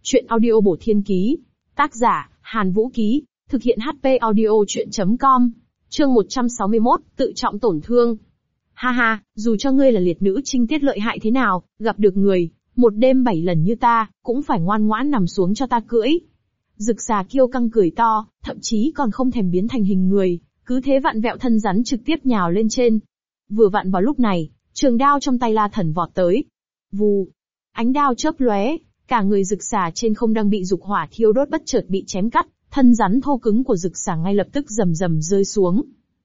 Chuyện audio bổ thiên ký. Tác giả, Hàn Vũ Ký. Thực hiện HP audio chuyện.com. Chương 161, tự trọng tổn thương. Ha ha, dù cho ngươi là liệt nữ trinh tiết lợi hại thế nào, gặp được người, một đêm 7 lần như ta, cũng phải ngoan ngoãn nằm xuống cho ta cưỡi. Rực xà kiêu căng cười to, thậm chí còn không thèm biến thành hình người, cứ thế vặn vẹo thân rắn trực tiếp nhào lên trên. Vừa vặn vào lúc này, trường đao trong tay La Thần vọt tới. Vù, ánh đao chớp lóe, cả người rực xà trên không đang bị dục hỏa thiêu đốt bất chợt bị chém cắt, thân rắn thô cứng của rực xà ngay lập tức rầm rầm rơi xuống.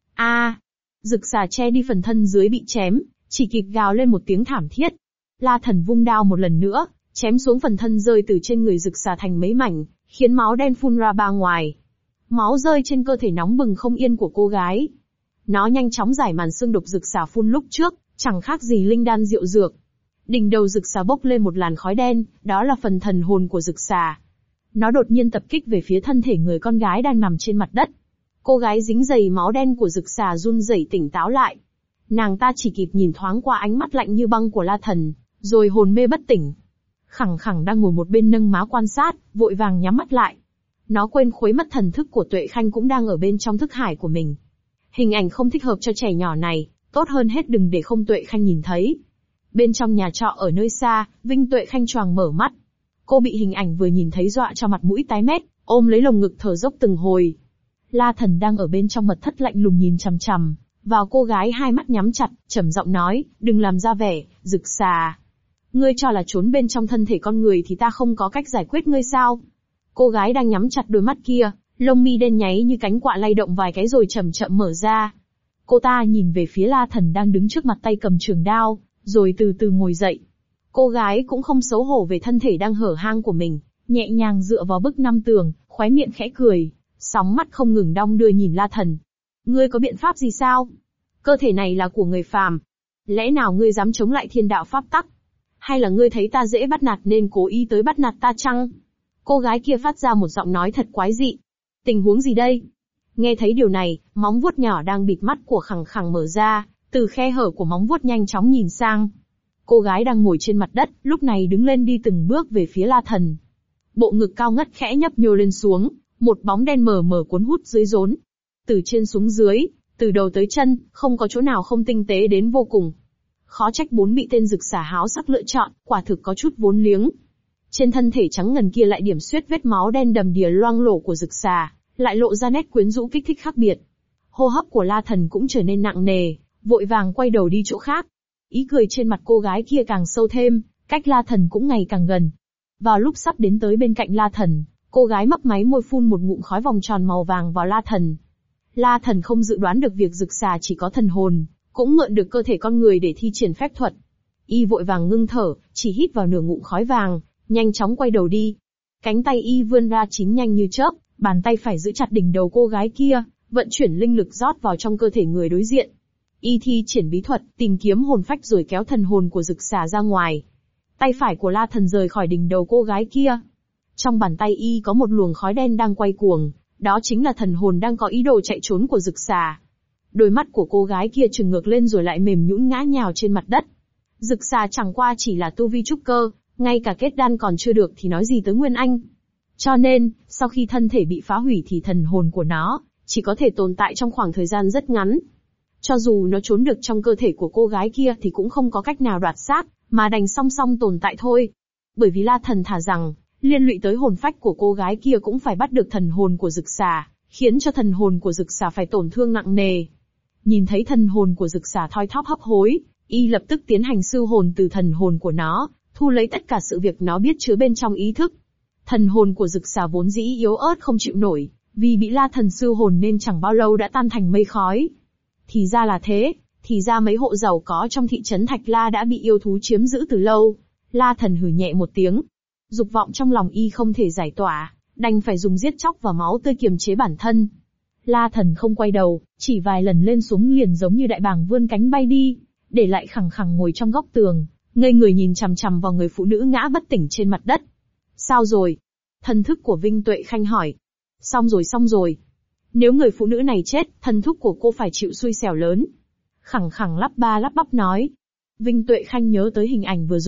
Rực xà che đi phần thân dưới bị chém, chỉ kịp gào lên một tiếng thảm thiết. La Thần vung đao một lần nữa, chém xuống phần thân rơi từ trên người rực xà thành mấy mảnh, khiến máu đen phun ra ba ngoài. Máu rơi trên cơ thể nóng bừng không yên của cô gái. Nó nhanh chóng giải màn xương độc rực xà phun lúc trước, chẳng khác gì linh đan rượu dược. Đỉnh đầu rực xà bốc lên một làn khói đen, đó là phần thần hồn của rực xà. Nó đột nhiên tập kích về phía thân thể người con gái đang nằm trên mặt đất. Cô gái dính dày máu đen của rực xà run rẩy tỉnh táo lại. Nàng ta chỉ kịp nhìn thoáng qua ánh mắt lạnh như băng của La Thần, rồi hồn mê bất tỉnh. Khẳng khẳng đang ngồi một bên nâng má quan sát, vội vàng nhắm mắt lại. Nó quên khuấy mất thần thức của Tuệ Khanh cũng đang ở bên trong thức hải của mình. Hình ảnh không thích hợp cho trẻ nhỏ này, tốt hơn hết đừng để không Tuệ Khanh nhìn thấy. Bên trong nhà trọ ở nơi xa, Vinh Tuệ Khanh choàng mở mắt. Cô bị hình ảnh vừa nhìn thấy dọa cho mặt mũi tái mét, ôm lấy lồng ngực thở dốc từng hồi. La Thần đang ở bên trong mật thất lạnh lùng nhìn chằm chằm vào cô gái, hai mắt nhắm chặt, trầm giọng nói, đừng làm ra vẻ, rực xà. Ngươi cho là trốn bên trong thân thể con người thì ta không có cách giải quyết ngươi sao? Cô gái đang nhắm chặt đôi mắt kia, lông mi đen nháy như cánh quạ lay động vài cái rồi chậm chậm mở ra. Cô ta nhìn về phía La Thần đang đứng trước mặt tay cầm trường đao, rồi từ từ ngồi dậy. Cô gái cũng không xấu hổ về thân thể đang hở hang của mình, nhẹ nhàng dựa vào bức năm tường, khóe miệng khẽ cười, sóng mắt không ngừng đong đưa nhìn La Thần. Ngươi có biện pháp gì sao? Cơ thể này là của người phàm. Lẽ nào ngươi dám chống lại thiên đạo pháp tắc? Hay là ngươi thấy ta dễ bắt nạt nên cố ý tới bắt nạt ta chăng? Cô gái kia phát ra một giọng nói thật quái dị. Tình huống gì đây? Nghe thấy điều này, móng vuốt nhỏ đang bịt mắt của Khẳng Khẳng mở ra, từ khe hở của móng vuốt nhanh chóng nhìn sang. Cô gái đang ngồi trên mặt đất, lúc này đứng lên đi từng bước về phía La Thần. Bộ ngực cao ngất khẽ nhấp nhô lên xuống, một bóng đen mờ mờ cuốn hút dưới rốn. Từ trên xuống dưới, từ đầu tới chân, không có chỗ nào không tinh tế đến vô cùng. Khó trách bốn bị tên rực xà háo sắc lựa chọn, quả thực có chút vốn liếng. Trên thân thể trắng ngần kia lại điểm xuyết vết máu đen đầm đìa loang lổ của rực xà, lại lộ ra nét quyến rũ kích thích khác biệt. Hô hấp của La Thần cũng trở nên nặng nề, vội vàng quay đầu đi chỗ khác. Ý cười trên mặt cô gái kia càng sâu thêm, cách La Thần cũng ngày càng gần. Vào lúc sắp đến tới bên cạnh La Thần, cô gái mấp máy môi phun một ngụm khói vòng tròn màu vàng vào La Thần. La Thần không dự đoán được việc rực xà chỉ có thần hồn, cũng mượn được cơ thể con người để thi triển phép thuật. Y vội vàng ngưng thở, chỉ hít vào nửa ngụm khói vàng, nhanh chóng quay đầu đi. Cánh tay Y vươn ra chín nhanh như chớp, bàn tay phải giữ chặt đỉnh đầu cô gái kia, vận chuyển linh lực rót vào trong cơ thể người đối diện. Y thi triển bí thuật, tìm kiếm hồn phách rồi kéo thần hồn của rực xà ra ngoài. Tay phải của La Thần rời khỏi đỉnh đầu cô gái kia. Trong bàn tay Y có một luồng khói đen đang quay cuồng, đó chính là thần hồn đang có ý đồ chạy trốn của rực xà. Đôi mắt của cô gái kia trừng ngược lên rồi lại mềm nhũn ngã nhào trên mặt đất. Rực xà chẳng qua chỉ là tu vi trúc cơ, ngay cả kết đan còn chưa được thì nói gì tới nguyên anh. Cho nên, sau khi thân thể bị phá hủy thì thần hồn của nó chỉ có thể tồn tại trong khoảng thời gian rất ngắn. Cho dù nó trốn được trong cơ thể của cô gái kia thì cũng không có cách nào đoạt xác, mà đành song song tồn tại thôi. Bởi vì La Thần thả rằng, liên lụy tới hồn phách của cô gái kia cũng phải bắt được thần hồn của rực xà, khiến cho thần hồn của rực xà phải tổn thương nặng nề. Nhìn thấy thần hồn của rực xà thoi thóp hấp hối, Y lập tức tiến hành siêu hồn từ thần hồn của nó, thu lấy tất cả sự việc nó biết chứa bên trong ý thức. Thần hồn của rực xà vốn dĩ yếu ớt không chịu nổi, vì bị La Thần siêu hồn nên chẳng bao lâu đã tan thành mây khói. Thì ra là thế, thì ra mấy hộ giàu có trong thị trấn Thạch La đã bị yêu thú chiếm giữ từ lâu. La Thần hừ nhẹ một tiếng. Dục vọng trong lòng Y không thể giải tỏa, đành phải dùng giết chóc và máu tươi kiềm chế bản thân. La Thần không quay đầu, chỉ vài lần lên xuống liền giống như đại bàng vươn cánh bay đi, để lại Khẳng Khẳng ngồi trong góc tường, ngây người nhìn chằm chằm vào người phụ nữ ngã bất tỉnh trên mặt đất. Sao rồi? Thần thức của Vinh Tuệ Khanh hỏi. Xong rồi. Nếu người phụ nữ này chết, thần thức của cô phải chịu xui xẻo lớn. Khẳng Khẳng lắp ba lắp bắp nói. Vinh Tuệ Khanh nhớ tới hình ảnh vừa rồi,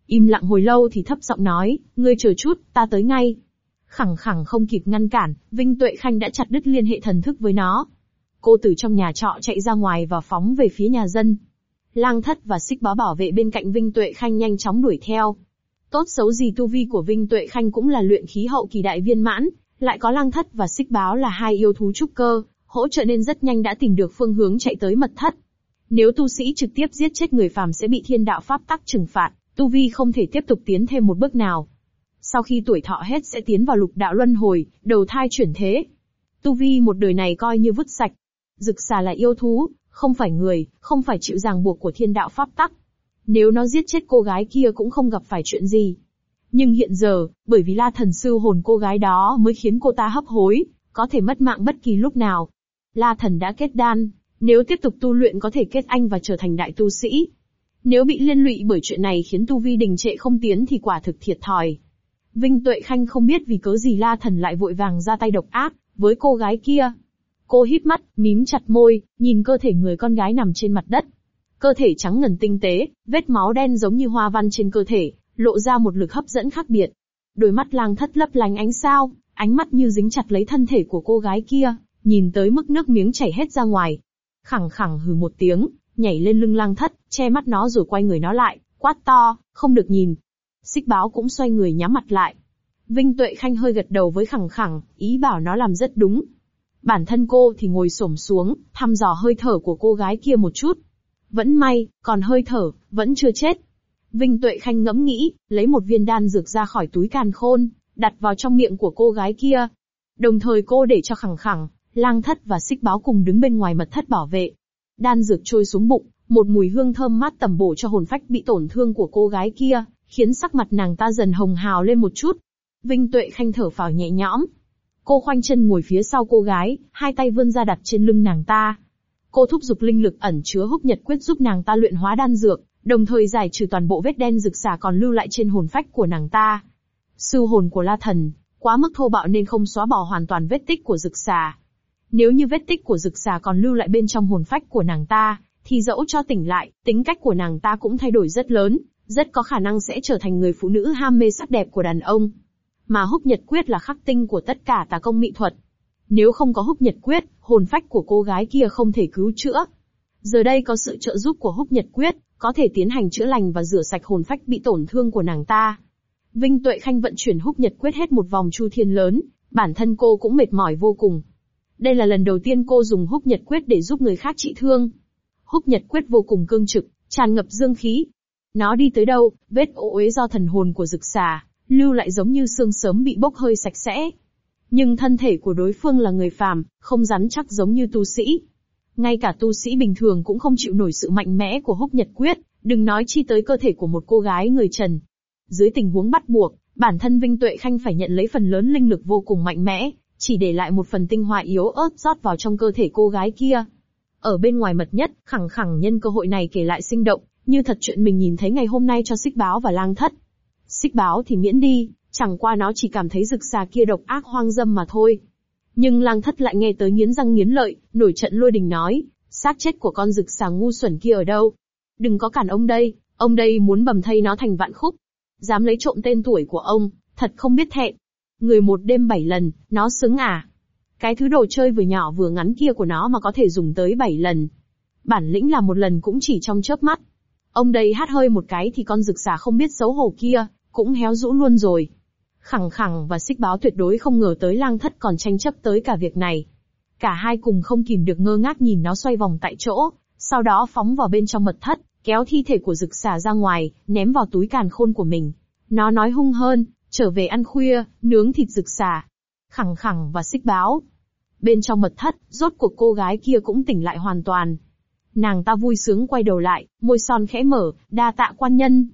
Im lặng hồi lâu thì thấp giọng nói, ngươi chờ chút, ta tới ngay. Khẳng khẳng không kịp ngăn cản, Vinh Tuệ Khanh đã chặt đứt liên hệ thần thức với nó. Cô từ trong nhà trọ chạy ra ngoài và phóng về phía nhà dân. Lang Thất và Xích Báo bảo vệ bên cạnh Vinh Tuệ Khanh nhanh chóng đuổi theo. Tốt xấu gì tu vi của Vinh Tuệ Khanh cũng là luyện khí hậu kỳ đại viên mãn, lại có Lang Thất và Xích Báo là hai yêu thú trúc cơ, hỗ trợ nên rất nhanh đã tìm được phương hướng chạy tới mật thất. Nếu tu sĩ trực tiếp giết chết người phàm sẽ bị thiên đạo pháp tắc trừng phạt, tu vi không thể tiếp tục tiến thêm một bước nào. Sau khi tuổi thọ hết sẽ tiến vào lục đạo luân hồi, đầu thai chuyển thế. Tu vi một đời này coi như vứt sạch. Dực xà là yêu thú, không phải người, không phải chịu ràng buộc của thiên đạo pháp tắc. Nếu nó giết chết cô gái kia cũng không gặp phải chuyện gì. Nhưng hiện giờ, bởi vì La Thần sư hồn cô gái đó mới khiến cô ta hấp hối, có thể mất mạng bất kỳ lúc nào. La Thần đã kết đan, nếu tiếp tục tu luyện có thể kết anh và trở thành đại tu sĩ. Nếu bị liên lụy bởi chuyện này khiến tu vi đình trệ không tiến thì quả thực thiệt thòi. Vinh Tuệ Khanh không biết vì cớ gì La Thần lại vội vàng ra tay độc ác với cô gái kia. Cô híp mắt, mím chặt môi, nhìn cơ thể người con gái nằm trên mặt đất. Cơ thể trắng ngần tinh tế, vết máu đen giống như hoa văn trên cơ thể, lộ ra một lực hấp dẫn khác biệt. Đôi mắt Lang Thất lấp lánh ánh sao, ánh mắt như dính chặt lấy thân thể của cô gái kia, nhìn tới mức nước miếng chảy hết ra ngoài. Khẳng khẳng hừ một tiếng, nhảy lên lưng Lang Thất, che mắt nó rồi quay người nó lại, quát to, không được nhìn. Xích Báo cũng xoay người nhắm mặt lại. Vinh Tuệ Khanh hơi gật đầu với khẳng khẳng, ý bảo nó làm rất đúng. Bản thân cô thì ngồi xổm xuống, thăm dò hơi thở của cô gái kia một chút. Vẫn may, còn hơi thở, vẫn chưa chết. Vinh Tuệ Khanh ngẫm nghĩ, lấy một viên đan dược ra khỏi túi càn khôn, đặt vào trong miệng của cô gái kia. Đồng thời cô để cho khẳng khẳng, Lang Thất và Xích Báo cùng đứng bên ngoài mật thất bảo vệ. Đan dược trôi xuống bụng, một mùi hương thơm mát tẩm bổ cho hồn phách bị tổn thương của cô gái kia, khiến sắc mặt nàng ta dần hồng hào lên một chút. Vinh Tuệ Khanh thở phào nhẹ nhõm. Cô khoanh chân ngồi phía sau cô gái, hai tay vươn ra đặt trên lưng nàng ta. Cô thúc giục linh lực ẩn chứa Húc Nhật Quyết giúp nàng ta luyện hóa đan dược, đồng thời giải trừ toàn bộ vết đen rực xả còn lưu lại trên hồn phách của nàng ta. Sư hồn của La Thần quá mức thô bạo nên không xóa bỏ hoàn toàn vết tích của rực xả. Nếu như vết tích của rực xả còn lưu lại bên trong hồn phách của nàng ta, thì dẫu cho tỉnh lại, tính cách của nàng ta cũng thay đổi rất lớn, rất có khả năng sẽ trở thành người phụ nữ ham mê sắc đẹp của đàn ông. Mà Húc Nhật Quyết là khắc tinh của tất cả tà công mỹ thuật. Nếu không có Húc Nhật Quyết, hồn phách của cô gái kia không thể cứu chữa. Giờ đây có sự trợ giúp của Húc Nhật Quyết, có thể tiến hành chữa lành và rửa sạch hồn phách bị tổn thương của nàng ta. Vinh Tuệ Khanh vận chuyển Húc Nhật Quyết hết một vòng chu thiên lớn, bản thân cô cũng mệt mỏi vô cùng. Đây là lần đầu tiên cô dùng Húc Nhật Quyết để giúp người khác trị thương. Húc Nhật Quyết vô cùng cương trực, tràn ngập dương khí. Nó đi tới đâu, vết ô uế do thần hồn của rực xà lưu lại giống như xương sớm bị bốc hơi sạch sẽ. Nhưng thân thể của đối phương là người phàm, không rắn chắc giống như tu sĩ. Ngay cả tu sĩ bình thường cũng không chịu nổi sự mạnh mẽ của Húc Nhật Quyết, đừng nói chi tới cơ thể của một cô gái người trần. Dưới tình huống bắt buộc, bản thân Vinh Tuệ Khanh phải nhận lấy phần lớn linh lực vô cùng mạnh mẽ, chỉ để lại một phần tinh hoa yếu ớt rót vào trong cơ thể cô gái kia. Ở bên ngoài mật nhất, khẳng khẳng nhân cơ hội này kể lại sinh động, như thật chuyện mình nhìn thấy ngày hôm nay cho Xích Báo và Lang Thất. Xích Báo thì miễn đi, chẳng qua nó chỉ cảm thấy rực xà kia độc ác hoang dâm mà thôi. Nhưng Lang Thất lại nghe tới nghiến răng nghiến lợi, nổi trận lôi đình nói, xác chết của con rực xà ngu xuẩn kia ở đâu? Đừng có cản ông đây muốn bầm thây nó thành vạn khúc. Dám lấy trộm tên tuổi của ông, thật không biết thẹn. Người một đêm 7 lần, nó xứng à? Cái thứ đồ chơi vừa nhỏ vừa ngắn kia của nó mà có thể dùng tới 7 lần. Bản lĩnh là một lần cũng chỉ trong chớp mắt. Ông đây hắt hơi một cái thì con rực xà không biết xấu hổ kia, cũng héo rũ luôn rồi. Khẳng khẳng và Xích Báo tuyệt đối không ngờ tới Lang Thất còn tranh chấp tới cả việc này. Cả hai cùng không kìm được ngơ ngác nhìn nó xoay vòng tại chỗ, sau đó phóng vào bên trong mật thất, kéo thi thể của rực xà ra ngoài, ném vào túi càn khôn của mình. Nó nói hung hơn, trở về ăn khuya, nướng thịt rực xà. Khẳng khẳng và Xích Báo. Bên trong mật thất, rốt cuộc cô gái kia cũng tỉnh lại hoàn toàn. Nàng ta vui sướng quay đầu lại, môi son khẽ mở, đa tạ quan nhân.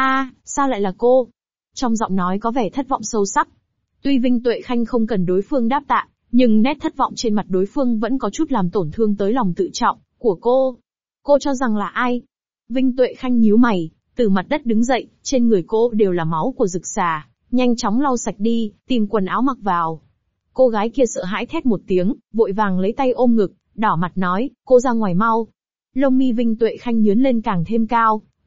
Sao lại là cô? Trong giọng nói có vẻ thất vọng sâu sắc. Tuy Vinh Tuệ Khanh không cần đối phương đáp tạ, nhưng nét thất vọng trên mặt đối phương vẫn có chút làm tổn thương tới lòng tự trọng của cô. Cô cho rằng là ai? Vinh Tuệ Khanh nhíu mày, từ mặt đất đứng dậy, trên người cô đều là máu của rực xà, nhanh chóng lau sạch đi, tìm quần áo mặc vào. Cô gái kia sợ hãi thét một tiếng, vội vàng lấy tay ôm ngực, đỏ mặt nói, cô ra ngoài mau. Lông mi Vinh Tuệ Khanh nhướng lên càng thêm cao,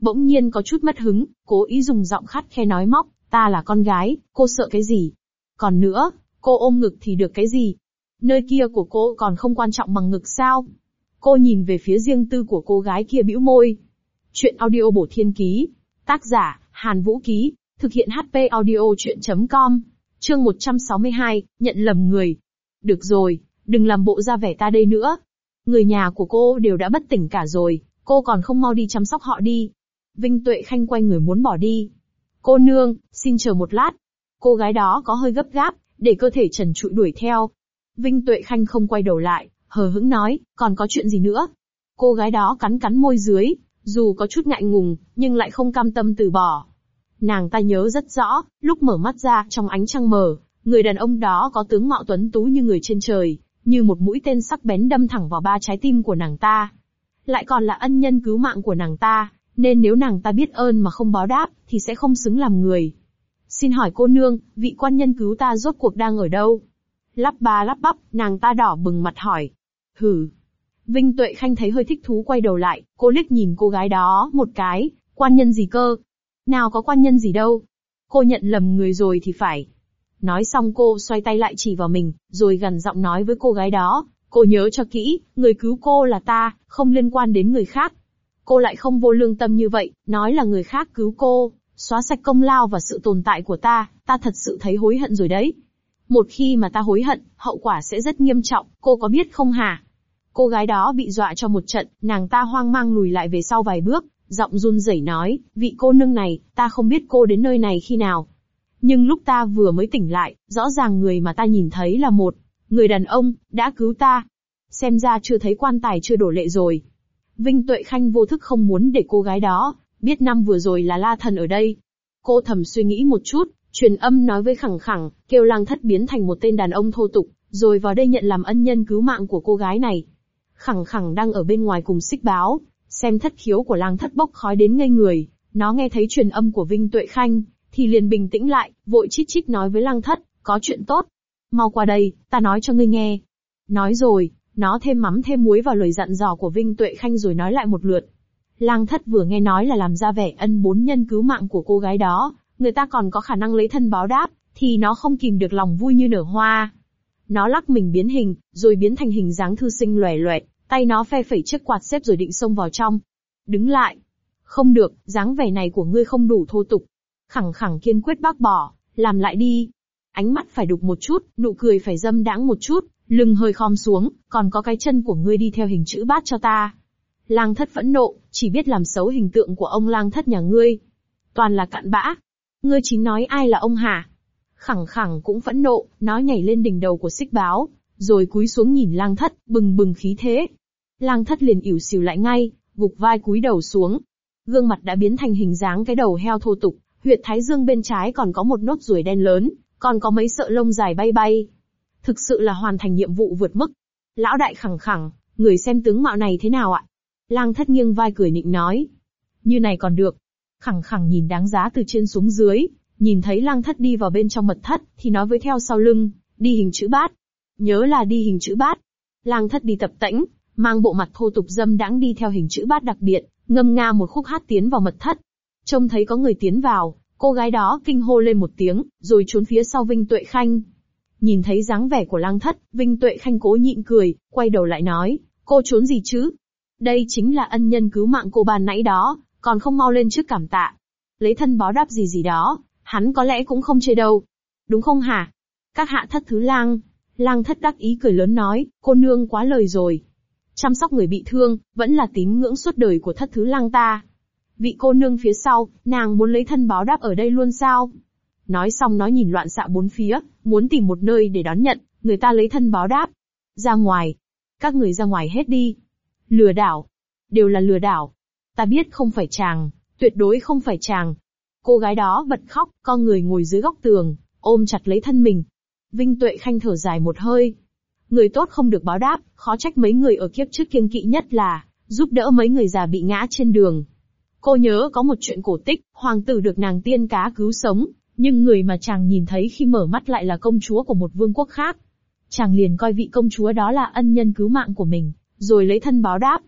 bỗng nhiên có chút mất hứng, cố ý dùng giọng khắt khe nói móc, ta là con gái, cô sợ cái gì? Còn nữa, cô ôm ngực thì được cái gì? Nơi kia của cô còn không quan trọng bằng ngực sao? Cô nhìn về phía riêng tư của cô gái kia bĩu môi. Chuyện audio bổ thiên ký. Tác giả, Hàn Vũ Ký. Thực hiện HP audio chuyện.com. Chương 162, nhận lầm người. Được rồi, đừng làm bộ ra vẻ ta đây nữa. Người nhà của cô đều đã bất tỉnh cả rồi, cô còn không mau đi chăm sóc họ đi. Vinh Tuệ Khanh quay người muốn bỏ đi. Cô nương, xin chờ một lát. Cô gái đó có hơi gấp gáp, để cơ thể trần trụi đuổi theo. Vinh Tuệ Khanh không quay đầu lại, hờ hững nói, còn có chuyện gì nữa? Cô gái đó cắn cắn môi dưới, dù có chút ngại ngùng, nhưng lại không cam tâm từ bỏ. Nàng ta nhớ rất rõ, lúc mở mắt ra trong ánh trăng mờ, người đàn ông đó có tướng mạo tuấn tú như người trên trời, như một mũi tên sắc bén đâm thẳng vào ba trái tim của nàng ta. Lại còn là ân nhân cứu mạng của nàng ta, nên nếu nàng ta biết ơn mà không báo đáp, thì sẽ không xứng làm người. Xin hỏi cô nương, vị quan nhân cứu ta rốt cuộc đang ở đâu? Lắp ba lắp bắp, nàng ta đỏ bừng mặt hỏi. Hử. Vinh Tuệ Khanh thấy hơi thích thú quay đầu lại, cô liếc nhìn cô gái đó một cái, quan nhân gì cơ? Nào có quan nhân gì đâu. Cô nhận lầm người rồi thì phải. Nói xong cô xoay tay lại chỉ vào mình, rồi gằn giọng nói với cô gái đó, cô nhớ cho kỹ, người cứu cô là ta, không liên quan đến người khác. Cô lại không vô lương tâm như vậy, nói là người khác cứu cô, xóa sạch công lao và sự tồn tại của ta thật sự thấy hối hận rồi đấy. Một khi mà ta hối hận, hậu quả sẽ rất nghiêm trọng, cô có biết không hả? Cô gái đó bị dọa cho một trận, nàng ta hoang mang lùi lại về sau vài bước, giọng run rẩy nói, vị cô nương này, ta không biết cô đến nơi này khi nào. Nhưng lúc ta vừa mới tỉnh lại, rõ ràng người mà ta nhìn thấy là một người đàn ông, đã cứu ta. Xem ra chưa thấy quan tài chưa đổ lệ rồi. Vinh Tuệ Khanh vô thức không muốn để cô gái đó biết năm vừa rồi là La Thần ở đây. Cô thầm suy nghĩ một chút, truyền âm nói với Khẳng Khẳng, kêu Lang Thất biến thành một tên đàn ông thô tục, rồi vào đây nhận làm ân nhân cứu mạng của cô gái này. Khẳng Khẳng đang ở bên ngoài cùng Xích Báo, xem thất khiếu của Lang Thất bốc khói đến ngây người. Nó nghe thấy truyền âm của Vinh Tuệ Khanh, thì liền bình tĩnh lại, vội chít chít nói với Lang Thất, có chuyện tốt. Mau qua đây, ta nói cho ngươi nghe. Nói rồi, nó thêm mắm thêm muối vào lời dặn dò của Vinh Tuệ Khanh rồi nói lại một lượt. Lang Thất vừa nghe nói là làm ra vẻ ân bốn nhân cứu mạng của cô gái đó, người ta còn có khả năng lấy thân báo đáp, thì nó không kìm được lòng vui như nở hoa. Nó lắc mình biến hình, rồi biến thành hình dáng thư sinh loè loẹt, tay nó phe phẩy chiếc quạt xếp rồi định xông vào trong. Đứng lại. Không được, dáng vẻ này của ngươi không đủ thô tục. Khẳng Khẳng kiên quyết bác bỏ, làm lại đi. Ánh mắt phải đục một chút, nụ cười phải dâm đãng một chút, lưng hơi khom xuống, còn có cái chân của ngươi đi theo hình chữ bát cho ta. Lang Thất phẫn nộ, chỉ biết làm xấu hình tượng của ông Lang Thất nhà ngươi. Toàn là cặn bã. Ngươi chính nói ai là ông hả? Khẳng Khẳng cũng phẫn nộ, nó nhảy lên đỉnh đầu của Xích Báo, rồi cúi xuống nhìn Lang Thất, bừng bừng khí thế. Lang Thất liền ỉu xìu lại ngay, gục vai cúi đầu xuống. Gương mặt đã biến thành hình dáng cái đầu heo thô tục, huyệt thái dương bên trái còn có một nốt ruồi đen lớn, còn có mấy sợi lông dài bay bay. Thực sự là hoàn thành nhiệm vụ vượt mức. Lão đại Khẳng Khẳng, người xem tướng mạo này thế nào ạ? Lang Thất nghiêng vai cười nịnh nói. Như này còn được. Khẳng Khẳng nhìn đáng giá từ trên xuống dưới, nhìn thấy Lang Thất đi vào bên trong mật thất, thì nói với theo sau lưng, đi hình chữ bát. Nhớ là đi hình chữ bát. Lang Thất đi tập tễnh, mang bộ mặt thô tục dâm đãng đi theo hình chữ bát đặc biệt, ngâm nga một khúc hát tiến vào mật thất. Trông thấy có người tiến vào, cô gái đó kinh hô lên một tiếng, rồi trốn phía sau Vinh Tuệ Khanh. Nhìn thấy dáng vẻ của Lang Thất, Vinh Tuệ Khanh cố nhịn cười, quay đầu lại nói, cô trốn gì chứ? Đây chính là ân nhân cứu mạng cô ban nãy đó, còn không mau lên trước cảm tạ. Lấy thân báo đáp gì gì đó, hắn có lẽ cũng không chê đâu. Đúng không hả? Các hạ thất thứ lang. Lang Thất đắc ý cười lớn nói, cô nương quá lời rồi. Chăm sóc người bị thương, vẫn là tín ngưỡng suốt đời của thất thứ lang ta. Vị cô nương phía sau, nàng muốn lấy thân báo đáp ở đây luôn sao? Nói xong nó nhìn loạn xạ bốn phía, muốn tìm một nơi để đón nhận, người ta lấy thân báo đáp. Ra ngoài. Các người ra ngoài hết đi. Lừa đảo. Đều là lừa đảo. Ta biết không phải chàng, tuyệt đối không phải chàng. Cô gái đó bật khóc, co người ngồi dưới góc tường, ôm chặt lấy thân mình. Vinh Tuệ Khanh thở dài một hơi. Người tốt không được báo đáp, khó trách mấy người ở kiếp trước kiêng kỵ nhất là giúp đỡ mấy người già bị ngã trên đường. Cô nhớ có một chuyện cổ tích, hoàng tử được nàng tiên cá cứu sống, nhưng người mà chàng nhìn thấy khi mở mắt lại là công chúa của một vương quốc khác. Chàng liền coi vị công chúa đó là ân nhân cứu mạng của mình, rồi lấy thân báo đáp.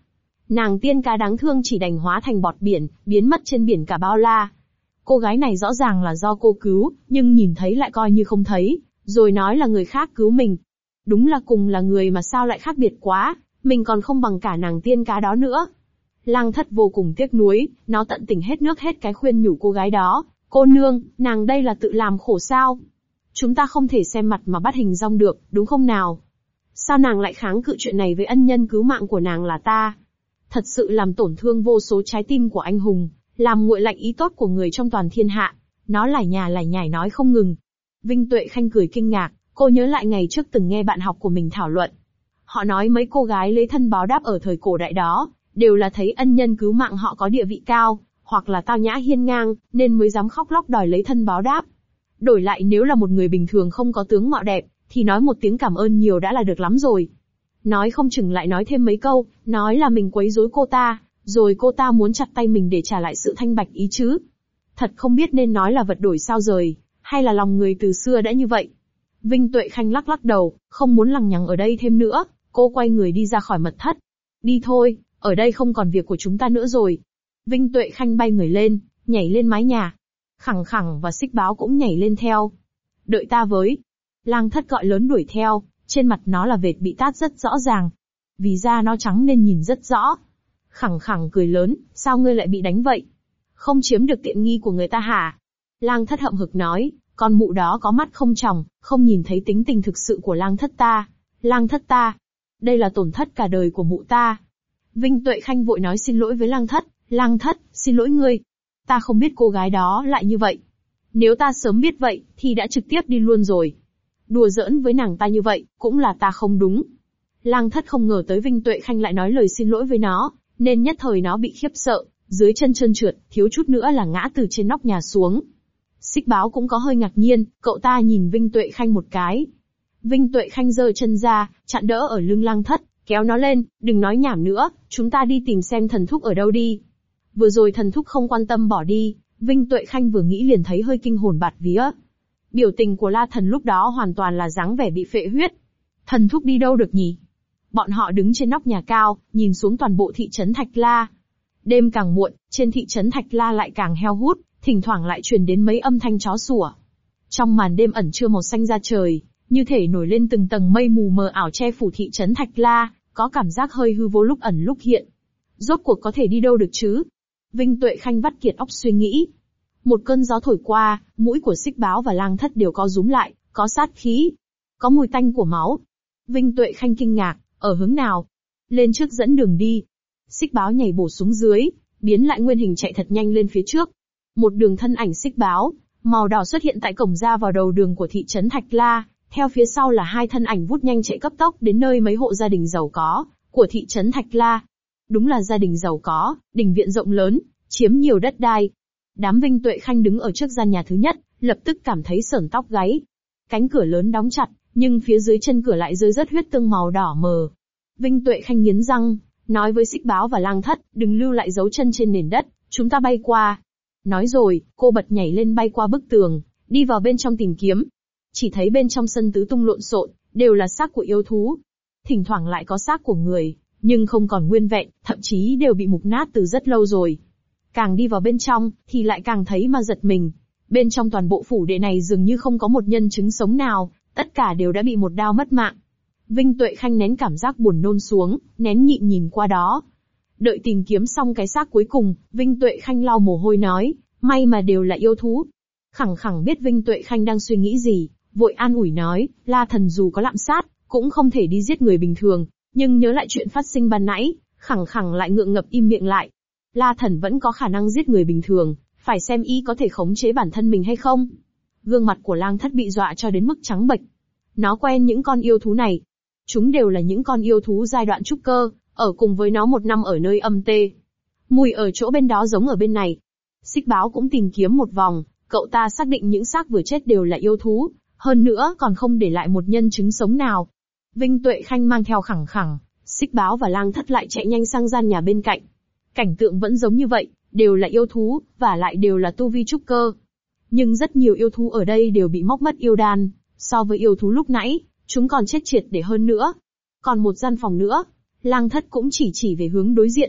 Nàng tiên cá đáng thương chỉ đành hóa thành bọt biển, biến mất trên biển cả bao la. Cô gái này rõ ràng là do cô cứu, nhưng nhìn thấy lại coi như không thấy, rồi nói là người khác cứu mình. Đúng là cùng là người mà sao lại khác biệt quá, mình còn không bằng cả nàng tiên cá đó nữa. Lang Thất vô cùng tiếc nuối, nó tận tình hết nước hết cái khuyên nhủ cô gái đó, cô nương, nàng đây là tự làm khổ sao? Chúng ta không thể xem mặt mà bắt hình dong được, đúng không nào? Sao nàng lại kháng cự chuyện này với ân nhân cứu mạng của nàng là ta? Thật sự làm tổn thương vô số trái tim của anh hùng, làm nguội lạnh ý tốt của người trong toàn thiên hạ. Nó lải nhải nói không ngừng. Vinh Tuệ Khanh cười kinh ngạc, cô nhớ lại ngày trước từng nghe bạn học của mình thảo luận. Họ nói mấy cô gái lấy thân báo đáp ở thời cổ đại đó, đều là thấy ân nhân cứu mạng họ có địa vị cao, hoặc là tao nhã hiên ngang, nên mới dám khóc lóc đòi lấy thân báo đáp. Đổi lại nếu là một người bình thường không có tướng mạo đẹp, thì nói một tiếng cảm ơn nhiều đã là được lắm rồi. Nói không chừng lại nói thêm mấy câu, nói là mình quấy rối cô ta, rồi cô ta muốn chặt tay mình để trả lại sự thanh bạch ý chứ. Thật không biết nên nói là vật đổi sao rời, hay là lòng người từ xưa đã như vậy. Vinh Tuệ Khanh lắc lắc đầu, không muốn lằng nhằng ở đây thêm nữa, cô quay người đi ra khỏi mật thất. Đi thôi, ở đây không còn việc của chúng ta nữa rồi. Vinh Tuệ Khanh bay người lên, nhảy lên mái nhà. Khẳng Khẳng và Xích Báo cũng nhảy lên theo. Đợi ta với. Lang Thất gọi lớn đuổi theo, trên mặt nó là vệt bị tát rất rõ ràng. Vì da nó trắng nên nhìn rất rõ. Khẳng Khẳng cười lớn, sao ngươi lại bị đánh vậy? Không chiếm được tiện nghi của người ta hả? Lang Thất hậm hực nói, con mụ đó có mắt không tròng, không nhìn thấy tính tình thực sự của Lang Thất ta. Lang Thất ta, đây là tổn thất cả đời của mụ ta. Vinh Tuệ Khanh vội nói xin lỗi với Lang Thất, Lang Thất, xin lỗi ngươi. Ta không biết cô gái đó lại như vậy. Nếu ta sớm biết vậy, thì đã trực tiếp đi luôn rồi. Đùa giỡn với nàng ta như vậy, cũng là ta không đúng. Lang Thất không ngờ tới Vinh Tuệ Khanh lại nói lời xin lỗi với nó, nên nhất thời nó bị khiếp sợ, dưới chân trơn trượt, thiếu chút nữa là ngã từ trên nóc nhà xuống. Xích Báo cũng có hơi ngạc nhiên, cậu ta nhìn Vinh Tuệ Khanh một cái. Vinh Tuệ Khanh giơ chân ra, chặn đỡ ở lưng Lang Thất, kéo nó lên, đừng nói nhảm nữa, chúng ta đi tìm xem thần thúc ở đâu đi. Vừa rồi thần thúc không quan tâm bỏ đi, Vinh Tuệ Khanh vừa nghĩ liền thấy hơi kinh hồn bạt vía. Biểu tình của La Thần lúc đó hoàn toàn là dáng vẻ bị phệ huyết. Thần thúc đi đâu được nhỉ? Bọn họ đứng trên nóc nhà cao, nhìn xuống toàn bộ thị trấn Thạch La. Đêm càng muộn, trên thị trấn Thạch La lại càng heo hút, thỉnh thoảng lại truyền đến mấy âm thanh chó sủa. Trong màn đêm ẩn trưa màu xanh da trời, như thể nổi lên từng tầng mây mù mờ ảo che phủ thị trấn Thạch La, có cảm giác hơi hư vô lúc ẩn lúc hiện. Rốt cuộc có thể đi đâu được chứ? Vinh Tuệ Khanh vắt kiệt óc suy nghĩ. Một cơn gió thổi qua, mũi của Xích Báo và Lang Thất đều co rúm lại, có sát khí, có mùi tanh của máu. Vinh Tuệ Khanh kinh ngạc, ở hướng nào? Lên trước dẫn đường đi. Xích Báo nhảy bổ xuống dưới, biến lại nguyên hình chạy thật nhanh lên phía trước. Một đường thân ảnh Xích Báo, màu đỏ xuất hiện tại cổng ra vào đầu đường của thị trấn Thạch La, theo phía sau là hai thân ảnh vút nhanh chạy cấp tốc đến nơi mấy hộ gia đình giàu có của thị trấn Thạch La. Đúng là gia đình giàu có, đình viện rộng lớn, chiếm nhiều đất đai. Đám Vinh Tuệ Khanh đứng ở trước gian nhà thứ nhất, lập tức cảm thấy sởn tóc gáy. Cánh cửa lớn đóng chặt, nhưng phía dưới chân cửa lại rơi rớt huyết tương màu đỏ mờ. Vinh Tuệ Khanh nghiến răng, nói với Xích Báo và Lang Thất, đừng lưu lại dấu chân trên nền đất, chúng ta bay qua. Nói rồi, cô bật nhảy lên bay qua bức tường, đi vào bên trong tìm kiếm. Chỉ thấy bên trong sân tứ tung lộn xộn, đều là xác của yêu thú. Thỉnh thoảng lại có xác của người, nhưng không còn nguyên vẹn, thậm chí đều bị mục nát từ rất lâu rồi. Càng đi vào bên trong, thì lại càng thấy mà giật mình. Bên trong toàn bộ phủ đệ này dường như không có một nhân chứng sống nào, tất cả đều đã bị một đao mất mạng. Vinh Tuệ Khanh nén cảm giác buồn nôn xuống, nén nhịn nhìn qua đó. Đợi tìm kiếm xong cái xác cuối cùng, Vinh Tuệ Khanh lau mồ hôi nói, may mà đều là yêu thú. Khẳng Khẳng biết Vinh Tuệ Khanh đang suy nghĩ gì, vội an ủi nói, La Thần dù có lạm sát, cũng không thể đi giết người bình thường, nhưng nhớ lại chuyện phát sinh ban nãy, Khẳng Khẳng lại ngượng ngập im miệng lại. La Thần vẫn có khả năng giết người bình thường, phải xem y có thể khống chế bản thân mình hay không. Gương mặt của Lang Thất bị dọa cho đến mức trắng bệch. Nó quen những con yêu thú này. Chúng đều là những con yêu thú giai đoạn trúc cơ, ở cùng với nó một năm ở nơi âm tê. Mùi ở chỗ bên đó giống ở bên này. Xích Báo cũng tìm kiếm một vòng, cậu ta xác định những xác vừa chết đều là yêu thú, hơn nữa còn không để lại một nhân chứng sống nào. Vinh Tuệ Khanh mang theo Khẳng Khẳng, Xích Báo và Lang Thất lại chạy nhanh sang gian nhà bên cạnh. Cảnh tượng vẫn giống như vậy, đều là yêu thú, và lại đều là tu vi trúc cơ. Nhưng rất nhiều yêu thú ở đây đều bị móc mất yêu đan, so với yêu thú lúc nãy, chúng còn chết triệt để hơn nữa. Còn một gian phòng nữa, Lang Thất cũng chỉ về hướng đối diện.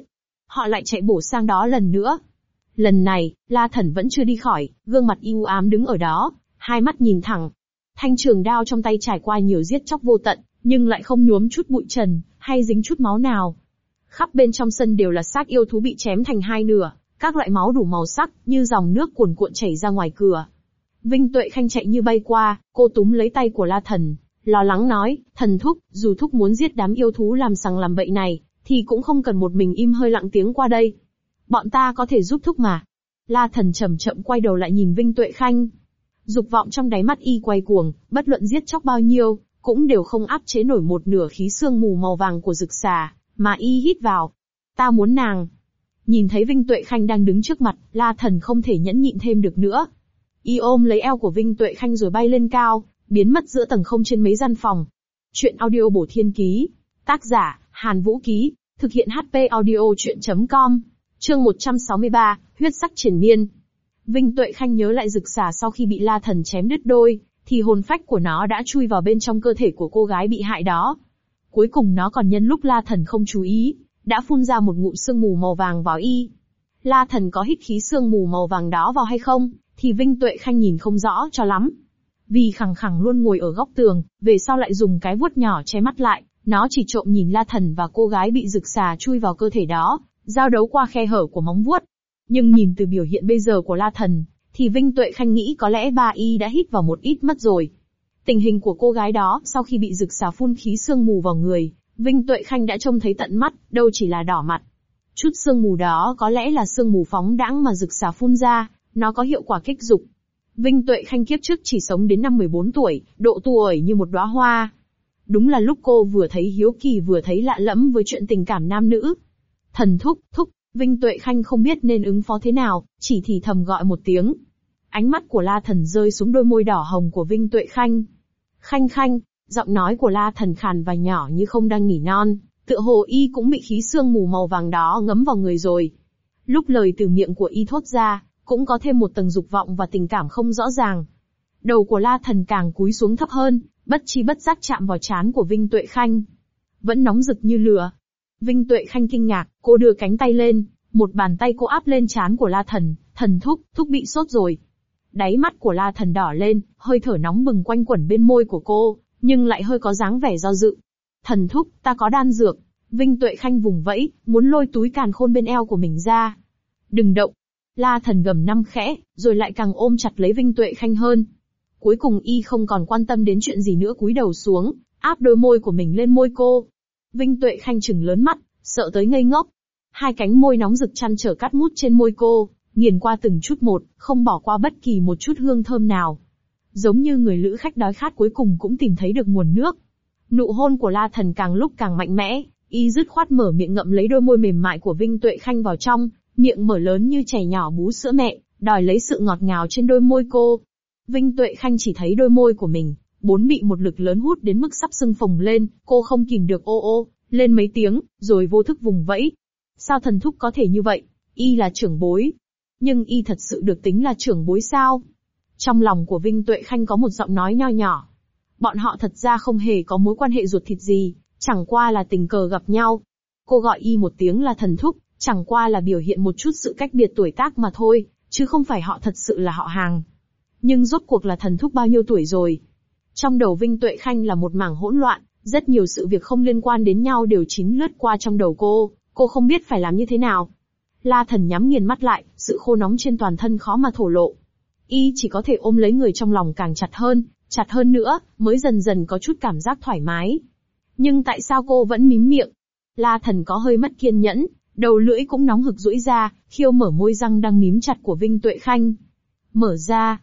họ lại chạy bổ sang đó lần nữa. Lần này, La Thần vẫn chưa đi khỏi, gương mặt u ám đứng ở đó, hai mắt nhìn thẳng. Thanh trường đao trong tay trải qua nhiều giết chóc vô tận, nhưng lại không nhuốm chút bụi trần, hay dính chút máu nào. Khắp bên trong sân đều là xác yêu thú bị chém thành hai nửa, các loại máu đủ màu sắc, như dòng nước cuồn cuộn chảy ra ngoài cửa. Vinh Tuệ Khanh chạy như bay qua, cô túm lấy tay của La Thần, lo lắng nói, thần thúc, dù thúc muốn giết đám yêu thú làm sằng làm bậy này, thì cũng không cần một mình im hơi lặng tiếng qua đây. Bọn ta có thể giúp thúc mà. La Thần chậm chậm quay đầu lại nhìn Vinh Tuệ Khanh. Dục vọng trong đáy mắt y quay cuồng, bất luận giết chóc bao nhiêu, cũng đều không áp chế nổi một nửa khí sương mù màu vàng của rực xà, mà y hít vào. Ta muốn nàng. Nhìn thấy Vinh Tuệ Khanh đang đứng trước mặt, La Thần không thể nhẫn nhịn thêm được nữa. Y ôm lấy eo của Vinh Tuệ Khanh rồi bay lên cao, biến mất giữa tầng không trên mấy gian phòng. Chuyện audio Bổ Thiên Ký. Tác giả, Hàn Vũ Ký. Thực hiện HP audio chuyện.com. Chương 163, huyết sắc triền miên. Vinh Tuệ Khanh nhớ lại rực xà sau khi bị La Thần chém đứt đôi, thì hồn phách của nó đã chui vào bên trong cơ thể của cô gái bị hại đó. Cuối cùng nó còn nhân lúc La Thần không chú ý, đã phun ra một ngụm sương mù màu vàng vào y. La Thần có hít khí sương mù màu vàng đó vào hay không, thì Vinh Tuệ Khanh nhìn không rõ cho lắm. Vì khẳng khẳng luôn ngồi ở góc tường, về sau lại dùng cái vuốt nhỏ che mắt lại, nó chỉ trộm nhìn La Thần và cô gái bị rực xà chui vào cơ thể đó, giao đấu qua khe hở của móng vuốt. Nhưng nhìn từ biểu hiện bây giờ của La Thần, thì Vinh Tuệ Khanh nghĩ có lẽ bà y đã hít vào một ít mất rồi. Tình hình của cô gái đó, sau khi bị rực xà phun khí sương mù vào người, Vinh Tuệ Khanh đã trông thấy tận mắt, đâu chỉ là đỏ mặt. Chút sương mù đó có lẽ là sương mù phóng đãng mà rực xà phun ra, nó có hiệu quả kích dục. Vinh Tuệ Khanh kiếp trước chỉ sống đến năm 14 tuổi, độ tuổi như một đóa hoa. Đúng là lúc cô vừa thấy hiếu kỳ vừa thấy lạ lẫm với chuyện tình cảm nam nữ. Thần thúc, thúc, Vinh Tuệ Khanh không biết nên ứng phó thế nào, chỉ thì thầm gọi một tiếng. Ánh mắt của La Thần rơi xuống đôi môi đỏ hồng của Vinh Tuệ Khanh. Khanh khanh, giọng nói của La Thần khàn và nhỏ như không đang nỉ non, tựa hồ y cũng bị khí sương mù màu vàng đó ngấm vào người rồi. Lúc lời từ miệng của y thốt ra, cũng có thêm một tầng dục vọng và tình cảm không rõ ràng. Đầu của La Thần càng cúi xuống thấp hơn, bất chi bất giác chạm vào trán của Vinh Tuệ Khanh. Vẫn nóng rực như lửa. Vinh Tuệ Khanh kinh ngạc, cô đưa cánh tay lên, một bàn tay cô áp lên trán của La Thần, thần thúc, thúc bị sốt rồi. Đáy mắt của La Thần đỏ lên, hơi thở nóng bừng quanh quẩn bên môi của cô, nhưng lại hơi có dáng vẻ do dự. Thần thúc, ta có đan dược. Vinh Tuệ Khanh vùng vẫy, muốn lôi túi càn khôn bên eo của mình ra. Đừng động. La Thần gầm năm khẽ, rồi lại càng ôm chặt lấy Vinh Tuệ Khanh hơn. Cuối cùng y không còn quan tâm đến chuyện gì nữa, cúi đầu xuống, áp đôi môi của mình lên môi cô. Vinh Tuệ Khanh trừng lớn mắt, sợ tới ngây ngốc. Hai cánh môi nóng rực chăn trở cắt mút trên môi cô, nghiền qua từng chút một, không bỏ qua bất kỳ một chút hương thơm nào. Giống như người lữ khách đói khát cuối cùng cũng tìm thấy được nguồn nước. Nụ hôn của La Thần càng lúc càng mạnh mẽ, y dứt khoát mở miệng ngậm lấy đôi môi mềm mại của Vinh Tuệ Khanh vào trong, miệng mở lớn như trẻ nhỏ bú sữa mẹ, đòi lấy sự ngọt ngào trên đôi môi cô. Vinh Tuệ Khanh chỉ thấy đôi môi của mình, bị một lực lớn hút đến mức sắp sưng phồng lên, cô không kìm được ô ô, lên mấy tiếng, rồi vô thức vùng vẫy. Sao thần thúc có thể như vậy? Y là trưởng bối. Nhưng y thật sự được tính là trưởng bối sao? Trong lòng của Vinh Tuệ Khanh có một giọng nói nho nhỏ. Bọn họ thật ra không hề có mối quan hệ ruột thịt gì, chẳng qua là tình cờ gặp nhau. Cô gọi y một tiếng là thần thúc, chẳng qua là biểu hiện một chút sự cách biệt tuổi tác mà thôi, chứ không phải họ thật sự là họ hàng. Nhưng rốt cuộc là thần thúc bao nhiêu tuổi rồi? Trong đầu Vinh Tuệ Khanh là một mảng hỗn loạn, rất nhiều sự việc không liên quan đến nhau đều chín lướt qua trong đầu cô không biết phải làm như thế nào. La Thần nhắm nghiền mắt lại, sự khô nóng trên toàn thân khó mà thổ lộ. Y chỉ có thể ôm lấy người trong lòng càng chặt hơn nữa, mới dần dần có chút cảm giác thoải mái. Nhưng tại sao cô vẫn mím miệng? La Thần có hơi mất kiên nhẫn, đầu lưỡi cũng nóng hực duỗi ra, khiêu mở môi răng đang mím chặt của Vinh Tuệ Khanh. Mở ra,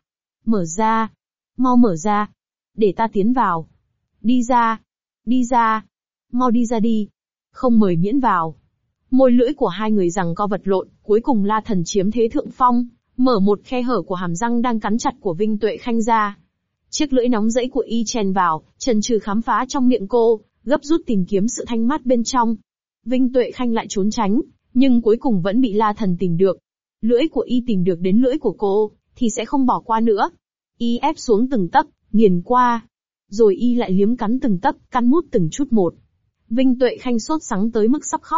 mau mở ra, để ta tiến vào. Đi ra, mau đi ra đi, không mời miễn vào. Môi lưỡi của hai người giằng co vật lộn, cuối cùng La Thần chiếm thế thượng phong, mở một khe hở của hàm răng đang cắn chặt của Vinh Tuệ Khanh ra. Chiếc lưỡi nóng rẫy của y chèn vào, chần chừ khám phá trong miệng cô, gấp rút tìm kiếm sự thanh mát bên trong. Vinh Tuệ Khanh lại trốn tránh, nhưng cuối cùng vẫn bị La Thần tìm được. Lưỡi của y tìm được đến lưỡi của cô, thì sẽ không bỏ qua nữa. Y ép xuống từng tấc, nghiền qua. Rồi y lại liếm cắn từng tấc, cắn mút từng chút một. Vinh Tuệ Khanh sốt sắng tới mức sắp khóc.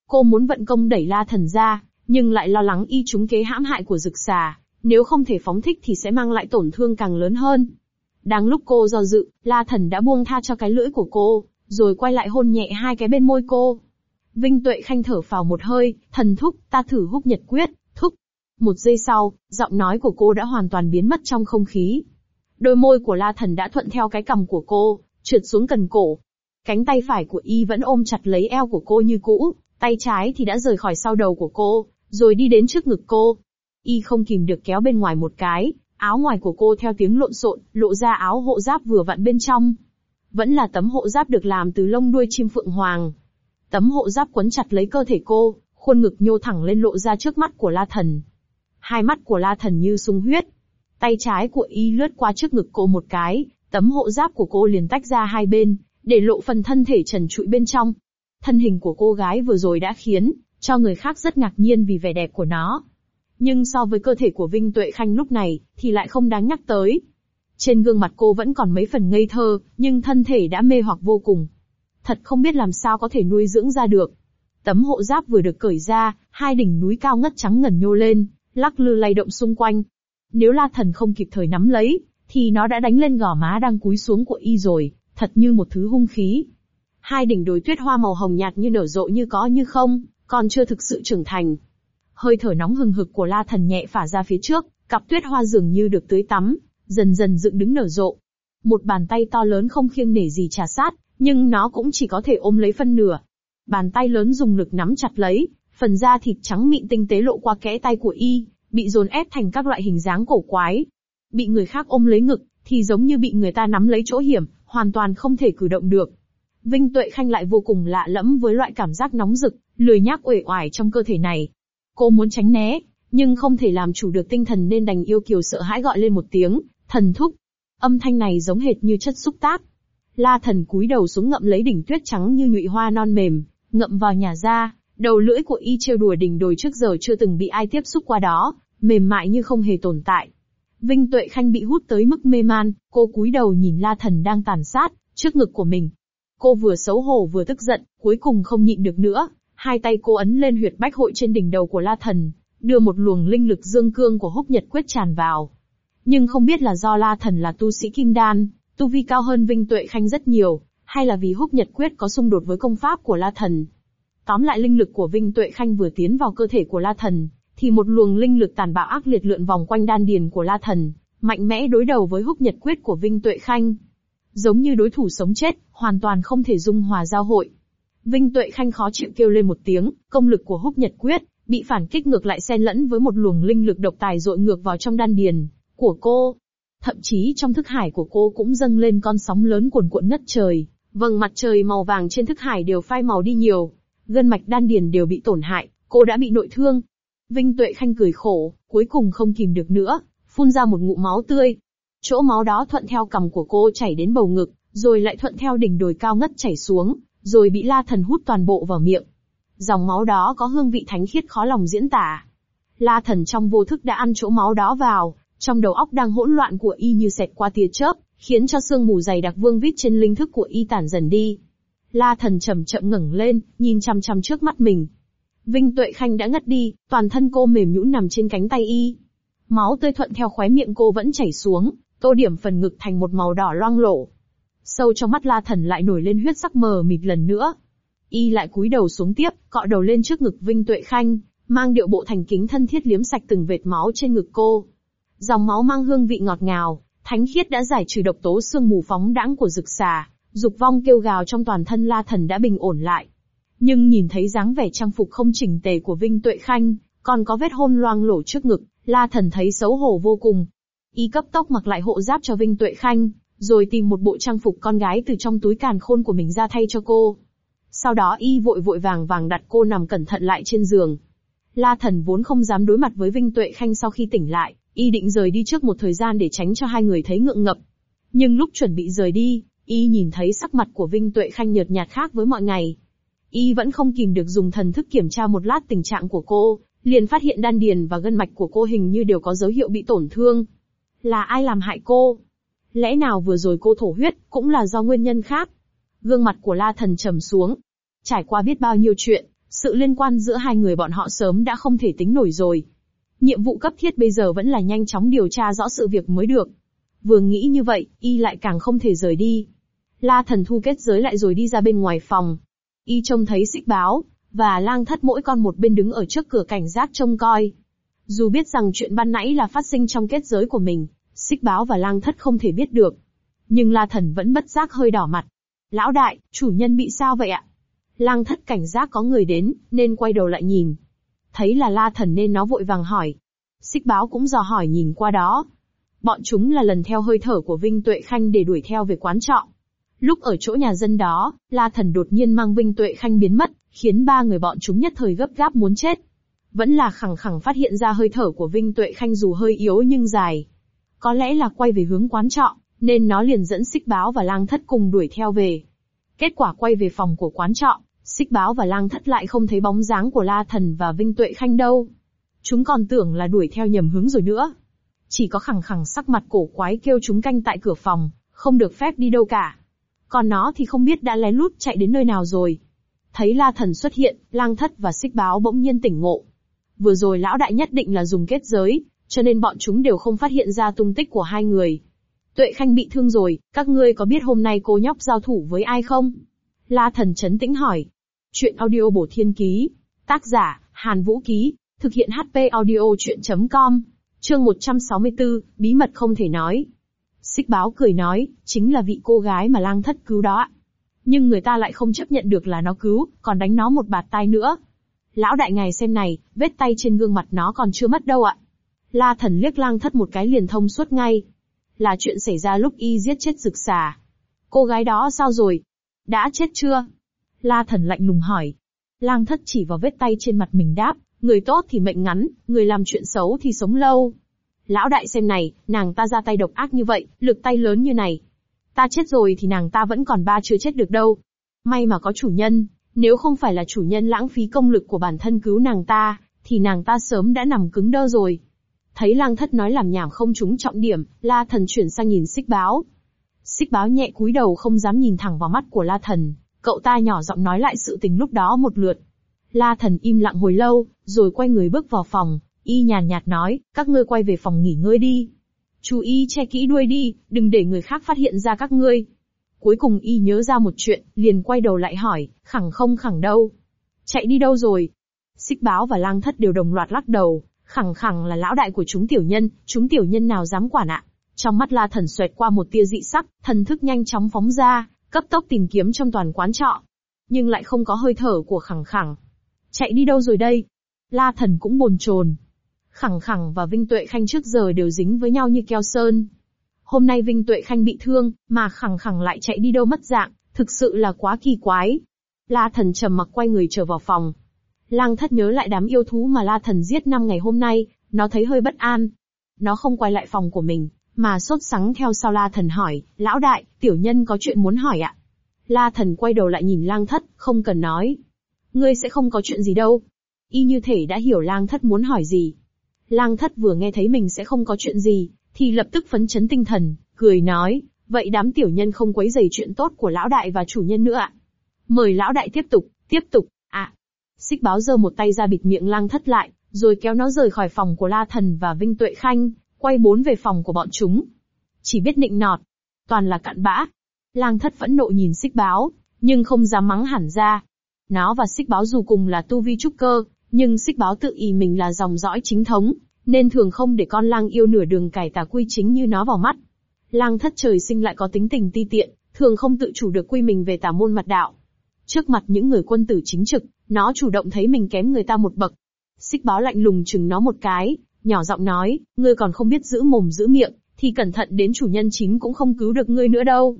Cô muốn vận công đẩy La Thần ra, nhưng lại lo lắng y trúng kế hãm hại của Dực Xà, nếu không thể phóng thích thì sẽ mang lại tổn thương càng lớn hơn. Đang lúc cô do dự, La Thần đã buông tha cho cái lưỡi của cô, rồi quay lại hôn nhẹ hai cái bên môi cô. Vinh Tuệ Khanh thở phào một hơi, thần thúc, ta thử húc nhật quyết, thúc. Một giây sau, giọng nói của cô đã hoàn toàn biến mất trong không khí. Đôi môi của La Thần đã thuận theo cái cằm của cô, trượt xuống cần cổ. Cánh tay phải của y vẫn ôm chặt lấy eo của cô như cũ, tay trái thì đã rời khỏi sau đầu của cô, rồi đi đến trước ngực cô. Y không kìm được kéo bên ngoài một cái, áo ngoài của cô theo tiếng lộn xộn, lộ ra áo hộ giáp vừa vặn bên trong. Vẫn là tấm hộ giáp được làm từ lông đuôi chim phượng hoàng. Tấm hộ giáp quấn chặt lấy cơ thể cô, khuôn ngực nhô thẳng lên lộ ra trước mắt của La Thần. Hai mắt của La Thần như sung huyết. Tay trái của y lướt qua trước ngực cô một cái, tấm hộ giáp của cô liền tách ra hai bên, để lộ phần thân thể trần trụi bên trong. Thân hình của cô gái vừa rồi đã khiến cho người khác rất ngạc nhiên vì vẻ đẹp của nó. Nhưng so với cơ thể của Vinh Tuệ Khanh lúc này, thì lại không đáng nhắc tới. Trên gương mặt cô vẫn còn mấy phần ngây thơ, nhưng thân thể đã mê hoặc vô cùng. Thật không biết làm sao có thể nuôi dưỡng ra được. Tấm hộ giáp vừa được cởi ra, hai đỉnh núi cao ngất trắng ngần nhô lên, lắc lư lay động xung quanh. Nếu La Thần không kịp thời nắm lấy, thì nó đã đánh lên gò má đang cúi xuống của y rồi, thật như một thứ hung khí. Hai đỉnh đồi tuyết hoa màu hồng nhạt như nở rộ như có như không, còn chưa thực sự trưởng thành. Hơi thở nóng hừng hực của La Thần nhẹ phả ra phía trước, cặp tuyết hoa dường như được tưới tắm, dần dần dựng đứng nở rộ. Một bàn tay to lớn không kiêng nể gì trà sát, nhưng nó cũng chỉ có thể ôm lấy phân nửa. Bàn tay lớn dùng lực nắm chặt lấy, phần da thịt trắng mịn tinh tế lộ qua kẽ tay của y, bị dồn ép thành các loại hình dáng cổ quái. Bị người khác ôm lấy ngực, thì giống như bị người ta nắm lấy chỗ hiểm, hoàn toàn không thể cử động được. Vinh Tuệ Khanh lại vô cùng lạ lẫm với loại cảm giác nóng rực, lười nhác uể oải trong cơ thể này. Cô muốn tránh né, nhưng không thể làm chủ được tinh thần nên đành yêu kiều sợ hãi gọi lên một tiếng, thần thúc. Âm thanh này giống hệt như chất xúc tác. La Thần cúi đầu xuống ngậm lấy đỉnh tuyết trắng như nhụy hoa non mềm, ngậm vào nhả ra, đầu lưỡi của y trêu đùa đỉnh đồi trước giờ chưa từng bị ai tiếp xúc qua đó, mềm mại như không hề tồn tại. Vinh Tuệ Khanh bị hút tới mức mê man, cô cúi đầu nhìn La Thần đang tàn sát trước ngực của mình. Cô vừa xấu hổ vừa tức giận, cuối cùng không nhịn được nữa, hai tay cô ấn lên huyệt bách hội trên đỉnh đầu của La Thần, đưa một luồng linh lực dương cương của húc nhật quyết tràn vào. Nhưng không biết là do La Thần là tu sĩ kim đan, tu vi cao hơn Vinh Tuệ Khanh rất nhiều, hay là vì húc nhật quyết có xung đột với công pháp của La Thần. Tóm lại linh lực của Vinh Tuệ Khanh vừa tiến vào cơ thể của La Thần, thì một luồng linh lực tàn bạo ác liệt lượn vòng quanh đan điền của La Thần, mạnh mẽ đối đầu với húc nhật quyết của Vinh Tuệ Khanh. Giống như đối thủ sống chết, hoàn toàn không thể dung hòa giao hội. Vinh Tuệ Khanh khó chịu kêu lên một tiếng, công lực của húc nhật quyết bị phản kích ngược lại xen lẫn với một luồng linh lực độc tài dội ngược vào trong đan điền của cô. Thậm chí trong thức hải của cô cũng dâng lên con sóng lớn cuồn cuộn ngất trời, vầng mặt trời màu vàng trên thức hải đều phai màu đi nhiều, gân mạch đan điền đều bị tổn hại, cô đã bị nội thương. Vinh Tuệ Khanh cười khổ, cuối cùng không kìm được nữa, phun ra một ngụm máu tươi. Chỗ máu đó thuận theo cằm của cô chảy đến bầu ngực, rồi lại thuận theo đỉnh đồi cao ngất chảy xuống, rồi bị La Thần hút toàn bộ vào miệng. Dòng máu đó có hương vị thánh khiết khó lòng diễn tả. La Thần trong vô thức đã ăn chỗ máu đó vào, trong đầu óc đang hỗn loạn của y như xẹt qua tia chớp, khiến cho sương mù dày đặc vương vít trên linh thức của y tản dần đi. La Thần chậm chậm ngẩng lên, nhìn chằm chằm trước mắt mình. Vinh Tuệ Khanh đã ngất đi, toàn thân cô mềm nhũn nằm trên cánh tay y. Máu tươi thuận theo khóe miệng cô vẫn chảy xuống, tô điểm phần ngực thành một màu đỏ loang lổ. Sâu trong mắt La Thần lại nổi lên huyết sắc mờ mịt lần nữa. Y lại cúi đầu xuống tiếp, cọ đầu lên trước ngực Vinh Tuệ Khanh, mang điệu bộ thành kính thân thiết liếm sạch từng vệt máu trên ngực cô. Dòng máu mang hương vị ngọt ngào, thánh khiết đã giải trừ độc tố sương mù phóng đãng của Dực Xà, dục vong kêu gào trong toàn thân La Thần đã bình ổn lại. Nhưng nhìn thấy dáng vẻ trang phục không chỉnh tề của Vinh Tuệ Khanh, còn có vết hôn loang lổ trước ngực, La Thần thấy xấu hổ vô cùng. Y cấp tốc mặc lại hộ giáp cho Vinh Tuệ Khanh, rồi tìm một bộ trang phục con gái từ trong túi càn khôn của mình ra thay cho cô. Sau đó y vội vội vàng vàng đặt cô nằm cẩn thận lại trên giường. La Thần vốn không dám đối mặt với Vinh Tuệ Khanh sau khi tỉnh lại, y định rời đi trước một thời gian để tránh cho hai người thấy ngượng ngập. Nhưng lúc chuẩn bị rời đi, y nhìn thấy sắc mặt của Vinh Tuệ Khanh nhợt nhạt khác với mọi ngày. Y vẫn không kìm được dùng thần thức kiểm tra một lát tình trạng của cô, liền phát hiện đan điền và gân mạch của cô hình như đều có dấu hiệu bị tổn thương. Là ai làm hại cô? Lẽ nào vừa rồi cô thổ huyết, cũng là do nguyên nhân khác? Gương mặt của La Thần trầm xuống. Trải qua biết bao nhiêu chuyện, Sự liên quan giữa hai người bọn họ sớm đã không thể tính nổi rồi. Nhiệm vụ cấp thiết bây giờ vẫn là nhanh chóng điều tra rõ sự việc mới được. Vừa nghĩ như vậy, y lại càng không thể rời đi. La Thần thu kết giới lại rồi đi ra bên ngoài phòng. Y trông thấy Xích Báo và Lang Thất mỗi con một bên đứng ở trước cửa cảnh giác trông coi. Dù biết rằng chuyện ban nãy là phát sinh trong kết giới của mình, Xích Báo và Lang Thất không thể biết được. Nhưng La Thần vẫn bất giác hơi đỏ mặt. Lão đại, chủ nhân bị sao vậy ạ? Lang Thất cảnh giác có người đến, nên quay đầu lại nhìn. Thấy là La Thần nên nó vội vàng hỏi. Xích Báo cũng dò hỏi nhìn qua đó. Bọn chúng là lần theo hơi thở của Vinh Tuệ Khanh để đuổi theo về quán trọ. Lúc ở chỗ nhà dân đó, La Thần đột nhiên mang Vinh Tuệ Khanh biến mất, khiến ba người bọn chúng nhất thời gấp gáp muốn chết. Vẫn là khẳng khẳng phát hiện ra hơi thở của Vinh Tuệ Khanh dù hơi yếu nhưng dài. Có lẽ là quay về hướng quán trọ, nên nó liền dẫn Xích Báo và Lang Thất cùng đuổi theo về. Kết quả quay về phòng của quán trọ, Xích Báo và Lang Thất lại không thấy bóng dáng của La Thần và Vinh Tuệ Khanh đâu. Chúng còn tưởng là đuổi theo nhầm hướng rồi nữa. Chỉ có khẳng khẳng sắc mặt cổ quái kêu chúng canh tại cửa phòng, không được phép đi đâu cả. Còn nó thì không biết đã lén lút chạy đến nơi nào rồi. Thấy La Thần xuất hiện, Lang Thất và Xích Báo bỗng nhiên tỉnh ngộ. Vừa rồi lão đại nhất định là dùng kết giới, cho nên bọn chúng đều không phát hiện ra tung tích của hai người. Tuệ Khanh bị thương rồi, các ngươi có biết hôm nay cô nhóc giao thủ với ai không? La Thần trấn tĩnh hỏi. Chuyện audio bổ thiên ký. Tác giả, Hàn Vũ Ký. Thực hiện HP audio chuyện.com. Chương 164, bí mật không thể nói. Xích Báo cười nói, chính là vị cô gái mà Lang Thất cứu đó ạ. Nhưng người ta lại không chấp nhận được là nó cứu, còn đánh nó một bạt tai nữa. Lão đại ngài xem này, vết tay trên gương mặt nó còn chưa mất đâu ạ. La Thần liếc Lang Thất một cái liền thông suốt ngay. Là chuyện xảy ra lúc y giết chết Dực Xà. Cô gái đó sao rồi? Đã chết chưa? La Thần lạnh lùng hỏi. Lang Thất chỉ vào vết tay trên mặt mình đáp, người tốt thì mệnh ngắn, người làm chuyện xấu thì sống lâu. Lão đại xem này, nàng ta ra tay độc ác như vậy, lực tay lớn như này. Ta chết rồi thì nàng ta vẫn còn ba chưa chết được đâu. May mà có chủ nhân, nếu không phải là chủ nhân lãng phí công lực của bản thân cứu nàng ta, thì nàng ta sớm đã nằm cứng đơ rồi. Thấy Lang Thất nói làm nhảm không trúng trọng điểm, La Thần chuyển sang nhìn Xích Báo. Xích Báo nhẹ cúi đầu không dám nhìn thẳng vào mắt của La Thần, cậu ta nhỏ giọng nói lại sự tình lúc đó một lượt. La Thần im lặng hồi lâu, rồi quay người bước vào phòng, y nhàn nhạt nói, các ngươi quay về phòng nghỉ ngơi đi. Chú ý che kỹ đuôi đi, đừng để người khác phát hiện ra các ngươi. Cuối cùng y nhớ ra một chuyện, liền quay đầu lại hỏi, khẳng không khẳng đâu? Chạy đi đâu rồi? Xích Báo và Lang Thất đều đồng loạt lắc đầu, khẳng khẳng là lão đại của chúng tiểu nhân nào dám quản ạ. Trong mắt La Thần xoẹt qua một tia dị sắc, thần thức nhanh chóng phóng ra, cấp tốc tìm kiếm trong toàn quán trọ. Nhưng lại không có hơi thở của khẳng khẳng. Chạy đi đâu rồi đây? La Thần cũng bồn chồn. Khẳng khẳng và Vinh Tuệ Khanh trước giờ đều dính với nhau như keo sơn. Hôm nay Vinh Tuệ Khanh bị thương, mà khẳng khẳng lại chạy đi đâu mất dạng, thực sự là quá kỳ quái. La Thần trầm mặc quay người trở vào phòng. Lang Thất nhớ lại đám yêu thú mà La Thần giết 5 ngày hôm nay, nó thấy hơi bất an. Nó không quay lại phòng của mình, mà sốt sắng theo sau La Thần hỏi, lão đại, tiểu nhân có chuyện muốn hỏi ạ. La Thần quay đầu lại nhìn Lang Thất, không cần nói. Ngươi sẽ không có chuyện gì đâu. Y như thể đã hiểu Lang Thất muốn hỏi gì. Lang Thất vừa nghe thấy mình sẽ không có chuyện gì, thì lập tức phấn chấn tinh thần, cười nói, vậy đám tiểu nhân không quấy rầy chuyện tốt của lão đại và chủ nhân nữa ạ. Mời lão đại tiếp tục, ạ. Xích Báo giơ một tay ra bịt miệng Lang Thất lại, rồi kéo nó rời khỏi phòng của La Thần và Vinh Tuệ Khanh, quay bốn về phòng của bọn chúng. Chỉ biết nịnh nọt, toàn là cặn bã. Lang Thất phẫn nộ nhìn Xích Báo, nhưng không dám mắng hẳn ra. Nó và Xích Báo dù cùng là tu vi trúc cơ, nhưng Xích Báo tự ý mình là dòng dõi chính thống, nên thường không để con lang yêu nửa đường cải tà quy chính như nó vào mắt. Lang Thất trời sinh lại có tính tình ti tiện, thường không tự chủ được quy mình về tà môn mật đạo. Trước mặt những người quân tử chính trực, nó chủ động thấy mình kém người ta một bậc. Xích Báo lạnh lùng chừng nó một cái, nhỏ giọng nói, ngươi còn không biết giữ mồm giữ miệng, thì cẩn thận đến chủ nhân chính cũng không cứu được ngươi nữa đâu.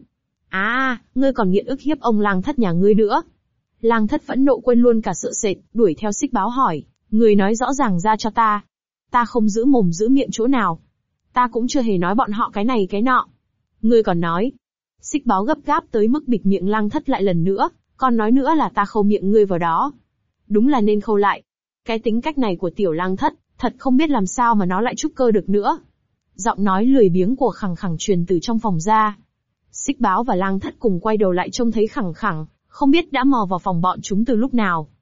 Ngươi còn nghiện ức hiếp ông Lang Thất nhà ngươi nữa. Lang Thất phẫn nộ quên luôn cả sợ sệt, đuổi theo Xích Báo hỏi, ngươi nói rõ ràng ra cho ta. Ta không giữ mồm giữ miệng chỗ nào. Ta cũng chưa hề nói bọn họ cái này cái nọ. Ngươi còn nói. Xích Báo gấp gáp tới mức bịt miệng Lang Thất lại lần nữa, còn nói nữa là ta khâu miệng ngươi vào đó. Đúng là nên khâu lại. Cái tính cách này của tiểu Lang Thất, thật không biết làm sao mà nó lại trúc cơ được nữa. Giọng nói lười biếng của khẳng khẳng truyền từ trong phòng ra. Xích Báo và Lang Thất cùng quay đầu lại trông thấy khẳng khẳng, không biết đã mò vào phòng bọn chúng từ lúc nào.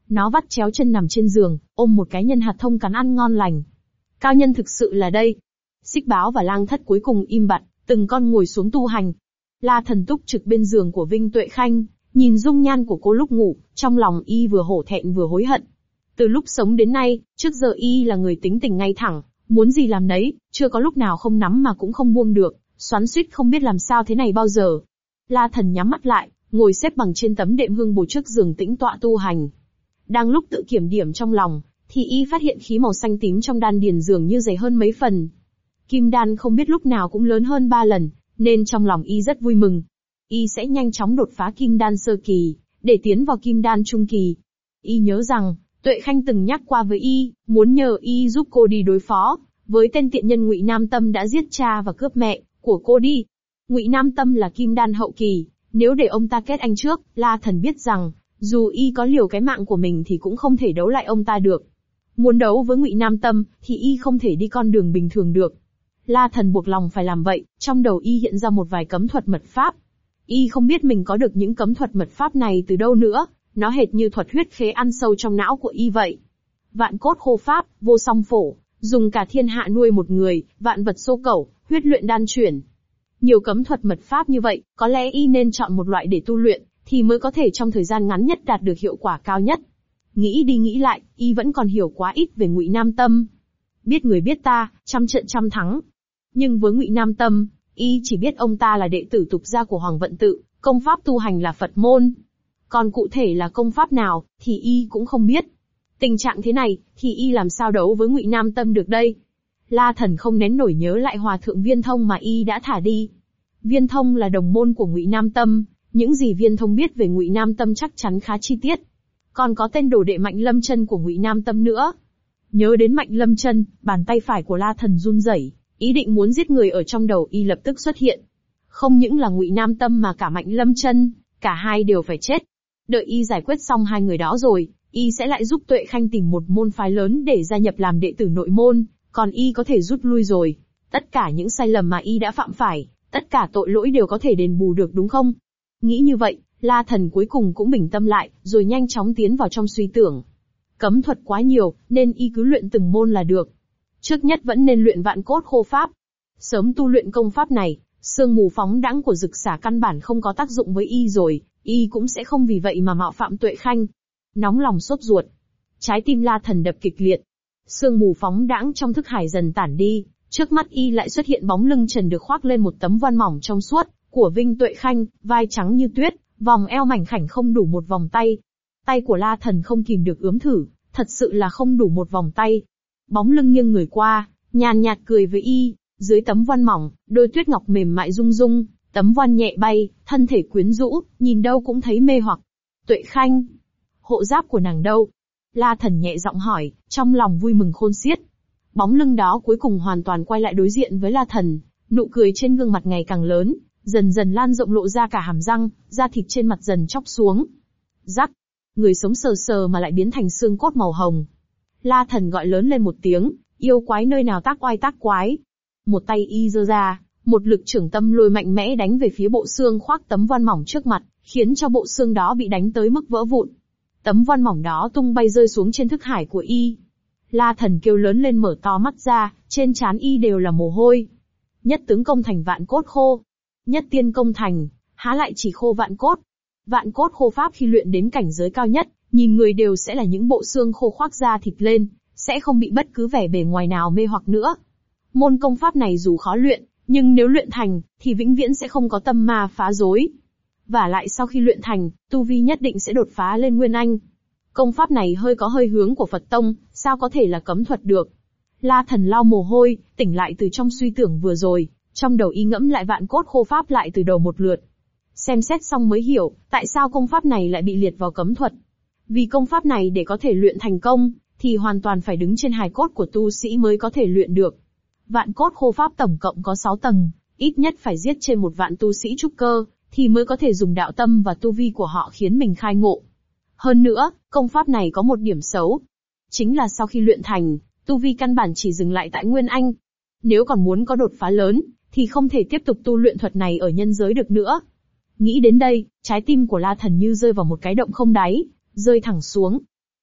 Nó vắt chéo chân nằm trên giường, ôm một cái nhân hạt thông cắn ăn ngon lành. Cao nhân thực sự là đây. Xích Báo và Lang Thất cuối cùng im bặt, từng con ngồi xuống tu hành. La Thần túc trực bên giường của Vinh Tuệ Khanh, nhìn dung nhan của cô lúc ngủ, trong lòng y vừa hổ thẹn vừa hối hận. Từ lúc sống đến nay, trước giờ y là người tính tình ngay thẳng, muốn gì làm nấy, chưa có lúc nào không nắm mà cũng không buông được, xoắn xuýt không biết làm sao thế này bao giờ. La Thần nhắm mắt lại, ngồi xếp bằng trên tấm đệm hương bồ trước giường tĩnh tọa tu hành. Đang lúc tự kiểm điểm trong lòng, thì y phát hiện khí màu xanh tím trong đan điền dường như dày hơn mấy phần. Kim đan không biết lúc nào cũng lớn hơn 3 lần, nên trong lòng y rất vui mừng. Y sẽ nhanh chóng đột phá kim đan sơ kỳ, để tiến vào kim đan trung kỳ. Y nhớ rằng, Tuệ Khanh từng nhắc qua với y, muốn nhờ y giúp cô đi đối phó với tên tiện nhân Ngụy Nam Tâm đã giết cha và cướp mẹ của cô đi. Ngụy Nam Tâm là kim đan hậu kỳ, nếu để ông ta kết anh trước, La Thần biết rằng, dù y có liều cái mạng của mình thì cũng không thể đấu lại ông ta được. Muốn đấu với Ngụy Nam Tâm, thì y không thể đi con đường bình thường được. La Thần buộc lòng phải làm vậy, trong đầu y hiện ra một vài cấm thuật mật pháp. Y không biết mình có được những cấm thuật mật pháp này từ đâu nữa, nó hệt như thuật huyết khế ăn sâu trong não của y vậy. Vạn cốt khô pháp, vô song phổ, dùng cả thiên hạ nuôi một người, vạn vật xô cẩu, huyết luyện đan chuyển. Nhiều cấm thuật mật pháp như vậy, có lẽ y nên chọn một loại để tu luyện, thì mới có thể trong thời gian ngắn nhất đạt được hiệu quả cao nhất. Nghĩ đi nghĩ lại, y vẫn còn hiểu quá ít về Ngụy Nam Tâm. Biết người biết ta, trăm trận trăm thắng. Nhưng với Ngụy Nam Tâm, y chỉ biết ông ta là đệ tử tục gia của Hoàng Vận Tự, công pháp tu hành là Phật môn. Còn cụ thể là công pháp nào, thì y cũng không biết. Tình trạng thế này, thì y làm sao đấu với Ngụy Nam Tâm được đây? La Thần không nén nổi nhớ lại Hòa thượng Viên Thông mà y đã thả đi. Viên Thông là đồng môn của Ngụy Nam Tâm, những gì Viên Thông biết về Ngụy Nam Tâm chắc chắn khá chi tiết. Còn có tên đồ đệ Mạnh Lâm Chân của Ngụy Nam Tâm nữa. Nhớ đến Mạnh Lâm Chân, bàn tay phải của La Thần run rẩy, ý định muốn giết người ở trong đầu y lập tức xuất hiện. Không những là Ngụy Nam Tâm mà cả Mạnh Lâm Chân, cả hai đều phải chết. Đợi y giải quyết xong hai người đó rồi, y sẽ lại giúp Tuệ Khanh tìm một môn phái lớn để gia nhập làm đệ tử nội môn, còn y có thể rút lui rồi. Tất cả những sai lầm mà y đã phạm phải, tất cả tội lỗi đều có thể đền bù được đúng không? Nghĩ như vậy, La Thần cuối cùng cũng bình tâm lại, rồi nhanh chóng tiến vào trong suy tưởng. Cấm thuật quá nhiều, nên y cứ luyện từng môn là được. Trước nhất vẫn nên luyện vạn cốt khô pháp. Sớm tu luyện công pháp này, sương mù phóng đãng của Dực Xả căn bản không có tác dụng với y rồi, y cũng sẽ không vì vậy mà mạo phạm Tuệ Khanh. Nóng lòng sốt ruột, trái tim La Thần đập kịch liệt. Sương mù phóng đãng trong thức hải dần tản đi, trước mắt y lại xuất hiện bóng lưng trần được khoác lên một tấm voan mỏng trong suốt của Vinh Tuệ Khanh, vai trắng như tuyết, vòng eo mảnh khảnh không đủ một vòng tay. Tay của La Thần không kìm được ướm thử, thật sự là không đủ một vòng tay. Bóng lưng nghiêng người qua, nhàn nhạt cười với y, dưới tấm voan mỏng, đôi tuyết ngọc mềm mại rung rung, tấm voan nhẹ bay, thân thể quyến rũ, nhìn đâu cũng thấy mê hoặc. Tuệ Khanh, hộ giáp của nàng đâu? La Thần nhẹ giọng hỏi, trong lòng vui mừng khôn xiết. Bóng lưng đó cuối cùng hoàn toàn quay lại đối diện với La Thần, nụ cười trên gương mặt ngày càng lớn, dần dần lan rộng lộ ra cả hàm răng, da thịt trên mặt dần chóc xuống. Rắc, người sống sờ sờ mà lại biến thành xương cốt màu hồng. La Thần gọi lớn lên một tiếng, yêu quái nơi nào tác oai tác quái. Một tay y giơ ra, một lực trưởng tâm lôi mạnh mẽ đánh về phía bộ xương khoác tấm voan mỏng trước mặt, khiến cho bộ xương đó bị đánh tới mức vỡ vụn. Tấm voan mỏng đó tung bay rơi xuống trên thức hải của y. La Thần kêu lớn lên mở to mắt ra, trên trán y đều là mồ hôi. Nhất tướng công thành vạn cốt khô. Nhất tiên công thành, há lại chỉ khô vạn cốt. Vạn cốt khô pháp khi luyện đến cảnh giới cao nhất, nhìn người đều sẽ là những bộ xương khô khoác da thịt lên, sẽ không bị bất cứ vẻ bề ngoài nào mê hoặc nữa. Môn công pháp này dù khó luyện, nhưng nếu luyện thành, thì vĩnh viễn sẽ không có tâm ma phá rối. Và lại sau khi luyện thành, tu vi nhất định sẽ đột phá lên Nguyên Anh. Công pháp này có hơi hướng của Phật Tông, sao có thể là cấm thuật được? La Thần lau mồ hôi, tỉnh lại từ trong suy tưởng vừa rồi, trong đầu y ngẫm lại vạn cốt khô pháp lại từ đầu một lượt. Xem xét xong mới hiểu, tại sao công pháp này lại bị liệt vào cấm thuật. Vì công pháp này để có thể luyện thành công, thì hoàn toàn phải đứng trên hài cốt của tu sĩ mới có thể luyện được. Vạn cốt khô pháp tổng cộng có 6 tầng, ít nhất phải giết trên 1 vạn tu sĩ trúc cơ, thì mới có thể dùng đạo tâm và tu vi của họ khiến mình khai ngộ. Hơn nữa, công pháp này có một điểm xấu. Chính là sau khi luyện thành, tu vi căn bản chỉ dừng lại tại Nguyên Anh. Nếu còn muốn có đột phá lớn, thì không thể tiếp tục tu luyện thuật này ở nhân giới được nữa. Nghĩ đến đây, trái tim của La Thần như rơi vào một cái động không đáy, rơi thẳng xuống.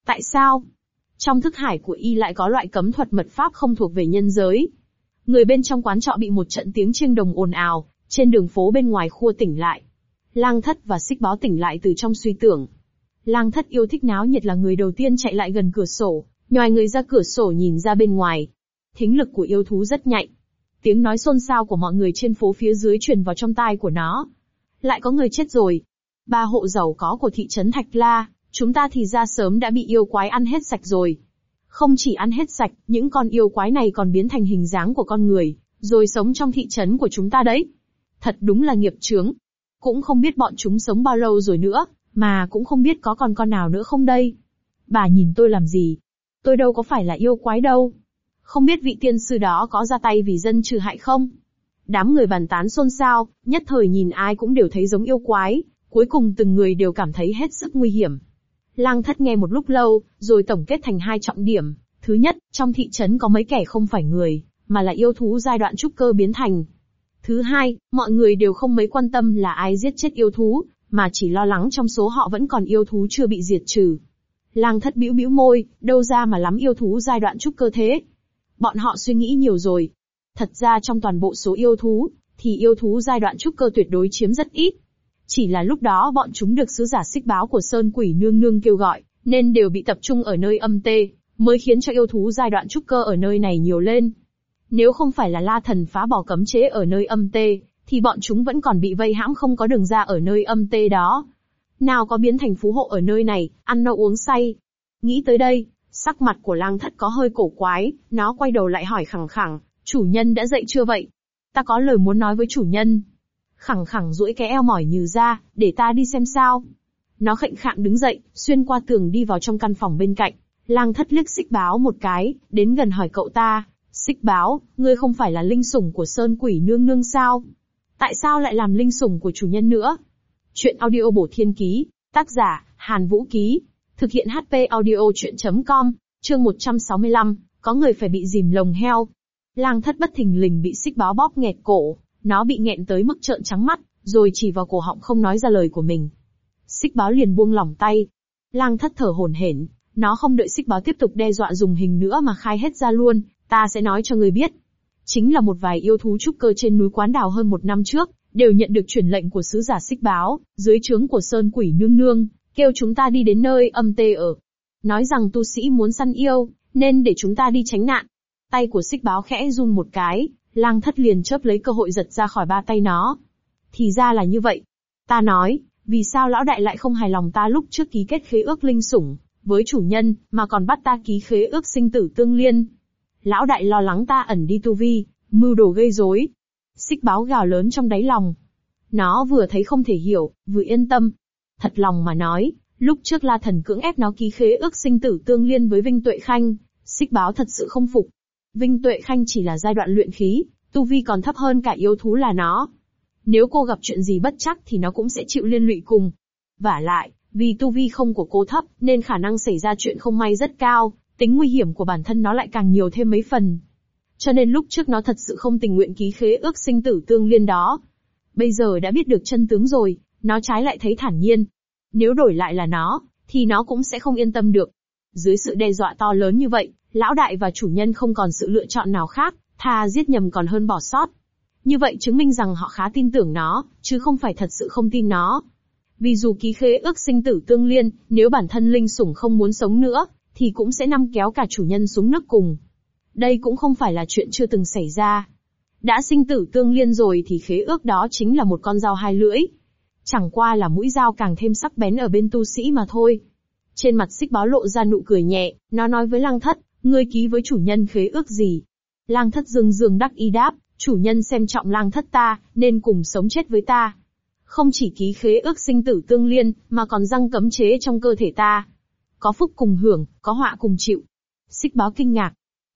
Tại sao? Trong thức hải của y lại có loại cấm thuật mật pháp không thuộc về nhân giới. Người bên trong quán trọ bị một trận tiếng chiêng đồng ồn ào, trên đường phố bên ngoài khua tỉnh lại. Lang Thất và Xích Báo tỉnh lại từ trong suy tưởng. Lang Thất yêu thích náo nhiệt là người đầu tiên chạy lại gần cửa sổ, nhoài người ra cửa sổ nhìn ra bên ngoài. Thính lực của yêu thú rất nhạy. Tiếng nói xôn xao của mọi người trên phố phía dưới truyền vào trong tai của nó. Lại có người chết rồi. 3 hộ giàu có của thị trấn Thạch La, chúng ta thì ra sớm đã bị yêu quái ăn hết sạch rồi. Không chỉ ăn hết sạch, những con yêu quái này còn biến thành hình dáng của con người, rồi sống trong thị trấn của chúng ta đấy. Thật đúng là nghiệp chướng. Cũng không biết bọn chúng sống bao lâu rồi nữa, mà cũng không biết có còn con nào nữa không đây. Bà nhìn tôi làm gì? Tôi đâu có phải là yêu quái đâu. Không biết vị tiên sư đó có ra tay vì dân trừ hại không? Đám người bàn tán xôn xao, nhất thời nhìn ai cũng đều thấy giống yêu quái, cuối cùng từng người đều cảm thấy hết sức nguy hiểm. Lang Thất nghe một lúc lâu, rồi tổng kết thành 2 trọng điểm. Thứ nhất, trong thị trấn có mấy kẻ không phải người, mà là yêu thú giai đoạn trúc cơ biến thành. Thứ hai, mọi người đều không mấy quan tâm là ai giết chết yêu thú, mà chỉ lo lắng trong số họ vẫn còn yêu thú chưa bị diệt trừ. Lang Thất bĩu bĩu môi, đâu ra mà lắm yêu thú giai đoạn trúc cơ thế. Bọn họ suy nghĩ nhiều rồi. Thật ra trong toàn bộ số yêu thú, thì yêu thú giai đoạn trúc cơ tuyệt đối chiếm rất ít. Chỉ là lúc đó bọn chúng được sứ giả Xích Báo của Sơn Quỷ Nương Nương kêu gọi, nên đều bị tập trung ở nơi âm tê, mới khiến cho yêu thú giai đoạn trúc cơ ở nơi này nhiều lên. Nếu không phải là La Thần phá bỏ cấm chế ở nơi âm tê, thì bọn chúng vẫn còn bị vây hãm không có đường ra ở nơi âm tê đó. Nào có biến thành phú hộ ở nơi này, ăn no uống say. Nghĩ tới đây, sắc mặt của Lang Thất có hơi cổ quái, nó quay đầu lại hỏi khẳng khẳng, chủ nhân đã dậy chưa vậy? Ta có lời muốn nói với chủ nhân. Khẳng khẳng duỗi cái eo mỏi nhừ ra, để ta đi xem sao. Nó khệnh khạng đứng dậy, xuyên qua tường đi vào trong căn phòng bên cạnh. Lang Thất liếc Xích Báo một cái, đến gần hỏi cậu ta, Xích Báo, ngươi không phải là linh sủng của Sơn Quỷ Nương Nương sao? Tại sao lại làm linh sủng của chủ nhân nữa? Chuyện audio bổ thiên ký, tác giả, Hàn Vũ Ký, thực hiện HP audio chuyện.com, chương 165, có người phải bị dìm lồng heo. Lang Thất bất thình lình bị Xích Báo bóp nghẹt cổ, nó bị nghẹn tới mức trợn trắng mắt, rồi chỉ vào cổ họng không nói ra lời của mình. Xích Báo liền buông lỏng tay. Lang Thất thở hổn hển, nó không đợi Xích Báo tiếp tục đe dọa dùng hình nữa mà khai hết ra luôn, ta sẽ nói cho ngươi biết. Chính là một vài yêu thú trúc cơ trên núi Quán Đào hơn 1 năm trước, đều nhận được truyền lệnh của sứ giả Xích Báo, dưới trướng của Sơn Quỷ Nương Nương, kêu chúng ta đi đến nơi âm tê ở. Nói rằng tu sĩ muốn săn yêu, nên để chúng ta đi tránh nạn. Tay của Xích Báo khẽ run một cái, Lang Thất liền chớp lấy cơ hội giật ra khỏi 3 tay nó. Thì ra là như vậy. Ta nói, vì sao lão đại lại không hài lòng ta lúc trước ký kết khế ước linh sủng với chủ nhân, mà còn bắt ta ký khế ước sinh tử tương liên? Lão đại lo lắng ta ẩn đi tu vi, mưu đồ gây rối. Xích Báo gào lớn trong đáy lòng. Nó vừa thấy không thể hiểu, vừa yên tâm. Thật lòng mà nói, lúc trước La Thần cưỡng ép nó ký khế ước sinh tử tương liên với Vinh Tuệ Khanh, Xích Báo thật sự không phục. Vinh Tuệ Khanh chỉ là giai đoạn luyện khí, tu vi còn thấp hơn cả yêu thú là nó. Nếu cô gặp chuyện gì bất trắc thì nó cũng sẽ chịu liên lụy cùng. Vả lại, vì tu vi không của cô thấp, nên khả năng xảy ra chuyện không may rất cao, tính nguy hiểm của bản thân nó lại càng nhiều thêm mấy phần. Cho nên lúc trước nó thật sự không tình nguyện ký khế ước sinh tử tương liên đó. Bây giờ đã biết được chân tướng rồi, nó trái lại thấy thản nhiên. Nếu đổi lại là nó, thì nó cũng sẽ không yên tâm được. Dưới sự đe dọa to lớn như vậy, lão đại và chủ nhân không còn sự lựa chọn nào khác, thà giết nhầm còn hơn bỏ sót. Như vậy chứng minh rằng họ khá tin tưởng nó, chứ không phải thật sự không tin nó. Vì dù ký khế ước sinh tử tương liên, nếu bản thân linh sủng không muốn sống nữa, thì cũng sẽ nắm kéo cả chủ nhân xuống nước cùng. Đây cũng không phải là chuyện chưa từng xảy ra. Đã sinh tử tương liên rồi thì khế ước đó chính là một con dao hai lưỡi. Chẳng qua là mũi dao càng thêm sắc bén ở bên tu sĩ mà thôi. Trên mặt Xích Báo lộ ra nụ cười nhẹ, nó nói với Lang Thất, ngươi ký với chủ nhân khế ước gì? Lang Thất dương dương đắc ý đáp, chủ nhân xem trọng Lang Thất ta, nên cùng sống chết với ta. Không chỉ ký khế ước sinh tử tương liên, mà còn răng cấm chế trong cơ thể ta. Có phúc cùng hưởng, có họa cùng chịu. Xích Báo kinh ngạc.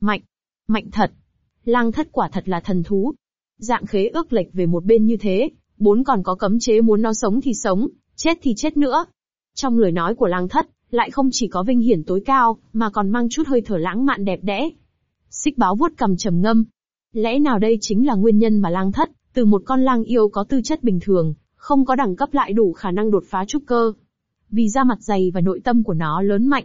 Mạnh thật. Lang Thất quả thật là thần thú. Dạng khế ước lệch về một bên như thế, 4 còn có cấm chế muốn nó sống thì sống, chết thì chết nữa. Trong lời nói của Lang Thất, lại không chỉ có vinh hiển tối cao, mà còn mang chút hơi thở lãng mạn đẹp đẽ. Xích Báo vuốt cằm trầm ngâm. Lẽ nào đây chính là nguyên nhân mà Lang Thất, từ một con lang yêu có tư chất bình thường, không có đẳng cấp lại đủ khả năng đột phá trúc cơ. Vì da mặt dày và nội tâm của nó lớn mạnh.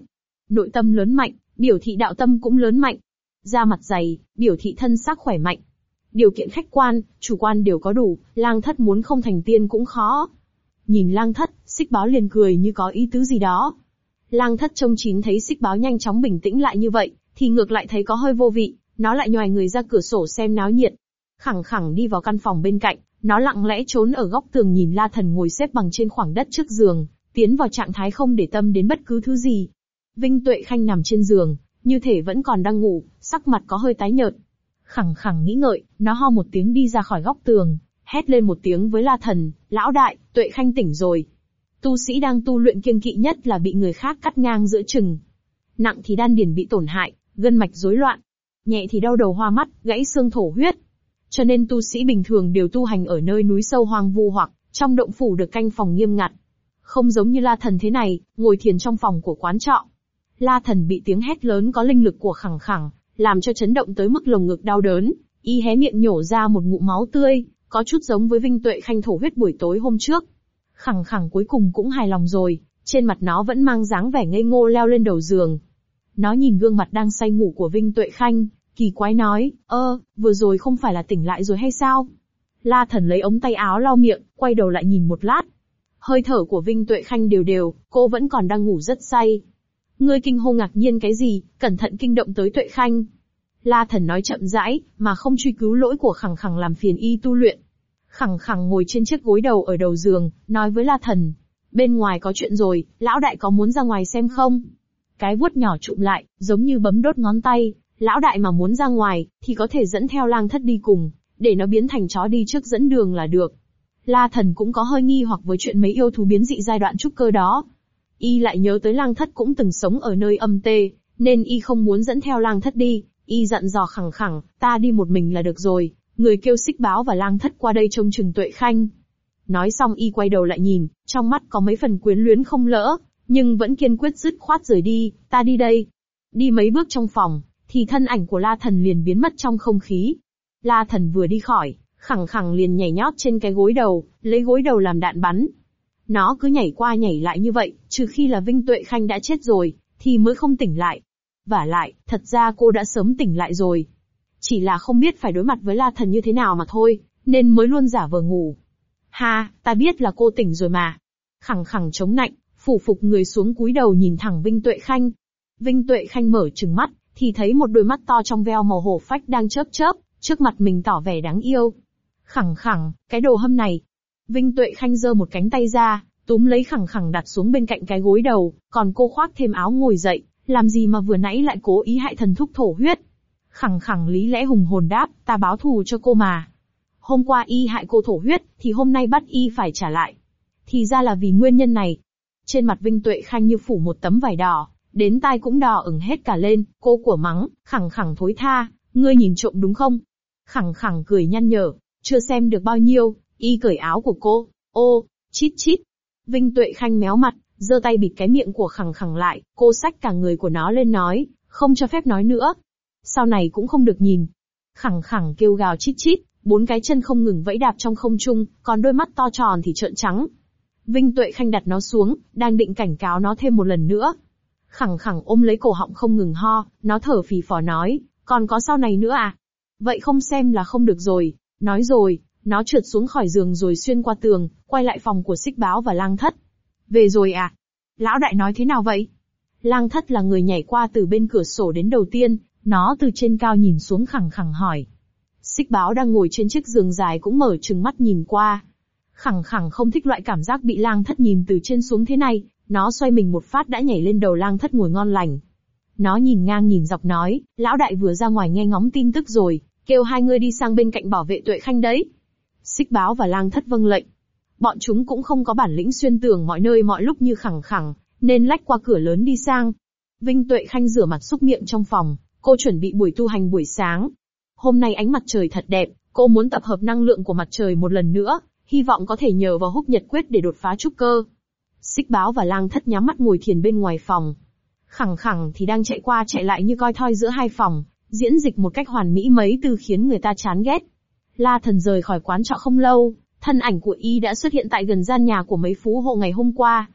nội tâm lớn mạnh, biểu thị đạo tâm cũng lớn mạnh. Da mặt dày, biểu thị thân xác khỏe mạnh. Điều kiện khách quan, chủ quan đều có đủ, Lang Thất muốn không thành tiên cũng khó. Nhìn Lang Thất, Xích Báo liền cười như có ý tứ gì đó. Lang Thất trông chín thấy Xích Báo nhanh chóng bình tĩnh lại như vậy, thì ngược lại thấy có hơi vô vị, nó lại nhoài người ra cửa sổ xem náo nhiệt. Khẳng khẳng đi vào căn phòng bên cạnh, nó lặng lẽ trốn ở góc tường nhìn La Thần ngồi xếp bằng trên khoảng đất trước giường, tiến vào trạng thái không để tâm đến bất cứ thứ gì. Vinh Tuệ Khanh nằm trên giường, như thể vẫn còn đang ngủ, sắc mặt có hơi tái nhợt. Khẳng khẳng nghĩ ngợi, nó ho một tiếng đi ra khỏi góc tường, hét lên một tiếng với La Thần, lão đại, Tuệ Khanh tỉnh rồi. Tu sĩ đang tu luyện kiêng kỵ nhất là bị người khác cắt ngang giữa chừng. Nặng thì đan điền bị tổn hại, gân mạch rối loạn. Nhẹ thì đau đầu hoa mắt, gãy xương thổ huyết. Cho nên tu sĩ bình thường đều tu hành ở nơi núi sâu hoang vu hoặc trong động phủ được canh phòng nghiêm ngặt. Không giống như La Thần thế này, ngồi thiền trong phòng của quán trọ. La Thần bị tiếng hét lớn có linh lực của khẳng khẳng, làm cho chấn động tới mức lồng ngực đau đớn, y hé miệng nhổ ra một ngụm máu tươi, có chút giống với Vinh Tuệ Khanh thổ huyết buổi tối hôm trước. Khẳng khẳng cuối cùng cũng hài lòng rồi, trên mặt nó vẫn mang dáng vẻ ngây ngô leo lên đầu giường. Nó nhìn gương mặt đang say ngủ của Vinh Tuệ Khanh, kỳ quái nói, vừa rồi không phải là tỉnh lại rồi hay sao? La Thần lấy ống tay áo lau miệng, quay đầu lại nhìn một lát. Hơi thở của Vinh Tuệ Khanh đều đều, cô vẫn còn đang ngủ rất say. Ngươi kinh hô ngạc nhiên cái gì, cẩn thận kinh động tới Tuệ Khanh. La Thần nói chậm rãi, mà không truy cứu lỗi của khẳng khẳng làm phiền y tu luyện. Khẳng khẳng ngồi trên chiếc gối đầu ở đầu giường, nói với La Thần. Bên ngoài có chuyện rồi, lão đại có muốn ra ngoài xem không? Cái vuốt nhỏ trụm lại, giống như bấm đốt ngón tay. Lão đại mà muốn ra ngoài, thì có thể dẫn theo Lang Thất đi cùng, để nó biến thành chó đi trước dẫn đường là được. La Thần cũng có hơi nghi hoặc với chuyện mấy yêu thú biến dị giai đoạn trúc cơ đó. Y lại nhớ tới Lang Thất cũng từng sống ở nơi âm tê, nên y không muốn dẫn theo Lang Thất đi. Y dặn dò khẳng khẳng, ta đi một mình là được rồi, người kêu Xích Báo và Lang Thất qua đây trông chừng Tuệ Khanh. Nói xong y quay đầu lại nhìn, trong mắt có mấy phần quyến luyến không lỡ, nhưng vẫn kiên quyết dứt khoát rời đi, ta đi đây. Đi mấy bước trong phòng, thì thân ảnh của La Thần liền biến mất trong không khí. La Thần vừa đi khỏi, khẳng khẳng liền nhảy nhót trên cái gối đầu, lấy gối đầu làm đạn bắn. Nó cứ nhảy qua nhảy lại như vậy, trừ khi là Vinh Tuệ Khanh đã chết rồi, thì mới không tỉnh lại. Vả lại, thật ra cô đã sớm tỉnh lại rồi. Chỉ là không biết phải đối mặt với La Thần như thế nào mà thôi, nên mới luôn giả vờ ngủ. Ha, ta biết là cô tỉnh rồi mà. Khẳng khẳng chống nạnh, phủ phục người xuống cúi đầu nhìn thẳng Vinh Tuệ Khanh. Vinh Tuệ Khanh mở trừng mắt, thì thấy một đôi mắt to trong veo màu hổ phách đang chớp chớp, trước mặt mình tỏ vẻ đáng yêu. Khẳng khẳng, cái đồ hâm này. Vinh Tuệ Khanh giơ một cánh tay ra, túm lấy khẳng khẳng đặt xuống bên cạnh cái gối đầu, còn cô khoác thêm áo ngồi dậy, làm gì mà vừa nãy lại cố ý hại thần thúc thổ huyết. Khẳng khẳng lý lẽ hùng hồn đáp, ta báo thù cho cô mà. Hôm qua y hại cô thổ huyết, thì hôm nay bắt y phải trả lại. Thì ra là vì nguyên nhân này. Trên mặt Vinh Tuệ Khanh như phủ một tấm vải đỏ, đến tai cũng đỏ ửng hết cả lên, cô của mắng, khẳng khẳng thối tha, ngươi nhìn trộm đúng không? Khẳng khẳng cười nhăn nhở, chưa xem được bao nhiêu, y cởi áo của cô, ô, chít chít. Vinh Tuệ Khanh méo mặt, giơ tay bịt cái miệng của khẳng khẳng lại, cô xách cả người của nó lên nói, không cho phép nói nữa. Sau này cũng không được nhìn. Khẳng khẳng kêu gào chít chít, bốn cái chân không ngừng vẫy đạp trong không trung, còn đôi mắt to tròn thì trợn trắng. Vinh Tuệ Khanh đặt nó xuống, đang định cảnh cáo nó thêm một lần nữa. Khẳng khẳng ôm lấy cổ họng không ngừng ho, nó thở phì phò nói, còn có sau này nữa à? Vậy không xem là không được rồi. Nói rồi, nó trượt xuống khỏi giường rồi xuyên qua tường, quay lại phòng của Xích Báo và Lang Thất. Về rồi à? Lão đại nói thế nào vậy? Lang Thất là người nhảy qua từ bên cửa sổ đến đầu tiên, nó từ trên cao nhìn xuống khẳng khẳng hỏi. Xích Báo đang ngồi trên chiếc giường dài cũng mở trừng mắt nhìn qua. Khẳng khẳng không thích loại cảm giác bị Lang Thất nhìn từ trên xuống thế này, nó xoay mình một phát đã nhảy lên đầu Lang Thất ngồi ngon lành. Nó nhìn ngang nhìn dọc nói, lão đại vừa ra ngoài nghe ngóng tin tức rồi, kêu hai người đi sang bên cạnh bảo vệ Tuệ Khanh đấy. Xích Báo và Lang Thất vâng lệnh. Bọn chúng cũng không có bản lĩnh xuyên tường mọi nơi mọi lúc như khẳng khẳng, nên lách qua cửa lớn đi sang. Vinh Tuệ Khanh rửa mặt xúc miệng trong phòng, cô chuẩn bị buổi tu hành buổi sáng. Hôm nay ánh mặt trời thật đẹp, cô muốn tập hợp năng lượng của mặt trời một lần nữa, hy vọng có thể nhờ vào húc nhật quyết để đột phá trúc cơ. Xích Báo và Lang Thất nhắm mắt ngồi thiền bên ngoài phòng. Khẳng khẳng thì đang chạy qua chạy lại như coi thoi giữa hai phòng, diễn dịch một cách hoàn mỹ mấy từ khiến người ta chán ghét. La Thần rời khỏi quán trọ không lâu, thân ảnh của y đã xuất hiện tại gần gian nhà của mấy phú hộ ngày hôm qua.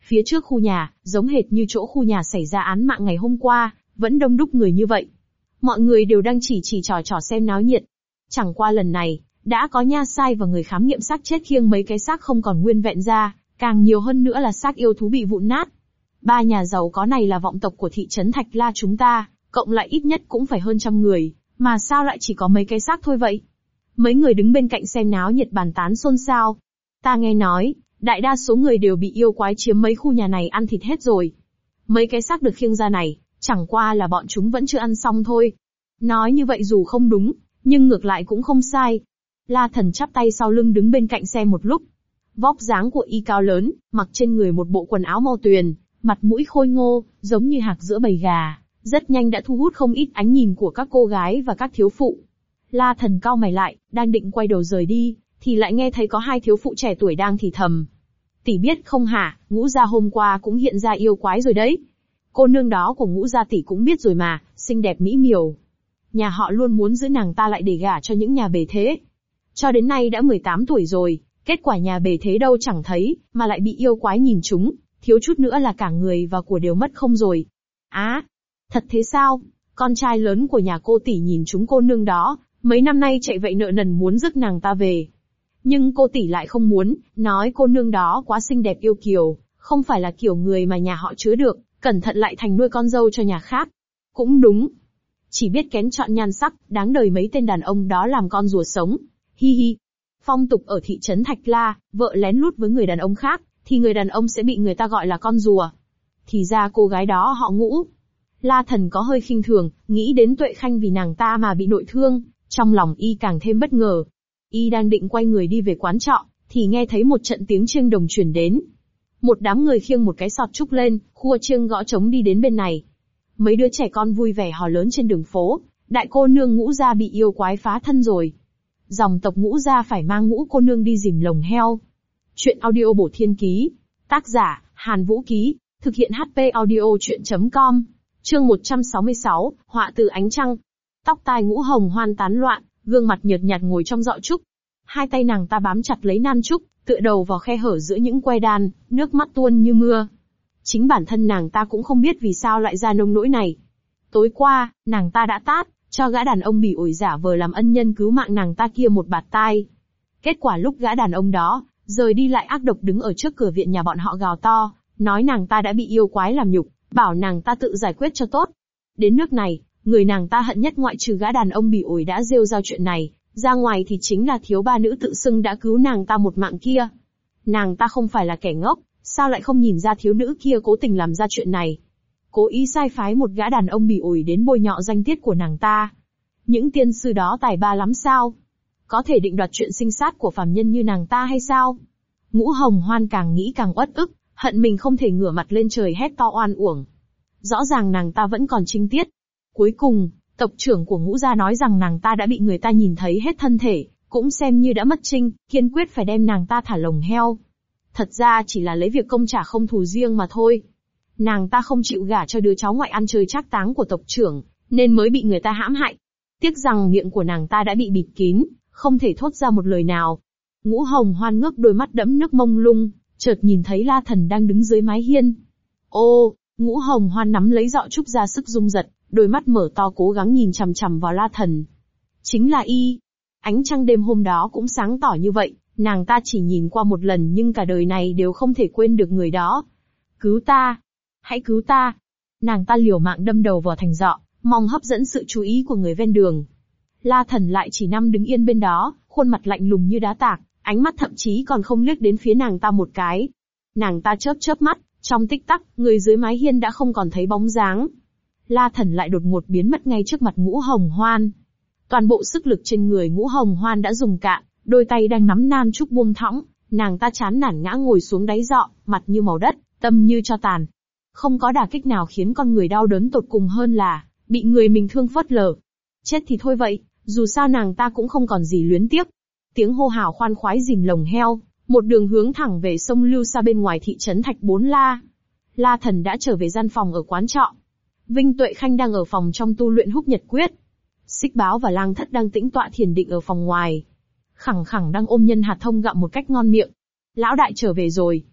Phía trước khu nhà, giống hệt như chỗ khu nhà xảy ra án mạng ngày hôm qua, vẫn đông đúc người như vậy. Mọi người đều đang chỉ trò xem náo nhiệt. Chẳng qua lần này, đã có nha sai và người khám nghiệm xác chết khiêng mấy cái xác không còn nguyên vẹn ra, càng nhiều hơn nữa là xác yêu thú bị vụn nát. 3 nhà giàu có này là vọng tộc của thị trấn Thạch La chúng ta, cộng lại ít nhất cũng phải hơn 100 người, mà sao lại chỉ có mấy cái xác thôi vậy? Mấy người đứng bên cạnh xem náo nhiệt bàn tán xôn xao. Ta nghe nói, đại đa số người đều bị yêu quái chiếm mấy khu nhà này ăn thịt hết rồi. Mấy cái xác được khiêng ra này, chẳng qua là bọn chúng vẫn chưa ăn xong thôi. Nói như vậy dù không đúng, nhưng ngược lại cũng không sai. La Thần chắp tay sau lưng đứng bên cạnh xem một lúc. Vóc dáng của y cao lớn, mặc trên người một bộ quần áo màu tuyền, mặt mũi khôi ngô, giống như hạc giữa bầy gà, rất nhanh đã thu hút không ít ánh nhìn của các cô gái và các thiếu phụ. La Thần cau mày lại, đang định quay đầu rời đi, thì lại nghe thấy có 2 thiếu phụ trẻ tuổi đang thì thầm. Tỷ biết không hả, Ngũ gia hôm qua cũng hiện ra yêu quái rồi đấy. Cô nương đó của Ngũ gia tỷ cũng biết rồi mà, xinh đẹp mỹ miều. Nhà họ luôn muốn giữ nàng ta lại để gả cho những nhà bề thế. Cho đến nay đã 18 tuổi rồi, kết quả nhà bề thế đâu chẳng thấy, mà lại bị yêu quái nhìn trúng, thiếu chút nữa là cả người và của đều mất không rồi. Á, thật thế sao? Con trai lớn của nhà cô tỷ nhìn trúng cô nương đó, mấy năm nay chạy vậy nợ nần muốn rước nàng ta về. Nhưng cô tỷ lại không muốn, nói cô nương đó quá xinh đẹp yêu kiều, không phải là kiểu người mà nhà họ chứa được, cẩn thận lại thành nuôi con dâu cho nhà khác. Cũng đúng. Chỉ biết kén chọn nhan sắc, đáng đời mấy tên đàn ông đó làm con rùa sống. Hi hi. Phong tục ở thị trấn Thạch La, vợ lén lút với người đàn ông khác, thì người đàn ông sẽ bị người ta gọi là con rùa. Thì ra cô gái đó họ Ngũ. La Thần có hơi khinh thường, nghĩ đến Tuệ Khanh vì nàng ta mà bị nội thương, trong lòng y càng thêm bất ngờ. Y đang định quay người đi về quán trọ, thì nghe thấy một trận tiếng chiêng đồng truyền đến. Một đám người khiêng một cái sọt trúc lên, khua chiêng gõ trống đi đến bên này. Mấy đứa trẻ con vui vẻ hò lớn trên đường phố, đại cô nương Ngũ gia bị yêu quái phá thân rồi. Dòng tộc Ngũ gia phải mang Ngũ cô nương đi dìm lồng heo. Chuyện audio bổ thiên ký. Tác giả, Hàn Vũ Ký. Thực hiện HP audio chuyện.com. Chương 166, họa từ ánh trăng. Tóc tai Ngũ Hồng Hoan tán loạn, gương mặt nhợt nhạt ngồi trong giọ trúc. 2 tay nàng ta bám chặt lấy nan trúc, tựa đầu vào khe hở giữa những que đan, nước mắt tuôn như mưa. Chính bản thân nàng ta cũng không biết vì sao lại ra nông nỗi này. Tối qua, nàng ta đã tát cho gã đàn ông bỉ ổi giả vờ làm ân nhân cứu mạng nàng ta kia một bạt tai. Kết quả lúc gã đàn ông đó rời đi lại ác độc đứng ở trước cửa viện nhà bọn họ gào to, nói nàng ta đã bị yêu quái làm nhục, bảo nàng ta tự giải quyết cho tốt. Đến nước này, người nàng ta hận nhất ngoại trừ gã đàn ông bỉ ổi đã rêu rao chuyện này, ra ngoài thì chính là thiếu ba nữ tự xưng đã cứu nàng ta một mạng kia. Nàng ta không phải là kẻ ngốc, sao lại không nhìn ra thiếu nữ kia cố tình làm ra chuyện này. Cố ý sai phái một gã đàn ông bỉ ổi đến bôi nhọ danh tiết của nàng ta. Những tiên sư đó tài ba lắm sao? Có thể định đoạt chuyện sinh sát của phàm nhân như nàng ta hay sao? Ngũ Hồng Hoan càng nghĩ càng uất ức, hận mình không thể ngửa mặt lên trời hét to oan uổng. Rõ ràng nàng ta vẫn còn trinh tiết. Cuối cùng, tộc trưởng của Ngũ gia nói rằng nàng ta đã bị người ta nhìn thấy hết thân thể, cũng xem như đã mất trinh, kiên quyết phải đem nàng ta thả lồng heo. Thật ra chỉ là lấy việc công trả không thù riêng mà thôi. Nàng ta không chịu gả cho đứa cháu ngoại ăn chơi trác táng của tộc trưởng, nên mới bị người ta hãm hại. Tiếc rằng miệng của nàng ta đã bị bịt kín, không thể thốt ra một lời nào. Ngũ Hồng Hoan ngước đôi mắt đẫm nước mông lung, chợt nhìn thấy La Thần đang đứng dưới mái hiên. Ô, Ngũ Hồng Hoan nắm lấy giọ trúc ra sức rung giật, đôi mắt mở to cố gắng nhìn chằm chằm vào La Thần. Chính là y. Ánh trăng đêm hôm đó cũng sáng tỏ như vậy, nàng ta chỉ nhìn qua một lần nhưng cả đời này đều không thể quên được người đó. Cứu ta! Hãy cứu ta! Nàng ta liều mạng đâm đầu vào thành giọ, mong hấp dẫn sự chú ý của người ven đường. La Thần lại chỉ nằm đứng yên bên đó, khuôn mặt lạnh lùng như đá tạc, ánh mắt thậm chí còn không liếc đến phía nàng ta một cái. Nàng ta chớp chớp mắt, trong tích tắc, người dưới mái hiên đã không còn thấy bóng dáng. La Thần lại đột ngột biến mất ngay trước mặt Ngũ Hồng Hoan. Toàn bộ sức lực trên người Ngũ Hồng Hoan đã dùng cạn, đôi tay đang nắm nan trúc buông thõng, nàng ta chán nản ngã ngồi xuống đáy giọ, mặt như màu đất, tâm như tro tàn. Không có đả kích nào khiến con người đau đớn tột cùng hơn là bị người mình thương phớt lờ. Chết thì thôi vậy, dù sao nàng ta cũng không còn gì luyến tiếc. Tiếng hô hào khoan khoái dìm lồng heo, một đường hướng thẳng về sông Lưu Sa bên ngoài thị trấn Thạch Bốn La. La Thần đã trở về gian phòng ở quán trọ. Vinh Tuệ Khanh đang ở phòng trong tu luyện Húc Nhật Quyết. Xích Báo và Lang Thất đang tĩnh tọa thiền định ở phòng ngoài. Khẳng Khẳng đang ôm nhân hạt thông gặm một cách ngon miệng. Lão đại trở về rồi.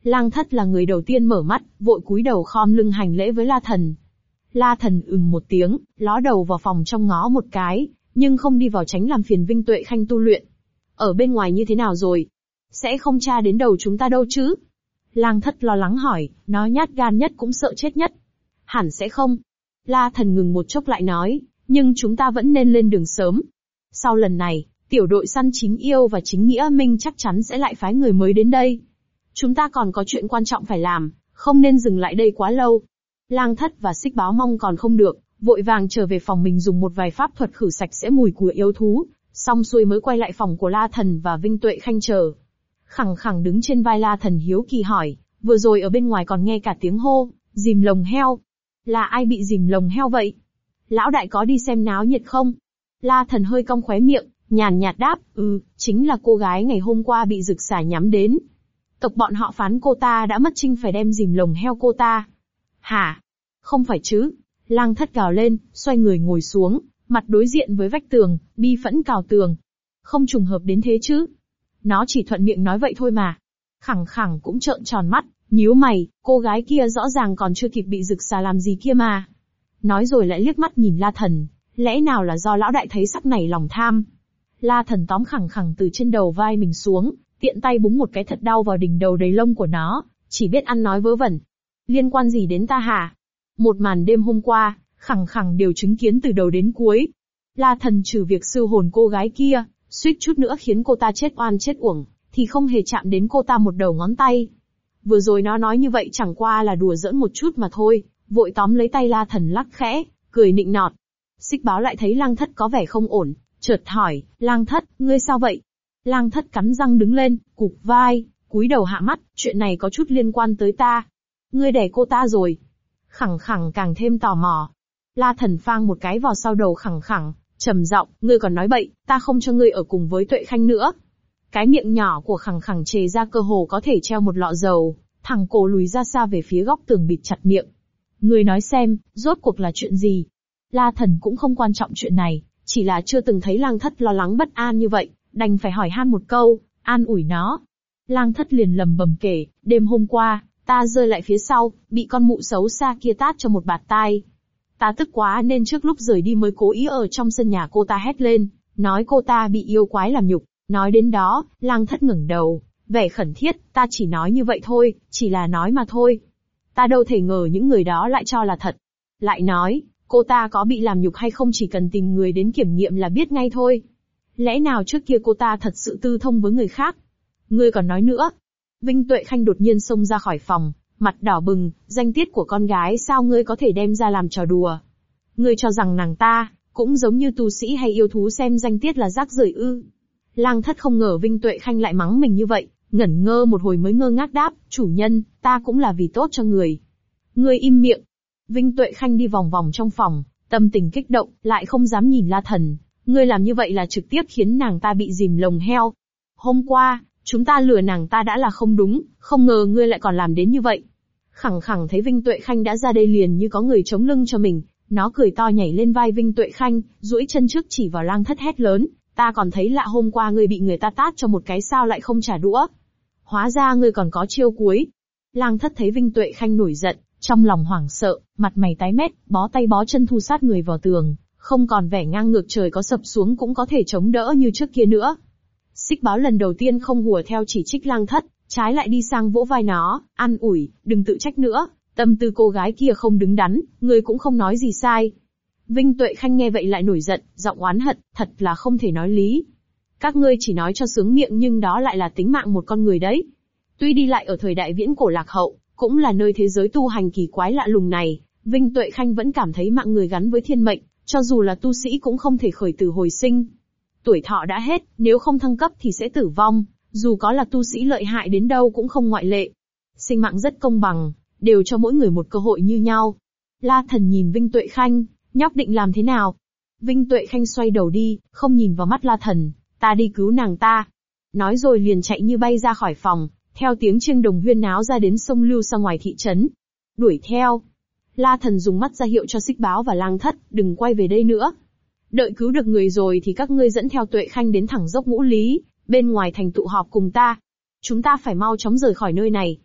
Lang Thất là người đầu tiên mở mắt, vội cúi đầu khom lưng hành lễ với La Thần. La Thần một tiếng, ló đầu vào phòng trong ngó một cái, nhưng không đi vào tránh làm phiền Vinh Tuệ Khanh tu luyện. Ở bên ngoài như thế nào rồi? Sẽ không tra đến đầu chúng ta đâu chứ? Lang Thất lo lắng hỏi, nó nhát gan nhất cũng sợ chết nhất. Hẳn sẽ không. La Thần ngừng một chốc lại nói, nhưng chúng ta vẫn nên lên đường sớm. Sau lần này, tiểu đội săn chính yêu và chính nghĩa minh chắc chắn sẽ lại phái người mới đến đây. Chúng ta còn có chuyện quan trọng phải làm, không nên dừng lại đây quá lâu. Lang Thất và Xích Báo mong còn không được, vội vàng trở về phòng mình dùng một vài pháp thuật khử sạch sẽ mùi của yêu thú, xong xuôi mới quay lại phòng của La Thần và Vinh Tuệ Khanh chờ. Khẳng khẳng đứng trên vai La Thần hiếu kỳ hỏi, vừa rồi ở bên ngoài còn nghe cả tiếng hô, dìm lồng heo. Là ai bị dìm lồng heo vậy? Lão đại có đi xem náo nhiệt không? La Thần hơi cong khóe miệng, nhàn nhạt đáp, chính là cô gái ngày hôm qua bị rực xả nhắm đến. Tộc bọn họ phán cô ta đã mất trinh phải đem dìm lồng heo cô ta. Hả? Không phải chứ? Lang Thất gào lên, xoay người ngồi xuống, mặt đối diện với vách tường, bi phẫn cào tường. Không trùng hợp đến thế chứ? Nó chỉ thuận miệng nói vậy thôi mà. Khẳng khẳng cũng trợn tròn mắt, nhíu mày, cô gái kia rõ ràng còn chưa kịp bị rực xà làm gì kia mà. Nói rồi lại liếc mắt nhìn La Thần, lẽ nào là do lão đại thấy sắc này lòng tham. La Thần tóm khẳng khẳng từ trên đầu vai mình xuống, tiện tay búng một cái thật đau vào đỉnh đầu đầy lông của nó, chỉ biết ăn nói vớ vẩn. Liên quan gì đến ta hả? Một màn đêm hôm qua, khẳng khẳng đều chứng kiến từ đầu đến cuối. La Thần trừ việc sư hồn cô gái kia, suýt chút nữa khiến cô ta chết oan chết uổng, thì không hề chạm đến cô ta một đầu ngón tay. Vừa rồi nó nói như vậy chẳng qua là đùa giỡn một chút mà thôi, vội tóm lấy tay La Thần lắc khẽ, cười nịnh nọt. Xích Báo lại thấy Lang Thất có vẻ không ổn, chợt hỏi, Lang Thất, ngươi sao vậy? Lang Thất cắn răng đứng lên, cụp vai, cúi đầu hạ mắt, chuyện này có chút liên quan tới ta. Ngươi đẻ cô ta rồi. Khẳng khẳng càng thêm tò mò. La Thần phang một cái vào sau đầu khẳng khẳng, trầm giọng, ngươi còn nói bậy, ta không cho ngươi ở cùng với Tuệ Khanh nữa. Cái miệng nhỏ của khẳng khẳng chề ra cơ hồ có thể treo một lọ dầu, thẳng cổ lùi ra xa về phía góc tường bịt chặt miệng. Ngươi nói xem, rốt cuộc là chuyện gì? La Thần cũng không quan trọng chuyện này, chỉ là chưa từng thấy Lang Thất lo lắng bất an như vậy, đành phải hỏi han một câu, an ủi nó. Lang Thất liền lầm bầm kể, đêm hôm qua, ta rơi lại phía sau, bị con mụ xấu xa kia tát cho một bạt tai. Ta tức quá nên trước lúc rời đi mới cố ý ở trong sân nhà cô ta hét lên, nói cô ta bị yêu quái làm nhục. Nói đến đó, Lang Thất ngẩng đầu, vẻ khẩn thiết, ta chỉ nói như vậy thôi, chỉ là nói mà thôi. Ta đâu thể ngờ những người đó lại cho là thật. Lại nói, cô ta có bị làm nhục hay không chỉ cần tìm người đến kiểm nghiệm là biết ngay thôi. Lẽ nào trước kia cô ta thật sự tư thông với người khác? Ngươi còn nói nữa. Vinh Tuệ Khanh đột nhiên xông ra khỏi phòng, mặt đỏ bừng, danh tiết của con gái sao ngươi có thể đem ra làm trò đùa? Ngươi cho rằng nàng ta, cũng giống như tu sĩ hay yêu thú xem danh tiết là rác rưởi ư? Lang Thất không ngờ Vinh Tuệ Khanh lại mắng mình như vậy, ngẩn ngơ một hồi mới ngơ ngác đáp, chủ nhân, ta cũng là vì tốt cho người. Ngươi im miệng. Vinh Tuệ Khanh đi vòng vòng trong phòng, tâm tình kích động, lại không dám nhìn La Thần. Ngươi làm như vậy là trực tiếp khiến nàng ta bị dìm lồng heo. Hôm qua, chúng ta lừa nàng ta đã là không đúng, không ngờ ngươi lại còn làm đến như vậy. Khẳng khẳng thấy Vinh Tuệ Khanh đã ra đây liền như có người chống lưng cho mình, nó cười to nhảy lên vai Vinh Tuệ Khanh, duỗi chân trước chỉ vào Lang Thất hét lớn, ta còn thấy lạ hôm qua ngươi bị người ta tát cho một cái sao lại không trả đũa. Hóa ra ngươi còn có chiêu cuối. Lang Thất thấy Vinh Tuệ Khanh nổi giận, trong lòng hoảng sợ, mặt mày tái mét, bó tay bó chân thu sát người vào tường, không còn vẻ ngang ngược trời có sập xuống cũng có thể chống đỡ như trước kia nữa. Xích Báo lần đầu tiên không hùa theo chỉ trích Lang Thất, trái lại đi sang vỗ vai nó, an ủi, đừng tự trách nữa, tâm tư cô gái kia không đứng đắn, ngươi cũng không nói gì sai. Vinh Tuệ Khanh nghe vậy lại nổi giận, giọng oán hận, thật là không thể nói lý. Các ngươi chỉ nói cho sướng miệng nhưng đó lại là tính mạng một con người đấy. Tuy đi lại ở thời đại viễn cổ lạc hậu, cũng là nơi thế giới tu hành kỳ quái lạ lùng này, Vinh Tuệ Khanh vẫn cảm thấy mạng người gắn với thiên mệnh, cho dù là tu sĩ cũng không thể khởi tử hồi sinh. Tuổi thọ đã hết, nếu không thăng cấp thì sẽ tử vong, dù có là tu sĩ lợi hại đến đâu cũng không ngoại lệ. Sinh mạng rất công bằng, đều cho mỗi người một cơ hội như nhau. La Thần nhìn Vinh Tuệ Khanh, nhóc định làm thế nào? Vinh Tuệ Khanh xoay đầu đi, không nhìn vào mắt La Thần, ta đi cứu nàng ta. Nói rồi liền chạy như bay ra khỏi phòng, theo tiếng chiêng đồng huyên náo ra đến sông Lưu ra ngoài thị trấn. Đuổi theo. La Thần dùng mắt ra hiệu cho Xích Báo và Lang Thất, đừng quay về đây nữa. Đợi cứu được người rồi thì các ngươi dẫn theo Tuệ Khanh đến thẳng dốc Ngũ Lý, bên ngoài thành tụ họp cùng ta. Chúng ta phải mau chóng rời khỏi nơi này.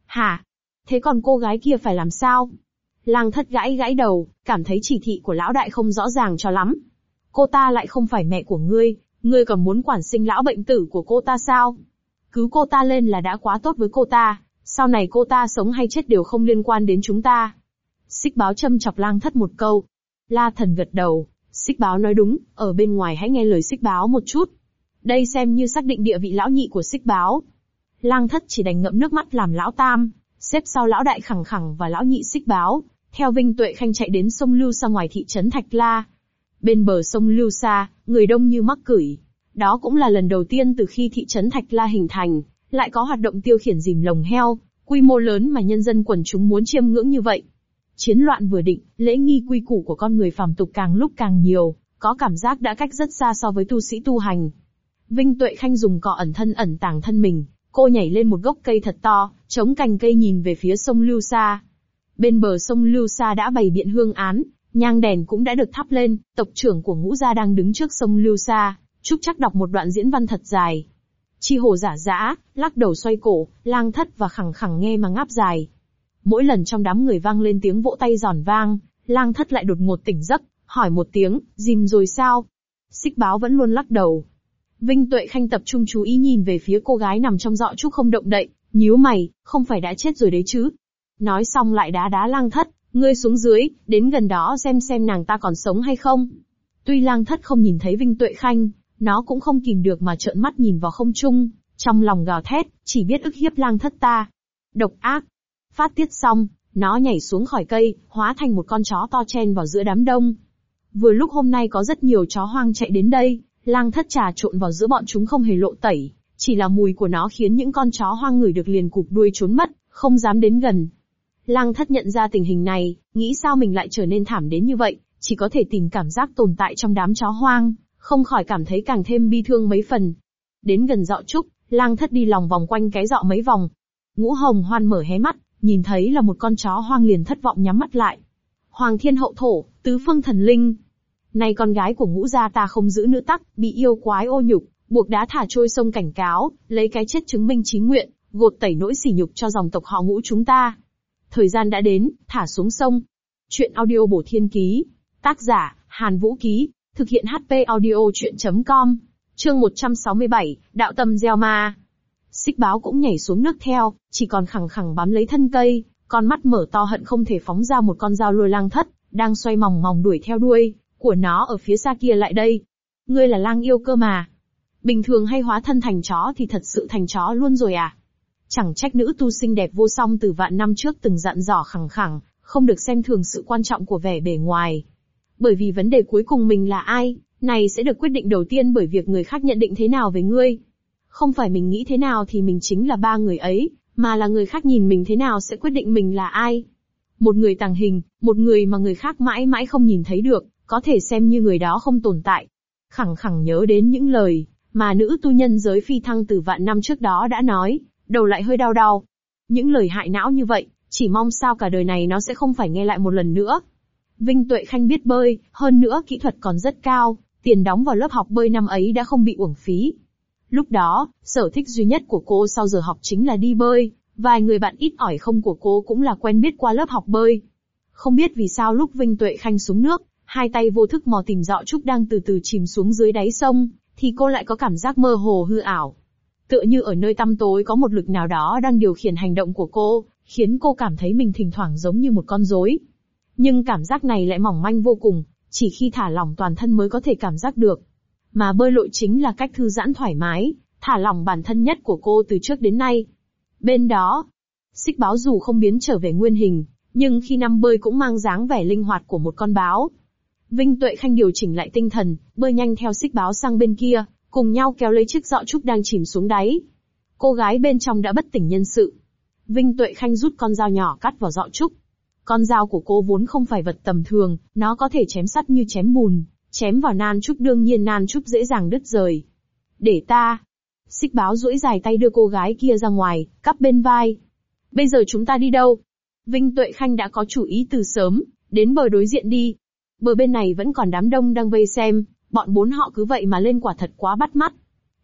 Hả? Thế còn cô gái kia phải làm sao? Lang Thất gãi gãi đầu, cảm thấy chỉ thị của lão đại không rõ ràng cho lắm. Cô ta lại không phải mẹ của ngươi còn muốn quản sinh lão bệnh tử của cô ta sao? Cứu cô ta lên là đã quá tốt với cô ta, sau này cô ta sống hay chết đều không liên quan đến chúng ta. Xích Báo châm chọc Lang Thất một câu. La Thần gật đầu, Xích Báo nói đúng, ở bên ngoài hãy nghe lời Xích Báo một chút. Đây xem như xác định địa vị lão nhị của Xích Báo. Lang Thất chỉ đành ngậm nước mắt làm lão tam, xếp sau lão đại Khẳng Khẳng và lão nhị Xích Báo, theo Vinh Tuệ Khanh chạy đến sông Lưu Sa ngoài thị trấn Thạch La. Bên bờ sông Lưu Sa, người đông như mắc cửi. Đó cũng là lần đầu tiên từ khi thị trấn Thạch La hình thành, lại có hoạt động tiêu khiển rìm lồng heo, quy mô lớn mà nhân dân quần chúng muốn chiêm ngưỡng như vậy. Chiến loạn vừa định, lễ nghi quy củ của con người phàm tục càng lúc càng nhiều, có cảm giác đã cách rất xa so với tu sĩ tu hành. Vinh Tuệ Khanh dùng cỏ ẩn tàng thân mình, cô nhảy lên một gốc cây thật to, chống cành cây nhìn về phía sông Lưu Sa. Bên bờ sông Lưu Sa đã bày biện hương án, nhang đèn cũng đã được thắp lên, tộc trưởng của Ngũ gia đang đứng trước sông Lưu Sa, Trúc Trắc đọc một đoạn diễn văn thật dài. Chi Hổ giả dã, lắc đầu xoay cổ, Lang Thất và Khẳng Khẳng nghe mà ngáp dài. Mỗi lần trong đám người vang lên tiếng vỗ tay giòn vang, Lang Thất lại đột ngột tỉnh giấc, hỏi một tiếng, dìm rồi sao? Xích Báo vẫn luôn lắc đầu. Vinh Tuệ Khanh tập trung chú ý nhìn về phía cô gái nằm trong giọ trúc không động đậy, nhíu mày, không phải đã chết rồi đấy chứ? Nói xong lại đá Lang Thất, ngươi xuống dưới, đến gần đó xem nàng ta còn sống hay không. Tuy Lang Thất không nhìn thấy Vinh Tuệ Khanh, nó cũng không kìm được mà trợn mắt nhìn vào không trung, trong lòng gào thét, chỉ biết ức hiếp Lang Thất ta. Độc ác. Phát tiết xong, nó nhảy xuống khỏi cây, hóa thành một con chó to chen vào giữa đám đông. Vừa lúc hôm nay có rất nhiều chó hoang chạy đến đây, Lang Thất trà trộn vào giữa bọn chúng không hề lộ tẩy, chỉ là mùi của nó khiến những con chó hoang ngửi được liền cụp đuôi trốn mất, không dám đến gần. Lang Thất nhận ra tình hình này, nghĩ sao mình lại trở nên thảm đến như vậy, chỉ có thể tìm cảm giác tồn tại trong đám chó hoang, không khỏi cảm thấy càng thêm bi thương mấy phần. Đến gần giọ trúc, Lang Thất đi lòng vòng quanh cái giọ mấy vòng. Ngũ Hồng Hoan mở hé mắt, nhìn thấy là một con chó hoang liền thất vọng nhắm mắt lại. Hoàng thiên hậu thổ, tứ phương thần linh. Này con gái của Ngũ gia ta không giữ nữ tắc, bị yêu quái ô nhục, buộc đá thả trôi sông cảnh cáo, lấy cái chết chứng minh chí nguyện, gột tẩy nỗi sỉ nhục cho dòng tộc họ Ngũ chúng ta. Thời gian đã đến, thả xuống sông. Chuyện audio bổ thiên ký. Tác giả, Hàn Vũ Ký. Thực hiện HP audio chuyện.com. Chương 167, Đạo tâm gieo ma. Xích Báo cũng nhảy xuống nước theo, chỉ còn Khẳng Khẳng bám lấy thân cây, con mắt mở to hận không thể phóng ra một con dao lôi Lang Thất, đang xoay mòng mòng đuổi theo đuôi của nó ở phía xa kia lại đây. Ngươi là lang yêu cơ mà. Bình thường hay hóa thân thành chó thì thật sự thành chó luôn rồi à? Chẳng trách nữ tu xinh đẹp vô song từ vạn năm trước từng dặn dò Khẳng Khẳng, không được xem thường sự quan trọng của vẻ bề ngoài. Bởi vì vấn đề cuối cùng mình là ai, này sẽ được quyết định đầu tiên bởi việc người khác nhận định thế nào về ngươi. Không phải mình nghĩ thế nào thì mình chính là ba người ấy, mà là người khác nhìn mình thế nào sẽ quyết định mình là ai. Một người tàng hình, một người mà người khác mãi mãi không nhìn thấy được, có thể xem như người đó không tồn tại. Khẳng Khẳng nhớ đến những lời mà nữ tu nhân giới phi thăng từ vạn năm trước đó đã nói, đầu lại hơi đau đau. Những lời hại não như vậy, chỉ mong sao cả đời này nó sẽ không phải nghe lại một lần nữa. Vinh Tuệ Khanh biết bơi, hơn nữa kỹ thuật còn rất cao, tiền đóng vào lớp học bơi năm ấy đã không bị uổng phí. Lúc đó, sở thích duy nhất của cô sau giờ học chính là đi bơi, vài người bạn ít ỏi không của cô cũng là quen biết qua lớp học bơi. Không biết vì sao lúc Vinh Tuệ Khanh xuống nước, hai tay vô thức mò tìm giọ trúc đang từ từ chìm xuống dưới đáy sông, thì cô lại có cảm giác mơ hồ hư ảo. Tựa như ở nơi tăm tối có một lực nào đó đang điều khiển hành động của cô, khiến cô cảm thấy mình thỉnh thoảng giống như một con rối. Nhưng cảm giác này lại mỏng manh vô cùng, chỉ khi thả lỏng toàn thân mới có thể cảm giác được. Mà bơi lội chính là cách thư giãn thoải mái, thả lỏng bản thân nhất của cô từ trước đến nay. Bên đó, Xích Báo dù không biến trở về nguyên hình, nhưng khi năm bơi cũng mang dáng vẻ linh hoạt của một con báo. Vinh Tuệ Khanh điều chỉnh lại tinh thần, bơi nhanh theo Xích Báo sang bên kia, cùng nhau kéo lấy chiếc giọ trúc đang chìm xuống đáy. Cô gái bên trong đã bất tỉnh nhân sự. Vinh Tuệ Khanh rút con dao nhỏ cắt vào giọ trúc. Con dao của cô vốn không phải vật tầm thường, nó có thể chém sắt như chém bùn, chém vào nan trúc đương nhiên nan trúc dễ dàng đứt rời. Để ta. Xích Báo duỗi dài tay đưa cô gái kia ra ngoài, cắp bên vai. Bây giờ chúng ta đi đâu? Vinh Tuệ Khanh đã có chủ ý từ sớm, đến bờ đối diện đi. Bờ bên này vẫn còn đám đông đang vây xem, bọn bốn họ cứ vậy mà lên quả thật quá bắt mắt.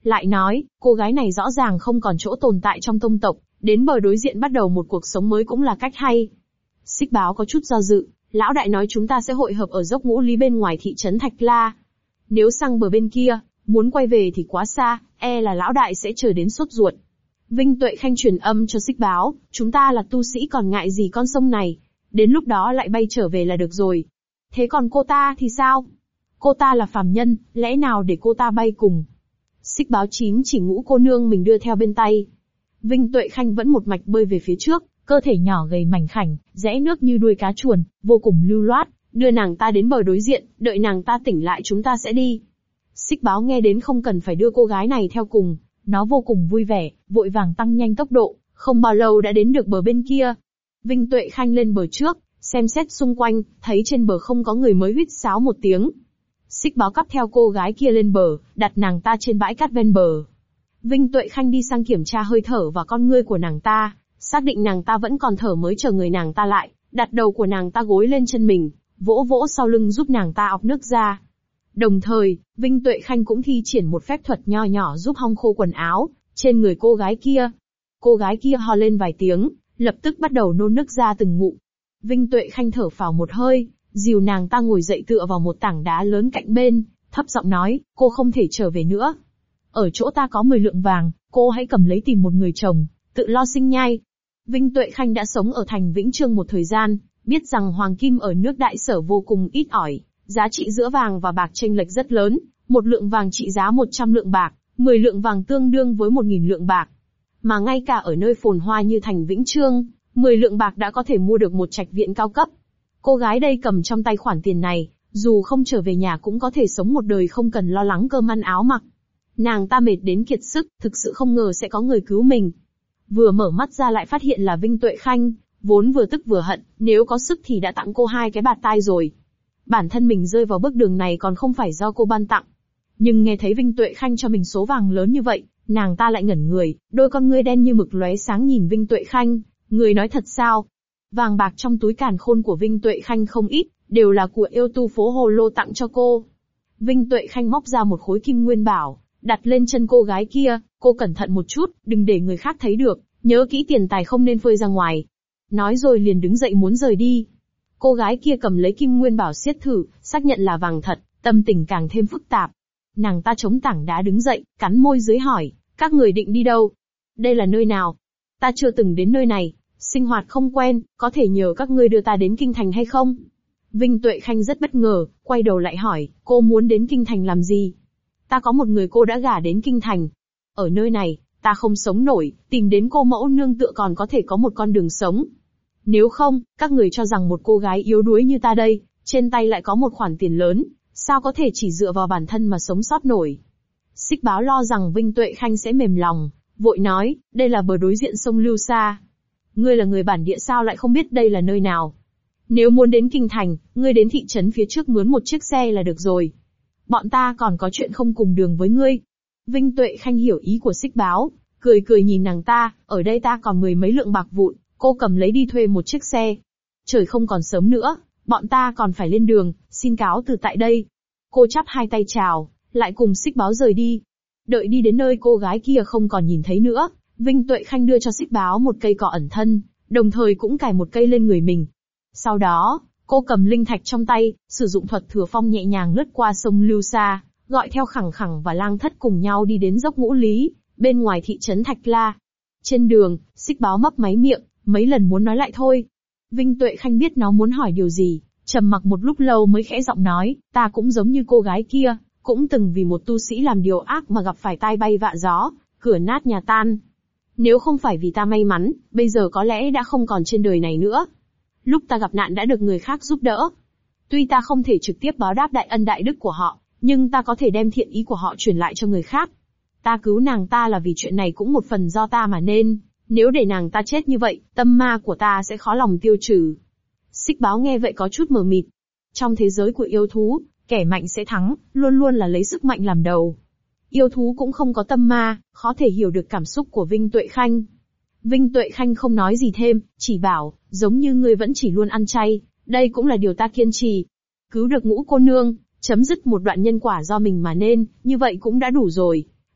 Lại nói, cô gái này rõ ràng không còn chỗ tồn tại trong tông tộc, đến bờ đối diện bắt đầu một cuộc sống mới cũng là cách hay. Xích Báo có chút do dự, lão đại nói chúng ta sẽ hội hợp ở dốc Ngũ Lý bên ngoài thị trấn Thạch La. Nếu sang bờ bên kia, muốn quay về thì quá xa, e là lão đại sẽ chờ đến sốt ruột. Vinh Tuệ Khanh truyền âm cho Xích Báo, chúng ta là tu sĩ còn ngại gì con sông này, đến lúc đó lại bay trở về là được rồi. Thế còn cô ta thì sao? Cô ta là phàm nhân, lẽ nào để cô ta bay cùng? Xích Báo chỉ Ngũ cô nương mình đưa theo bên tay. Vinh Tuệ Khanh vẫn một mạch bơi về phía trước, cơ thể nhỏ gầy mảnh khảnh, rẽ nước như đuôi cá chuồn, vô cùng lưu loát, đưa nàng ta đến bờ đối diện, đợi nàng ta tỉnh lại chúng ta sẽ đi. Xích Báo nghe đến không cần phải đưa cô gái này theo cùng, nó vô cùng vui vẻ, vội vàng tăng nhanh tốc độ, không bao lâu đã đến được bờ bên kia. Vinh Tuệ Khanh lên bờ trước, xem xét xung quanh, thấy trên bờ không có người mới huýt sáo một tiếng. Xích Báo cắp theo cô gái kia lên bờ, đặt nàng ta trên bãi cát ven bờ. Vinh Tuệ Khanh đi sang kiểm tra hơi thở và con ngươi của nàng ta, xác định nàng ta vẫn còn thở mới chờ người nàng ta lại, đặt đầu của nàng ta gối lên chân mình, vỗ vỗ sau lưng giúp nàng ta ọc nước ra. Đồng thời, Vinh Tuệ Khanh cũng thi triển một phép thuật nho nhỏ giúp hong khô quần áo trên người cô gái kia. Cô gái kia ho lên vài tiếng, lập tức bắt đầu nôn nước ra từng ngụm. Vinh Tuệ Khanh thở phào một hơi, dìu nàng ta ngồi dậy tựa vào một tảng đá lớn cạnh bên, thấp giọng nói, cô không thể trở về nữa. Ở chỗ ta có 10 lượng vàng, cô hãy cầm lấy tìm một người chồng, tự lo sinh nhai. Vinh Tuệ Khanh đã sống ở thành Vĩnh Chương một thời gian, biết rằng hoàng kim ở nước Đại Sở vô cùng ít ỏi, giá trị giữa vàng và bạc chênh lệch rất lớn, 1 lượng vàng trị giá 100 lượng bạc, 10 lượng vàng tương đương với 1.000 lượng bạc. Mà ngay cả ở nơi phồn hoa như thành Vĩnh Chương, 10 lượng bạc đã có thể mua được một trạch viện cao cấp. Cô gái đây cầm trong tay khoản tiền này, dù không trở về nhà cũng có thể sống một đời không cần lo lắng cơm ăn áo mặc. Nàng ta mệt đến kiệt sức, thực sự không ngờ sẽ có người cứu mình. Vừa mở mắt ra lại phát hiện là Vinh Tuệ Khanh, vốn vừa tức vừa hận, nếu có sức thì đã tặng cô 2 cái bạt tai rồi. Bản thân mình rơi vào bước đường này còn không phải do cô ban tặng. Nhưng nghe thấy Vinh Tuệ Khanh cho mình số vàng lớn như vậy, nàng ta lại ngẩn người, đôi con ngươi đen như mực lóe sáng nhìn Vinh Tuệ Khanh, người nói thật sao? Vàng bạc trong túi càn khôn của Vinh Tuệ Khanh không ít, đều là của yêu tu phố Hồ Lô tặng cho cô. Vinh Tuệ Khanh móc ra một khối kim nguyên bảo, đặt lên chân cô gái kia, cô cẩn thận một chút, đừng để người khác thấy được, nhớ kỹ tiền tài không nên phơi ra ngoài. Nói rồi liền đứng dậy muốn rời đi. Cô gái kia cầm lấy kim nguyên bảo siết thử, xác nhận là vàng thật, tâm tình càng thêm phức tạp. Nàng ta chống tảng đá đứng dậy, cắn môi dưới hỏi, các người định đi đâu? Đây là nơi nào? Ta chưa từng đến nơi này, sinh hoạt không quen, có thể nhờ các ngươi đưa ta đến kinh thành hay không? Vinh Tuệ Khanh rất bất ngờ, quay đầu lại hỏi, cô muốn đến kinh thành làm gì? Ta có một người cô đã gả đến kinh thành. Ở nơi này, ta không sống nổi, tìm đến cô mẫu nương tựa còn có thể có một con đường sống. Nếu không, các người cho rằng một cô gái yếu đuối như ta đây, trên tay lại có một khoản tiền lớn, sao có thể chỉ dựa vào bản thân mà sống sót nổi? Xích Báo lo rằng Vinh Tuệ Khanh sẽ mềm lòng, vội nói, đây là bờ đối diện sông Lưu Sa. Ngươi là người bản địa sao lại không biết đây là nơi nào? Nếu muốn đến kinh thành, ngươi đến thị trấn phía trước mướn một chiếc xe là được rồi. Bọn ta còn có chuyện không cùng đường với ngươi. Vinh Tuệ Khanh hiểu ý của Xích Báo, cười cười nhìn nàng ta, ở đây ta còn 10 mấy lượng bạc vụn, cô cầm lấy đi thuê một chiếc xe. Trời không còn sớm nữa, bọn ta còn phải lên đường, xin cáo từ tại đây. Cô chắp hai tay chào, lại cùng Xích Báo rời đi. Đợi đi đến nơi cô gái kia không còn nhìn thấy nữa, Vinh Tuệ Khanh đưa cho Xích Báo một cây cỏ ẩn thân, đồng thời cũng cài một cây lên người mình. Sau đó, cô cầm linh thạch trong tay, sử dụng thuật thừa phong nhẹ nhàng lướt qua sông Lưu Sa, gọi theo Khẳng Khẳng và Lang Thất cùng nhau đi đến dốc Ngũ Lý, bên ngoài thị trấn Thạch La. Trên đường, Xích Báo mấp máy miệng, mấy lần muốn nói lại thôi. Vinh Tuệ Khanh biết nó muốn hỏi điều gì, trầm mặc một lúc lâu mới khẽ giọng nói, ta cũng giống như cô gái kia, cũng từng vì một tu sĩ làm điều ác mà gặp phải tai bay vạ gió, cửa nát nhà tan. Nếu không phải vì ta may mắn, bây giờ có lẽ đã không còn trên đời này nữa. Lúc ta gặp nạn đã được người khác giúp đỡ. Tuy ta không thể trực tiếp báo đáp đại ân đại đức của họ, nhưng ta có thể đem thiện ý của họ truyền lại cho người khác. Ta cứu nàng ta là vì chuyện này cũng một phần do ta mà nên, nếu để nàng ta chết như vậy, tâm ma của ta sẽ khó lòng tiêu trừ. Xích Báo nghe vậy có chút mờ mịt. Trong thế giới của yêu thú, kẻ mạnh sẽ thắng, luôn luôn là lấy sức mạnh làm đầu. Yêu thú cũng không có tâm ma, khó thể hiểu được cảm xúc của Vinh Tuệ Khanh. Vinh Tuệ Khanh không nói gì thêm, chỉ bảo, giống như ngươi vẫn chỉ luôn ăn chay, đây cũng là điều ta kiên trì. Cứu được Ngũ cô nương, chấm dứt một đoạn nhân quả do mình mà nên, như vậy cũng đã đủ rồi.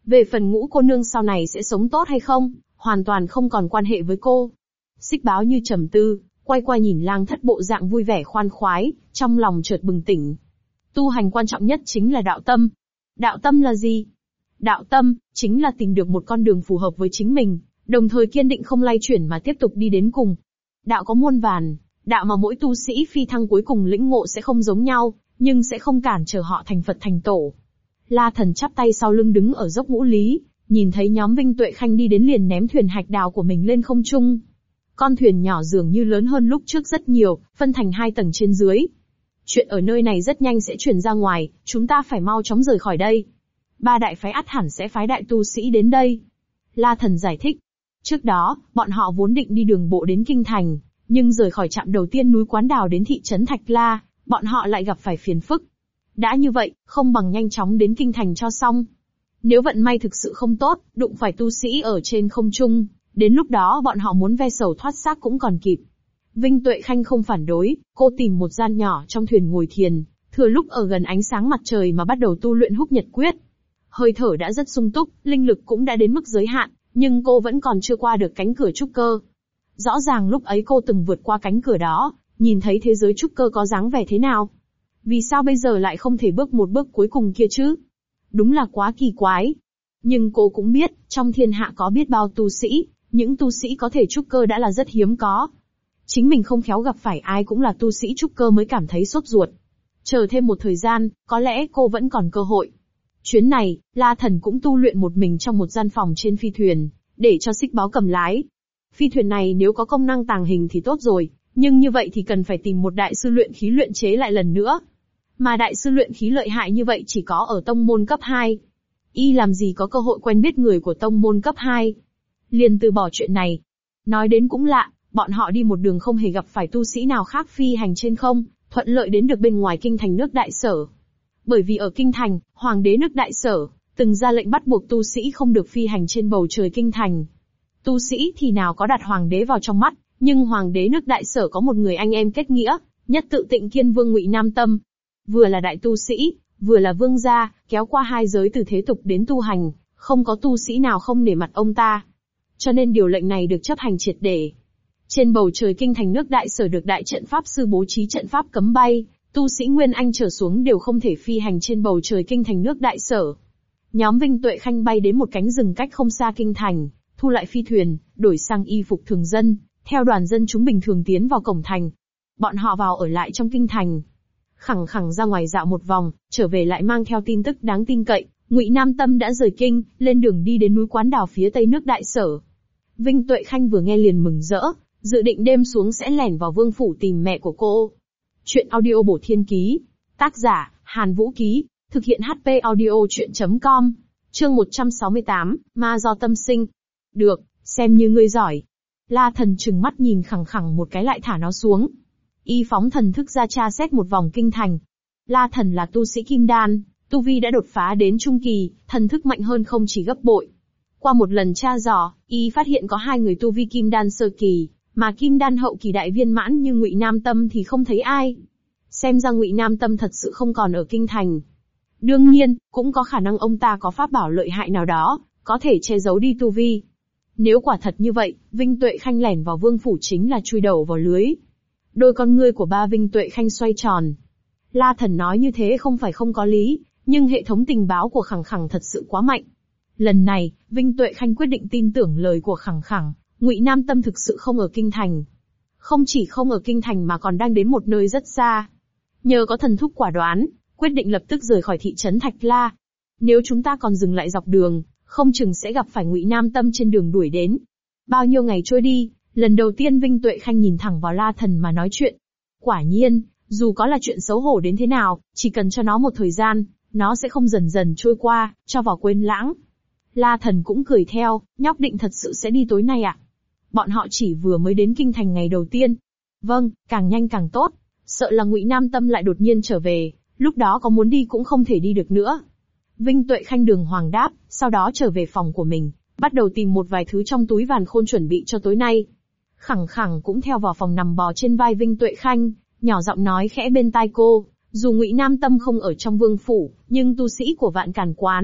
Về phần Ngũ cô nương sau này sẽ sống tốt hay không, hoàn toàn không còn quan hệ với cô. Xích Báo như trầm tư, quay qua nhìn Lang Thất bộ dạng vui vẻ khoan khoái, trong lòng chợt bừng tỉnh. Tu hành quan trọng nhất chính là đạo tâm. Đạo tâm là gì? Đạo tâm, chính là tìm được một con đường phù hợp với chính mình, đồng thời kiên định không lay chuyển mà tiếp tục đi đến cùng. Đạo có muôn vàn, đạo mà mỗi tu sĩ phi thăng cuối cùng lĩnh ngộ sẽ không giống nhau, nhưng sẽ không cản trở họ thành Phật thành Tổ. La Thần chắp tay sau lưng đứng ở dốc Ngũ Lý, nhìn thấy nhóm Vinh Tuệ Khanh đi đến liền ném thuyền hạch đào của mình lên không trung. Con thuyền nhỏ dường như lớn hơn lúc trước rất nhiều, phân thành 2 tầng trên dưới. Chuyện ở nơi này rất nhanh sẽ truyền ra ngoài, chúng ta phải mau chóng rời khỏi đây. 3 đại phái ắt hẳn sẽ phái đại tu sĩ đến đây. La Thần giải thích. Trước đó, bọn họ vốn định đi đường bộ đến Kinh Thành, nhưng rời khỏi trạm đầu tiên núi Quán Đào đến thị trấn Thạch La, bọn họ lại gặp phải phiền phức. Đã như vậy, không bằng nhanh chóng đến Kinh Thành cho xong. Nếu vận may thực sự không tốt, đụng phải tu sĩ ở trên không trung, đến lúc đó bọn họ muốn ve sầu thoát xác cũng còn kịp. Vinh Tuệ Khanh không phản đối, cô tìm một gian nhỏ trong thuyền ngồi thiền, thừa lúc ở gần ánh sáng mặt trời mà bắt đầu tu luyện Húc Nhật Quyết. Hơi thở đã rất sung túc, linh lực cũng đã đến mức giới hạn, nhưng cô vẫn còn chưa qua được cánh cửa trúc cơ. Rõ ràng lúc ấy cô từng vượt qua cánh cửa đó, nhìn thấy thế giới trúc cơ có dáng vẻ thế nào. Vì sao bây giờ lại không thể bước một bước cuối cùng kia chứ? Đúng là quá kỳ quái. Nhưng cô cũng biết, trong thiên hạ có biết bao tu sĩ, những tu sĩ có thể trúc cơ đã là rất hiếm có. Chính mình không khéo gặp phải ai cũng là tu sĩ trúc cơ mới cảm thấy sốt ruột. Chờ thêm một thời gian, có lẽ cô vẫn còn cơ hội. Chuyến này, La Thần cũng tu luyện một mình trong một gian phòng trên phi thuyền, để cho Xích Báo cầm lái. Phi thuyền này nếu có công năng tàng hình thì tốt rồi, nhưng như vậy thì cần phải tìm một đại sư luyện khí luyện chế lại lần nữa. Mà đại sư luyện khí lợi hại như vậy chỉ có ở tông môn cấp 2. Y làm gì có cơ hội quen biết người của tông môn cấp 2. Liền từ bỏ chuyện này. Nói đến cũng lạ, bọn họ đi một đường không hề gặp phải tu sĩ nào khác phi hành trên không, thuận lợi đến được bên ngoài Kinh Thành nước Đại Sở. Bởi vì ở Kinh Thành, Hoàng đế nước Đại Sở, từng ra lệnh bắt buộc tu sĩ không được phi hành trên bầu trời Kinh Thành. Tu sĩ thì nào có đặt Hoàng đế vào trong mắt, nhưng Hoàng đế nước Đại Sở có một người anh em kết nghĩa, nhất tự Tịnh Kiên Vương Ngụy Nam Tâm. Vừa là đại tu sĩ, vừa là vương gia, kéo qua 2 giới từ thế tục đến tu hành, không có tu sĩ nào không nể mặt ông ta. Cho nên điều lệnh này được chấp hành triệt để. Trên bầu trời Kinh Thành nước Đại Sở được đại trận pháp sư bố trí trận pháp cấm bay, tu sĩ Nguyên Anh trở xuống đều không thể phi hành trên bầu trời Kinh Thành nước Đại Sở. Nhóm Vinh Tuệ Khanh bay đến một cánh rừng cách không xa Kinh Thành, thu lại phi thuyền, đổi sang y phục thường dân, theo đoàn dân chúng bình thường tiến vào cổng thành. Bọn họ vào ở lại trong Kinh Thành. Khẳng khẳng ra ngoài dạo một vòng, trở về lại mang theo tin tức đáng tin cậy, Ngụy Nam Tâm đã rời kinh, lên đường đi đến núi Quán Đào phía tây nước Đại Sở. Vinh Tuệ Khanh vừa nghe liền mừng rỡ, dự định đêm xuống sẽ lẻn vào vương phủ tìm mẹ của cô. Chuyện audio bổ thiên ký, tác giả Hàn Vũ Ký, thực hiện HP audio chuyện.com. Chương 168, ma do tâm sinh. Được, xem như ngươi giỏi. La Thần trừng mắt nhìn khẳng khẳng một cái lại thả nó xuống. Y phóng thần thức ra tra xét một vòng Kinh Thành. La Thần là tu sĩ kim đan, tu vi đã đột phá đến trung kỳ, thần thức mạnh hơn không chỉ gấp bội. Qua một lần tra dò, Y phát hiện có 2 người tu vi kim đan sơ kỳ, mà kim đan hậu kỳ đại viên mãn như Ngụy Nam Tâm thì không thấy ai. Xem ra Ngụy Nam Tâm thật sự không còn ở Kinh Thành. Đương nhiên, cũng có khả năng ông ta có pháp bảo lợi hại nào đó, có thể che giấu đi tu vi. Nếu quả thật như vậy, Vinh Tuệ Khanh lẻn vào vương phủ chính là chui đầu vào lưới. Đôi con ngươi của ba Vinh Tuệ Khanh xoay tròn. La Thần nói như thế không phải không có lý, nhưng hệ thống tình báo của Khẳng Khẳng thật sự quá mạnh. Lần này, Vinh Tuệ Khanh quyết định tin tưởng lời của Khẳng Khẳng, Ngụy Nam Tâm thực sự không ở Kinh Thành. Không chỉ không ở Kinh Thành mà còn đang đến một nơi rất xa. Nhờ có thần thúc quả đoán, quyết định lập tức rời khỏi thị trấn Thạch La. Nếu chúng ta còn dừng lại dọc đường, không chừng sẽ gặp phải Ngụy Nam Tâm trên đường đuổi đến. Bao nhiêu ngày trôi đi, lần đầu tiên Vinh Tuệ Khanh nhìn thẳng vào La Thần mà nói chuyện. Quả nhiên, dù có là chuyện xấu hổ đến thế nào, chỉ cần cho nó một thời gian, nó sẽ không dần dần trôi qua, cho vào quên lãng. La Thần cũng cười theo, nhóc định thật sự sẽ đi tối nay ạ? Bọn họ chỉ vừa mới đến Kinh Thành ngày đầu tiên. Vâng, càng nhanh càng tốt. Sợ là Ngụy Nam Tâm lại đột nhiên trở về, lúc đó có muốn đi cũng không thể đi được nữa. Vinh Tuệ Khanh đường hoàng đáp, sau đó trở về phòng của mình, bắt đầu tìm một vài thứ trong túi vàn khôn chuẩn bị cho tối nay. Khẳng Khẳng cũng theo vào phòng nằm bò trên vai Vinh Tuệ Khanh, nhỏ giọng nói khẽ bên tai cô, dù Ngụy Nam Tâm không ở trong vương phủ, nhưng tu sĩ của Vạn Càn Quán,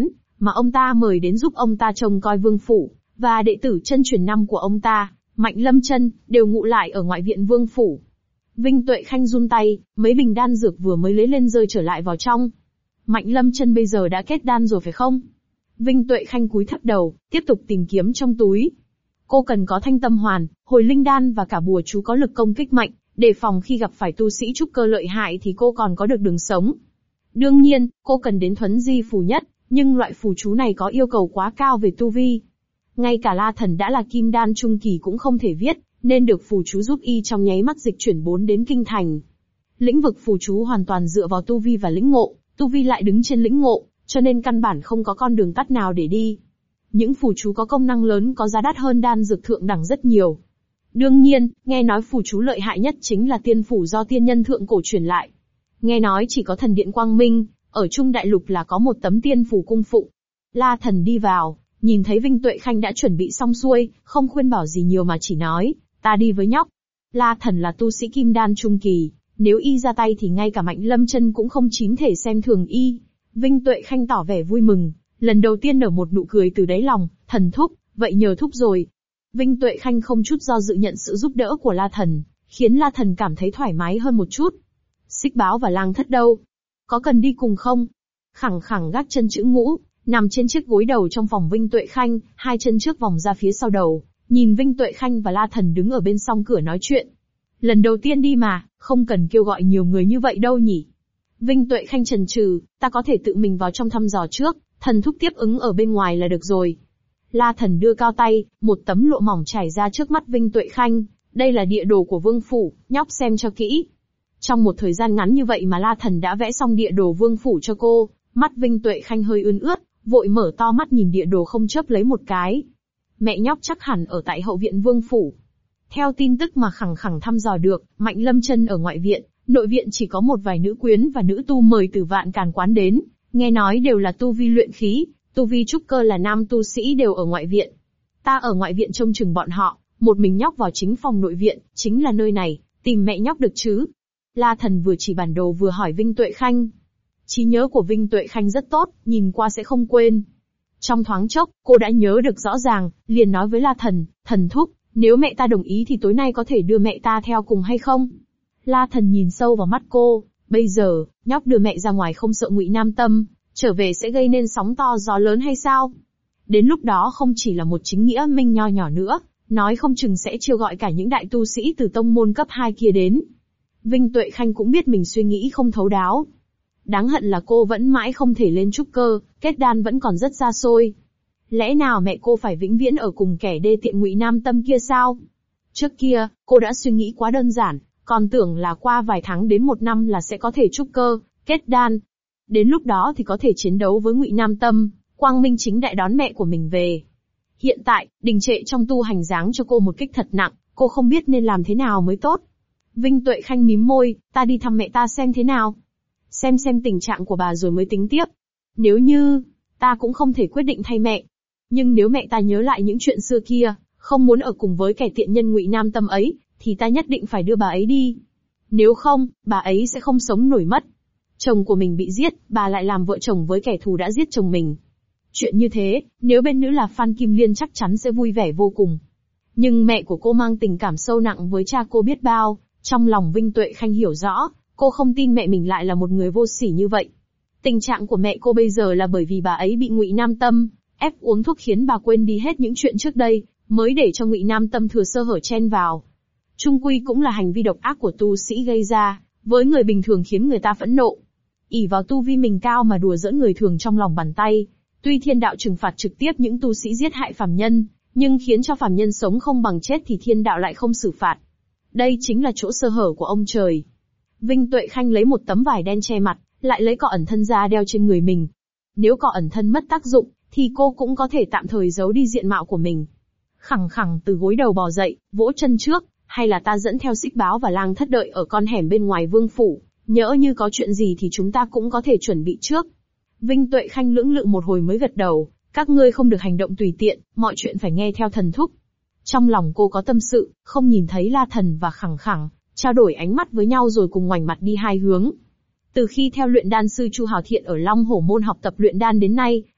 mà ông ta mời đến giúp ông ta trông coi vương phủ, và đệ tử chân truyền năm của ông ta, Mạnh Lâm Chân, đều ngụ lại ở ngoại viện vương phủ. Vinh Tuệ Khanh run tay, mấy bình đan dược vừa mới lấy lên rơi trở lại vào trong. Mạnh Lâm Chân bây giờ đã kết đan rồi phải không? Vinh Tuệ Khanh cúi thấp đầu, tiếp tục tìm kiếm trong túi. Cô cần có thanh tâm hoàn, hồi linh đan và cả bùa chú có lực công kích mạnh, để phòng khi gặp phải tu sĩ trúc cơ lợi hại thì cô còn có được đường sống. Đương nhiên, cô cần đến thuấn di phù nhất, nhưng loại phù chú này có yêu cầu quá cao về tu vi. Ngay cả La Thần đã là kim đan trung kỳ cũng không thể viết, nên được phù chú giúp y trong nháy mắt dịch chuyển 4 đến kinh thành. Lĩnh vực phù chú hoàn toàn dựa vào tu vi và lĩnh ngộ, tu vi lại đứng trên lĩnh ngộ, cho nên căn bản không có con đường tắt nào để đi. Những phù chú có công năng lớn có giá đắt hơn đan dược thượng đẳng rất nhiều. Đương nhiên, nghe nói phù chú lợi hại nhất chính là tiên phủ do tiên nhân thượng cổ truyền lại. Nghe nói chỉ có thần điện Quang Minh, ở Trung Đại Lục là có một tấm tiên phủ cung phụng. La Thần đi vào, nhìn thấy Vinh Tuệ Khanh đã chuẩn bị xong xuôi, không khuyên bảo gì nhiều mà chỉ nói, ta đi với nhóc. La Thần là tu sĩ kim đan trung kỳ, nếu y ra tay thì ngay cả Mạnh Lâm Chân cũng không chín thể xem thường y. Vinh Tuệ Khanh tỏ vẻ vui mừng, lần đầu tiên nở một nụ cười từ đáy lòng, thần thúc, vậy nhờ thúc rồi. Vinh Tuệ Khanh không chút do dự nhận sự giúp đỡ của La Thần, khiến La Thần cảm thấy thoải mái hơn một chút. Xích Báo và Lang Thất đâu? Có cần đi cùng không? Khẳng khẳng gác chân chữ ngũ, nằm trên chiếc gối đầu trong phòng Vinh Tuệ Khanh, hai chân trước vòng ra phía sau đầu, nhìn Vinh Tuệ Khanh và La Thần đứng ở bên song cửa nói chuyện. Lần đầu tiên đi mà, không cần kêu gọi nhiều người như vậy đâu nhỉ? Vinh Tuệ Khanh chần chừ, ta có thể tự mình vào trong thăm dò trước, thần thúc tiếp ứng ở bên ngoài là được rồi. La Thần đưa cao tay, một tấm lụa mỏng trải ra trước mắt Vinh Tuệ Khanh, đây là địa đồ của vương phủ, nhóc xem cho kỹ. Trong một thời gian ngắn như vậy mà La Thần đã vẽ xong địa đồ vương phủ cho cô, mắt Vinh Tuệ Khanh hơi ươn ướt, vội mở to mắt nhìn địa đồ không chớp lấy một cái. Mẹ nhóc chắc hẳn ở tại hậu viện vương phủ. Theo tin tức mà khẳng khẳng thăm dò được, Mạnh Lâm Chân ở ngoại viện, nội viện chỉ có một vài nữ quyến và nữ tu mời từ Vạn Càn quán đến, nghe nói đều là tu vi luyện khí, tu vi trúc cơ là nam tu sĩ đều ở ngoại viện. Ta ở ngoại viện trông chừng bọn họ, một mình nhóc vào chính phòng nội viện, chính là nơi này, tìm mẹ nhóc được chứ? La Thần vừa chỉ bản đồ vừa hỏi Vinh Tuệ Khanh. Trí nhớ của Vinh Tuệ Khanh rất tốt, nhìn qua sẽ không quên. Trong thoáng chốc, cô đã nhớ được rõ ràng, liền nói với La Thần, thần thúc, nếu mẹ ta đồng ý thì tối nay có thể đưa mẹ ta theo cùng hay không? La Thần nhìn sâu vào mắt cô, bây giờ, nhóc đưa mẹ ra ngoài không sợ Ngụy Nam Tâm, trở về sẽ gây nên sóng to gió lớn hay sao? Đến lúc đó không chỉ là một chính nghĩa minh nho nhỏ nữa, nói không chừng sẽ chiêu gọi cả những đại tu sĩ từ tông môn cấp 2 kia đến. Vinh Tuệ Khanh cũng biết mình suy nghĩ không thấu đáo. Đáng hận là cô vẫn mãi không thể lên trúc cơ, kết đan vẫn còn rất xa xôi. Lẽ nào mẹ cô phải vĩnh viễn ở cùng kẻ đê tiện Ngụy Nam Tâm kia sao? Trước kia, cô đã suy nghĩ quá đơn giản, còn tưởng là qua vài tháng đến một năm là sẽ có thể trúc cơ, kết đan. Đến lúc đó thì có thể chiến đấu với Ngụy Nam Tâm, quang minh chính đại đón mẹ của mình về. Hiện tại, đình trệ trong tu hành giáng cho cô một kích thật nặng, cô không biết nên làm thế nào mới tốt. Vinh Tuệ Khanh mím môi, ta đi thăm mẹ ta xem thế nào. Xem tình trạng của bà rồi mới tính tiếp. Nếu như, ta cũng không thể quyết định thay mẹ. Nhưng nếu mẹ ta nhớ lại những chuyện xưa kia, không muốn ở cùng với kẻ tiện nhân Ngụy Nam Tâm ấy, thì ta nhất định phải đưa bà ấy đi. Nếu không, bà ấy sẽ không sống nổi mất. Chồng của mình bị giết, bà lại làm vợ chồng với kẻ thù đã giết chồng mình. Chuyện như thế, nếu bên nữ là Phan Kim Liên chắc chắn sẽ vui vẻ vô cùng. Nhưng mẹ của cô mang tình cảm sâu nặng với cha cô biết bao, trong lòng Vinh Tuệ Khanh hiểu rõ, cô không tin mẹ mình lại là một người vô sỉ như vậy. Tình trạng của mẹ cô bây giờ là bởi vì bà ấy bị Ngụy Nam Tâm ép uống thuốc khiến bà quên đi hết những chuyện trước đây, mới để cho Ngụy Nam Tâm thừa sơ hở chen vào. Chung quy cũng là hành vi độc ác của tu sĩ gây ra, với người bình thường khiến người ta phẫn nộ. Ỷ vào tu vi mình cao mà đùa giỡn người thường trong lòng bàn tay. Tuy thiên đạo trừng phạt trực tiếp những tu sĩ giết hại phàm nhân, nhưng khiến cho phàm nhân sống không bằng chết thì thiên đạo lại không xử phạt. Đây chính là chỗ sơ hở của ông trời. Vinh Tuệ Khanh lấy một tấm vải đen che mặt, lại lấy cọ ẩn thân ra đeo trên người mình. Nếu cọ ẩn thân mất tác dụng, thì cô cũng có thể tạm thời giấu đi diện mạo của mình. Khẳng khẳng từ gối đầu bò dậy, vỗ chân trước, hay là ta dẫn theo Xích Báo và Lang Thất đợi ở con hẻm bên ngoài vương phủ, nhỡ như có chuyện gì thì chúng ta cũng có thể chuẩn bị trước. Vinh Tuệ Khanh lưỡng lự một hồi mới gật đầu, các ngươi không được hành động tùy tiện, mọi chuyện phải nghe theo thần thúc. Trong lòng cô có tâm sự, không nhìn thấy La Thần và Khẳng khẳng, trao đổi ánh mắt với nhau rồi cùng ngoảnh mặt đi hai hướng. Từ khi theo luyện đan sư Chu Hào Thiện ở Long Hổ Môn học tập luyện đan đến nay,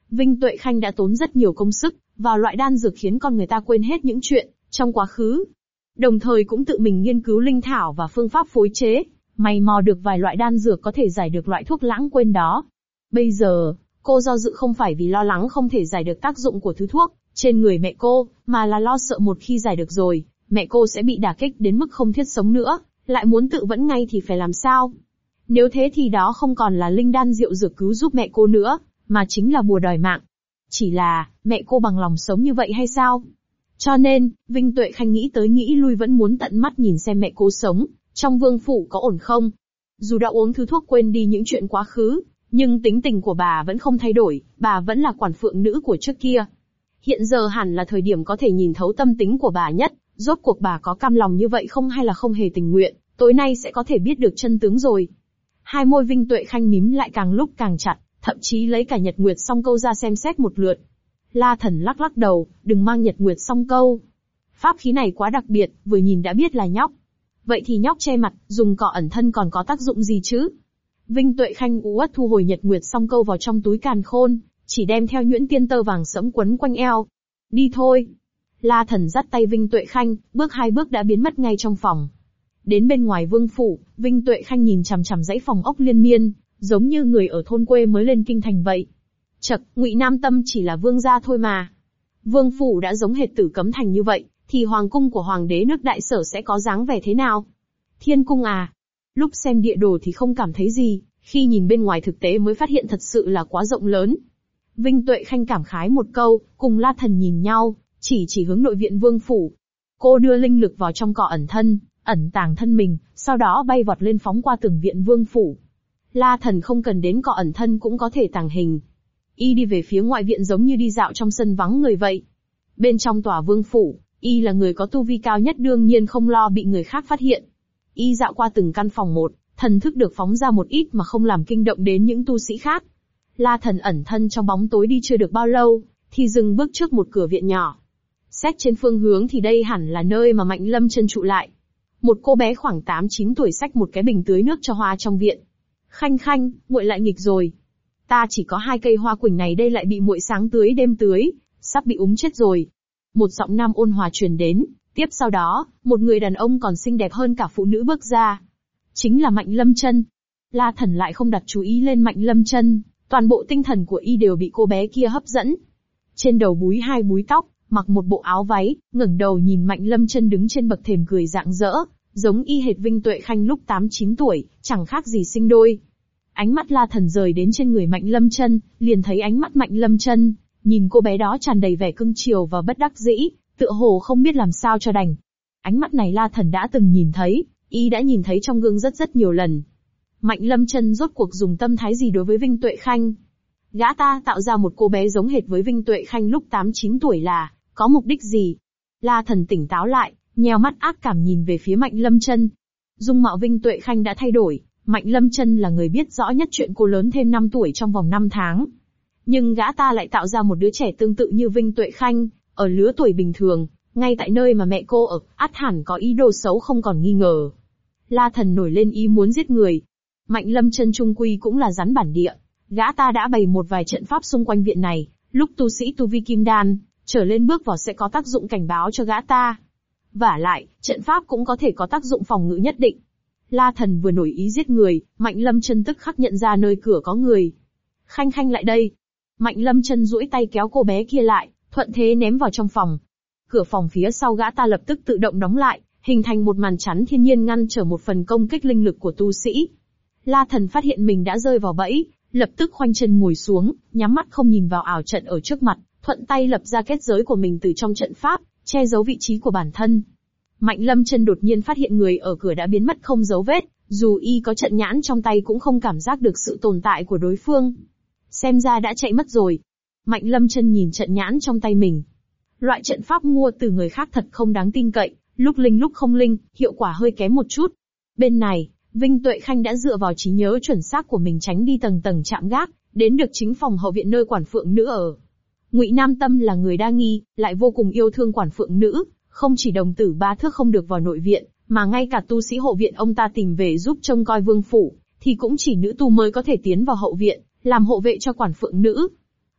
Vinh Tuệ Khanh đã tốn rất nhiều công sức vào loại đan dược khiến con người ta quên hết những chuyện trong quá khứ. Đồng thời cũng tự mình nghiên cứu linh thảo và phương pháp phối chế, mày mò được vài loại đan dược có thể giải được loại thuốc lãng quên đó. Bây giờ, cô do dự không phải vì lo lắng không thể giải được tác dụng của thứ thuốc trên người mẹ cô, mà là lo sợ một khi giải được rồi, mẹ cô sẽ bị đả kích đến mức không thiết sống nữa, lại muốn tự vẫn ngay thì phải làm sao? Nếu thế thì đó không còn là linh đan diệu dược cứu giúp mẹ cô nữa, mà chính là bùa đòi mạng. Chỉ là, mẹ cô bằng lòng sống như vậy hay sao? Cho nên, Vinh Tuệ Khanh nghĩ tới nghĩ lui vẫn muốn tận mắt nhìn xem mẹ cô sống trong vương phủ có ổn không. Dù đã uống thứ thuốc quên đi những chuyện quá khứ, nhưng tính tình của bà vẫn không thay đổi, bà vẫn là quản phượng nữ của trước kia. Hiện giờ hẳn là thời điểm có thể nhìn thấu tâm tính của bà nhất, rốt cuộc bà có cam lòng như vậy không hay là không hề tình nguyện, tối nay sẽ có thể biết được chân tướng rồi. Hai môi Vinh Tuệ Khanh mím lại càng lúc càng chặt, thậm chí lấy cả Nhật Nguyệt Song Câu ra xem xét một lượt. La Thần lắc lắc đầu, đừng mang Nhật Nguyệt Song Câu. Pháp khí này quá đặc biệt, vừa nhìn đã biết là nhóc. Vậy thì nhóc che mặt, dùng cọ ẩn thân còn có tác dụng gì chứ? Vinh Tuệ Khanh uất thu hồi Nhật Nguyệt Song Câu vào trong túi càn khôn, chỉ đem theo nhuyễn tiên tơ vàng sẫm quấn quanh eo. Đi thôi. La Thần dắt tay Vinh Tuệ Khanh, bước hai bước đã biến mất ngay trong phòng. Đến bên ngoài vương phủ, Vinh Tuệ Khanh nhìn chằm chằm dãy phòng ốc liên miên, giống như người ở thôn quê mới lên kinh thành vậy. Chậc, Ngụy Nam Tâm chỉ là vương gia thôi mà. Vương phủ đã giống hệt Tử Cấm Thành như vậy, thì hoàng cung của hoàng đế nước Đại Sở sẽ có dáng vẻ thế nào? Thiên cung à? Lúc xem địa đồ thì không cảm thấy gì, khi nhìn bên ngoài thực tế mới phát hiện thật sự là quá rộng lớn. Vinh Tuệ Khanh cảm khái một câu, cùng La Thần nhìn nhau, chỉ hướng nội viện vương phủ. Cô đưa linh lực vào trong cọ ẩn thân, ẩn tàng thân mình, sau đó bay vọt lên phóng qua tường viện vương phủ. La Thần không cần đến cọ ẩn thân cũng có thể tàng hình. Y đi về phía ngoại viện giống như đi dạo trong sân vắng người vậy. Bên trong tòa vương phủ, Y là người có tu vi cao nhất đương nhiên không lo bị người khác phát hiện. Y dạo qua từng căn phòng một, thần thức được phóng ra một ít mà không làm kinh động đến những tu sĩ khác. La Thần ẩn thân trong bóng tối đi chưa được bao lâu, thì dừng bước trước một cửa viện nhỏ. Xét trên phương hướng thì đây hẳn là nơi mà Mạnh Lâm Chân trụ lại. Một cô bé khoảng 8-9 tuổi xách một cái bình tưới nước cho hoa trong viện. Khanh Khanh, muội lại nghịch rồi. Ta chỉ có 2 cây hoa quỳnh này đây lại bị muội sáng tưới đêm tưới, sắp bị úng chết rồi. Một giọng nam ôn hòa truyền đến, tiếp sau đó, một người đàn ông còn xinh đẹp hơn cả phụ nữ bước ra. Chính là Mạnh Lâm Chân. La Thần lại không đặt chú ý lên Mạnh Lâm Chân, toàn bộ tinh thần của Y đều bị cô bé kia hấp dẫn. Trên đầu búi 2 búi tóc, mặc một bộ áo váy, ngẩng đầu nhìn Mạnh Lâm Chân đứng trên bậc thềm cười rạng rỡ, giống y hệt Vinh Tuệ Khanh lúc 8-9 tuổi, chẳng khác gì sinh đôi. Ánh mắt La Thần rời đến trên người Mạnh Lâm Chân, liền thấy ánh mắt Mạnh Lâm Chân nhìn cô bé đó tràn đầy vẻ cưng chiều và bất đắc dĩ, tựa hồ không biết làm sao cho đành. Ánh mắt này La Thần đã từng nhìn thấy, y đã nhìn thấy trong gương rất nhiều lần. Mạnh Lâm Chân rốt cuộc dùng tâm thái gì đối với Vinh Tuệ Khanh? Gã ta tạo ra một cô bé giống hệt với Vinh Tuệ Khanh lúc 8-9 tuổi là có mục đích gì? La Thần tỉnh táo lại, nheo mắt ác cảm nhìn về phía Mạnh Lâm Chân. Dung mạo Vinh Tuệ Khanh đã thay đổi, Mạnh Lâm Chân là người biết rõ nhất chuyện cô lớn thêm 5 tuổi trong vòng 5 tháng. Nhưng gã ta lại tạo ra một đứa trẻ tương tự như Vinh Tuệ Khanh, ở lứa tuổi bình thường, ngay tại nơi mà mẹ cô ở, ắt hẳn có ý đồ xấu không còn nghi ngờ. La Thần nổi lên ý muốn giết người. Mạnh Lâm Chân trung quy cũng là rắn bản địa, gã ta đã bày một vài trận pháp xung quanh viện này, lúc tu sĩ tu vi kim đan trở lên bước vào sẽ có tác dụng cảnh báo cho gã ta. Vả lại, trận pháp cũng có thể có tác dụng phòng ngự nhất định. La Thần vừa nổi ý giết người, Mạnh Lâm Chân tức khắc nhận ra nơi cửa có người. Khanh Khanh lại đây. Mạnh Lâm Chân duỗi tay kéo cô bé kia lại, thuận thế ném vào trong phòng. Cửa phòng phía sau gã ta lập tức tự động đóng lại, hình thành một màn chắn thiên nhiên ngăn trở một phần công kích linh lực của tu sĩ. La Thần phát hiện mình đã rơi vào bẫy, lập tức khoanh chân ngồi xuống, nhắm mắt không nhìn vào ảo trận ở trước mặt, thuận tay lập ra kết giới của mình từ trong trận pháp, che giấu vị trí của bản thân. Mạnh Lâm Chân đột nhiên phát hiện người ở cửa đã biến mất không dấu vết, dù y có trận nhãn trong tay cũng không cảm giác được sự tồn tại của đối phương. Xem ra đã chạy mất rồi. Mạnh Lâm Chân nhìn trận nhãn trong tay mình. Loại trận pháp mua từ người khác thật không đáng tin cậy, lúc linh lúc không linh, hiệu quả hơi kém một chút. Bên này, Vinh Tuệ Khanh đã dựa vào trí nhớ chuẩn xác của mình tránh đi tầng tầng chạm gác, đến được chính phòng hậu viện nơi quản phượng nữ ở. Ngụy Nam Tâm là người đa nghi, lại vô cùng yêu thương quản phượng nữ, không chỉ đồng tử 3 thước không được vào nội viện, mà ngay cả tu sĩ hộ viện ông ta tìm về giúp trông coi vương phủ, thì cũng chỉ nữ tu mới có thể tiến vào hậu viện, làm hộ vệ cho quản phượng nữ.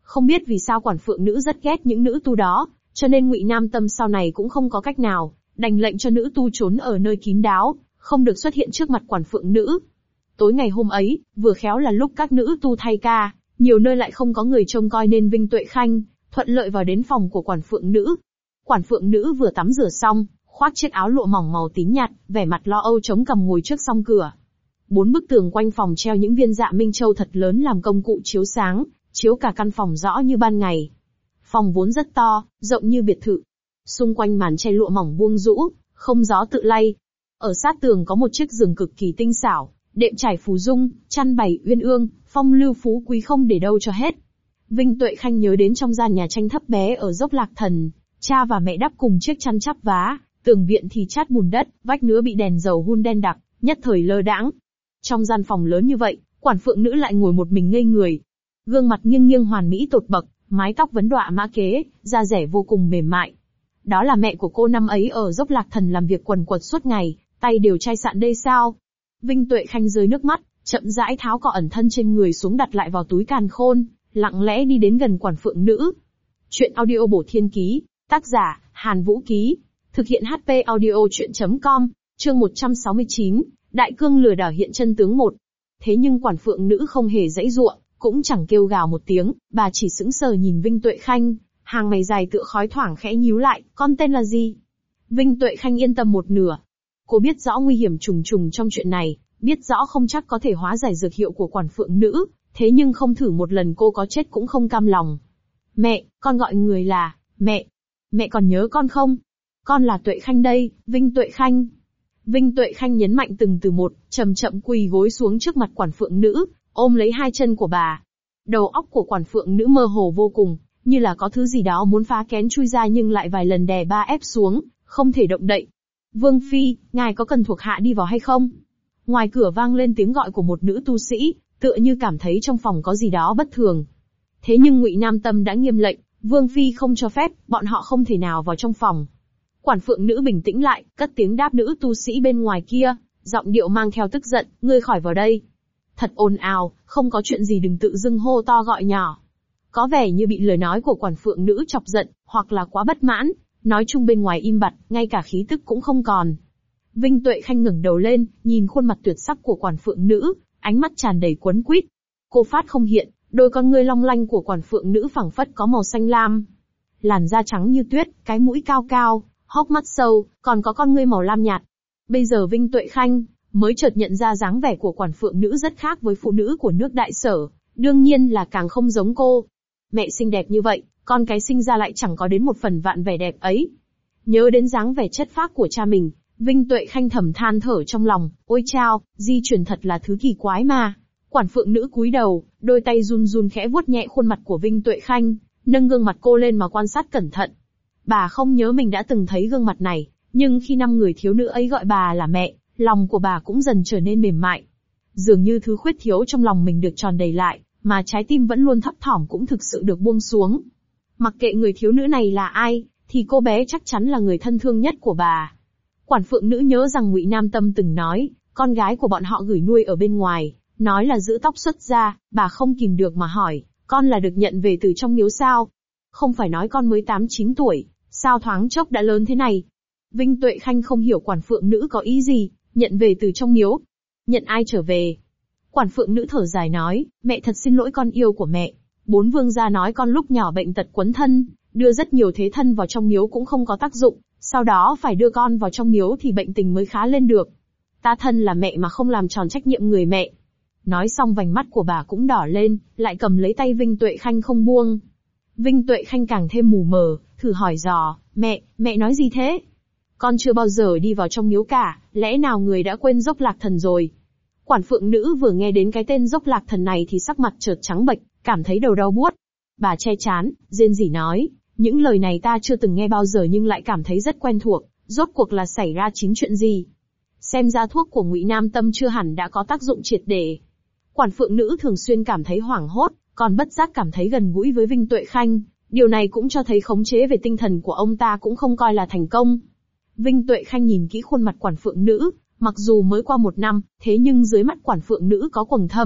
Không biết vì sao quản phượng nữ rất ghét những nữ tu đó, cho nên Ngụy Nam Tâm sau này cũng không có cách nào, đành lệnh cho nữ tu trốn ở nơi kín đáo, không được xuất hiện trước mặt quản phượng nữ. Tối ngày hôm ấy, vừa khéo là lúc các nữ tu thay ca, nhiều nơi lại không có người trông coi nên Vinh Tuệ Khanh thuận lợi vào đến phòng của quản phượng nữ. Quản phượng nữ vừa tắm rửa xong, khoác chiếc áo lụa mỏng màu tím nhạt, vẻ mặt lo âu chống cằm ngồi trước song cửa. 4 bức tường quanh phòng treo những viên dạ minh châu thật lớn làm công cụ chiếu sáng, chiếu cả căn phòng rõ như ban ngày. Phòng vốn rất to, rộng như biệt thự. Xung quanh màn che lụa mỏng buông rũ, không gió tự lay. Ở sát tường có một chiếc giường cực kỳ tinh xảo, đệm trải phù dung, chăn bày uyên ương, phong lưu phú quý không để đâu cho hết. Vinh Tuệ Khanh nhớ đến trong gian nhà tranh thấp bé ở Dốc Lạc Thần, cha và mẹ đắp cùng chiếc chăn chắp vá, tường viện thì chát bùn đất, vách nứa bị đèn dầu hun đen đặc, nhất thời lơ đãng. Trong gian phòng lớn như vậy, quản phượng nữ lại ngồi một mình ngây người. Gương mặt nghiêng nghiêng hoàn mỹ tột bậc, mái tóc vấn đọa mã kế, da dẻ vô cùng mềm mại. Đó là mẹ của cô năm ấy ở Dốc Lạc Thần làm việc quần quật suốt ngày, tay đều chai sạn đây sao? Vinh Tuệ Khanh rơi nước mắt, chậm rãi tháo cọ ẩn thân trên người xuống đặt lại vào túi càn khôn, lặng lẽ đi đến gần quản phượng nữ. Chuyện audio bổ thiên ký, tác giả, Hàn Vũ Ký. Thực hiện HP audio chuyện.com, chương 169, Đại Cương lừa đảo hiện chân tướng 1. Thế nhưng quản phượng nữ không hề giãy giụa, cũng chẳng kêu gào một tiếng, bà chỉ sững sờ nhìn Vinh Tuệ Khanh, hàng mày dài tựa khói thoảng khẽ nhíu lại, con tên là gì? Vinh Tuệ Khanh yên tâm một nửa. Cô biết rõ nguy hiểm trùng trùng trong chuyện này, biết rõ không chắc có thể hóa giải dược hiệu của quản phượng nữ, thế nhưng không thử một lần cô có chết cũng không cam lòng. Mẹ, con gọi người là, mẹ. Mẹ còn nhớ con không? Con là Tuệ Khanh đây, Vinh Tuệ Khanh. Vinh Tuệ Khanh nhấn mạnh từng từ một, chậm chậm quỳ gối xuống trước mặt quản phượng nữ, ôm lấy hai chân của bà. Đầu óc của quản phượng nữ mơ hồ vô cùng, như là có thứ gì đó muốn phá kén chui ra nhưng lại vài lần đè ba ép xuống, không thể động đậy. Vương Phi, ngài có cần thuộc hạ đi vào hay không? Ngoài cửa vang lên tiếng gọi của một nữ tu sĩ, tựa như cảm thấy trong phòng có gì đó bất thường. Thế nhưng Ngụy Nam Tâm đã nghiêm lệnh, Vương Phi không cho phép, bọn họ không thể nào vào trong phòng. Quản phượng nữ bình tĩnh lại, cất tiếng đáp nữ tu sĩ bên ngoài kia, giọng điệu mang theo tức giận, ngươi khỏi vào đây. Thật ồn ào, không có chuyện gì đừng tự dưng hô to gọi nhỏ. Có vẻ như bị lời nói của quản phượng nữ chọc giận, hoặc là quá bất mãn, nói chung bên ngoài im bặt, ngay cả khí tức cũng không còn. Vinh Tuệ Khanh ngẩng đầu lên, nhìn khuôn mặt tuyệt sắc của quản phượng nữ, ánh mắt tràn đầy quấn quýt. Cô phát không hiện, đôi con ngươi long lanh của quản phượng nữ phảng phất có màu xanh lam. Làn da trắng như tuyết, cái mũi cao cao, hốc mắt sâu, còn có con ngươi màu lam nhạt. Bây giờ Vinh Tuệ Khanh mới chợt nhận ra dáng vẻ của quản phượng nữ rất khác với phụ nữ của nước Đại Sở, đương nhiên là càng không giống cô. Mẹ xinh đẹp như vậy, con cái sinh ra lại chẳng có đến một phần vạn vẻ đẹp ấy. Nhớ đến dáng vẻ chất phác của cha mình, Vinh Tuệ Khanh thầm than thở trong lòng, ôi chao, di truyền thật là thứ kỳ quái mà. Quản phượng nữ cúi đầu, đôi tay run run khẽ vuốt nhẹ khuôn mặt của Vinh Tuệ Khanh, nâng gương mặt cô lên mà quan sát cẩn thận. Bà không nhớ mình đã từng thấy gương mặt này, nhưng khi 5 người thiếu nữ ấy gọi bà là mẹ, lòng của bà cũng dần trở nên mềm mại. Dường như thứ khuyết thiếu trong lòng mình được tròn đầy lại, mà trái tim vẫn luôn thấp thỏm cũng thực sự được buông xuống. Mặc kệ người thiếu nữ này là ai, thì cô bé chắc chắn là người thân thương nhất của bà. Quản phượng nữ nhớ rằng Ngụy Nam Tâm từng nói, con gái của bọn họ gửi nuôi ở bên ngoài, nói là giữ tóc xuất gia, bà không kìm được mà hỏi, con là được nhận về từ trong miếu sao? Không phải nói con mới 8-9 tuổi, sao thoáng chốc đã lớn thế này? Vinh Tuệ Khanh không hiểu quản phượng nữ có ý gì, nhận về từ trong miếu. Nhận ai trở về? Quản phượng nữ thở dài nói, mẹ thật xin lỗi con yêu của mẹ. 4 vương gia nói con lúc nhỏ bệnh tật quấn thân, đưa rất nhiều thế thân vào trong miếu cũng không có tác dụng, sau đó phải đưa con vào trong miếu thì bệnh tình mới khá lên được. Ta thân là mẹ mà không làm tròn trách nhiệm người mẹ. Nói xong vành mắt của bà cũng đỏ lên, lại cầm lấy tay Vinh Tuệ Khanh không buông. Vinh Tuệ Khanh càng thêm mù mờ, thử hỏi dò, mẹ nói gì thế? Con chưa bao giờ đi vào trong miếu cả, lẽ nào người đã quên Dốc Lạc Thần rồi? Quản phượng nữ vừa nghe đến cái tên Dốc Lạc Thần này thì sắc mặt chợt trắng bệch, cảm thấy đầu đau buốt. Bà che trán, rên rỉ nói, những lời này ta chưa từng nghe bao giờ nhưng lại cảm thấy rất quen thuộc, rốt cuộc là xảy ra chính chuyện gì? Xem ra thuốc của Ngụy Nam Tâm chưa hẳn đã có tác dụng triệt để. Quản phượng nữ thường xuyên cảm thấy hoảng hốt, còn bất giác cảm thấy gần gũi với Vinh Tuệ Khanh, điều này cũng cho thấy khống chế về tinh thần của ông ta cũng không coi là thành công. Vinh Tuệ Khanh nhìn kỹ khuôn mặt quản phượng nữ, mặc dù mới qua 1 năm, thế nhưng dưới mắt quản phượng nữ có quầng thâm,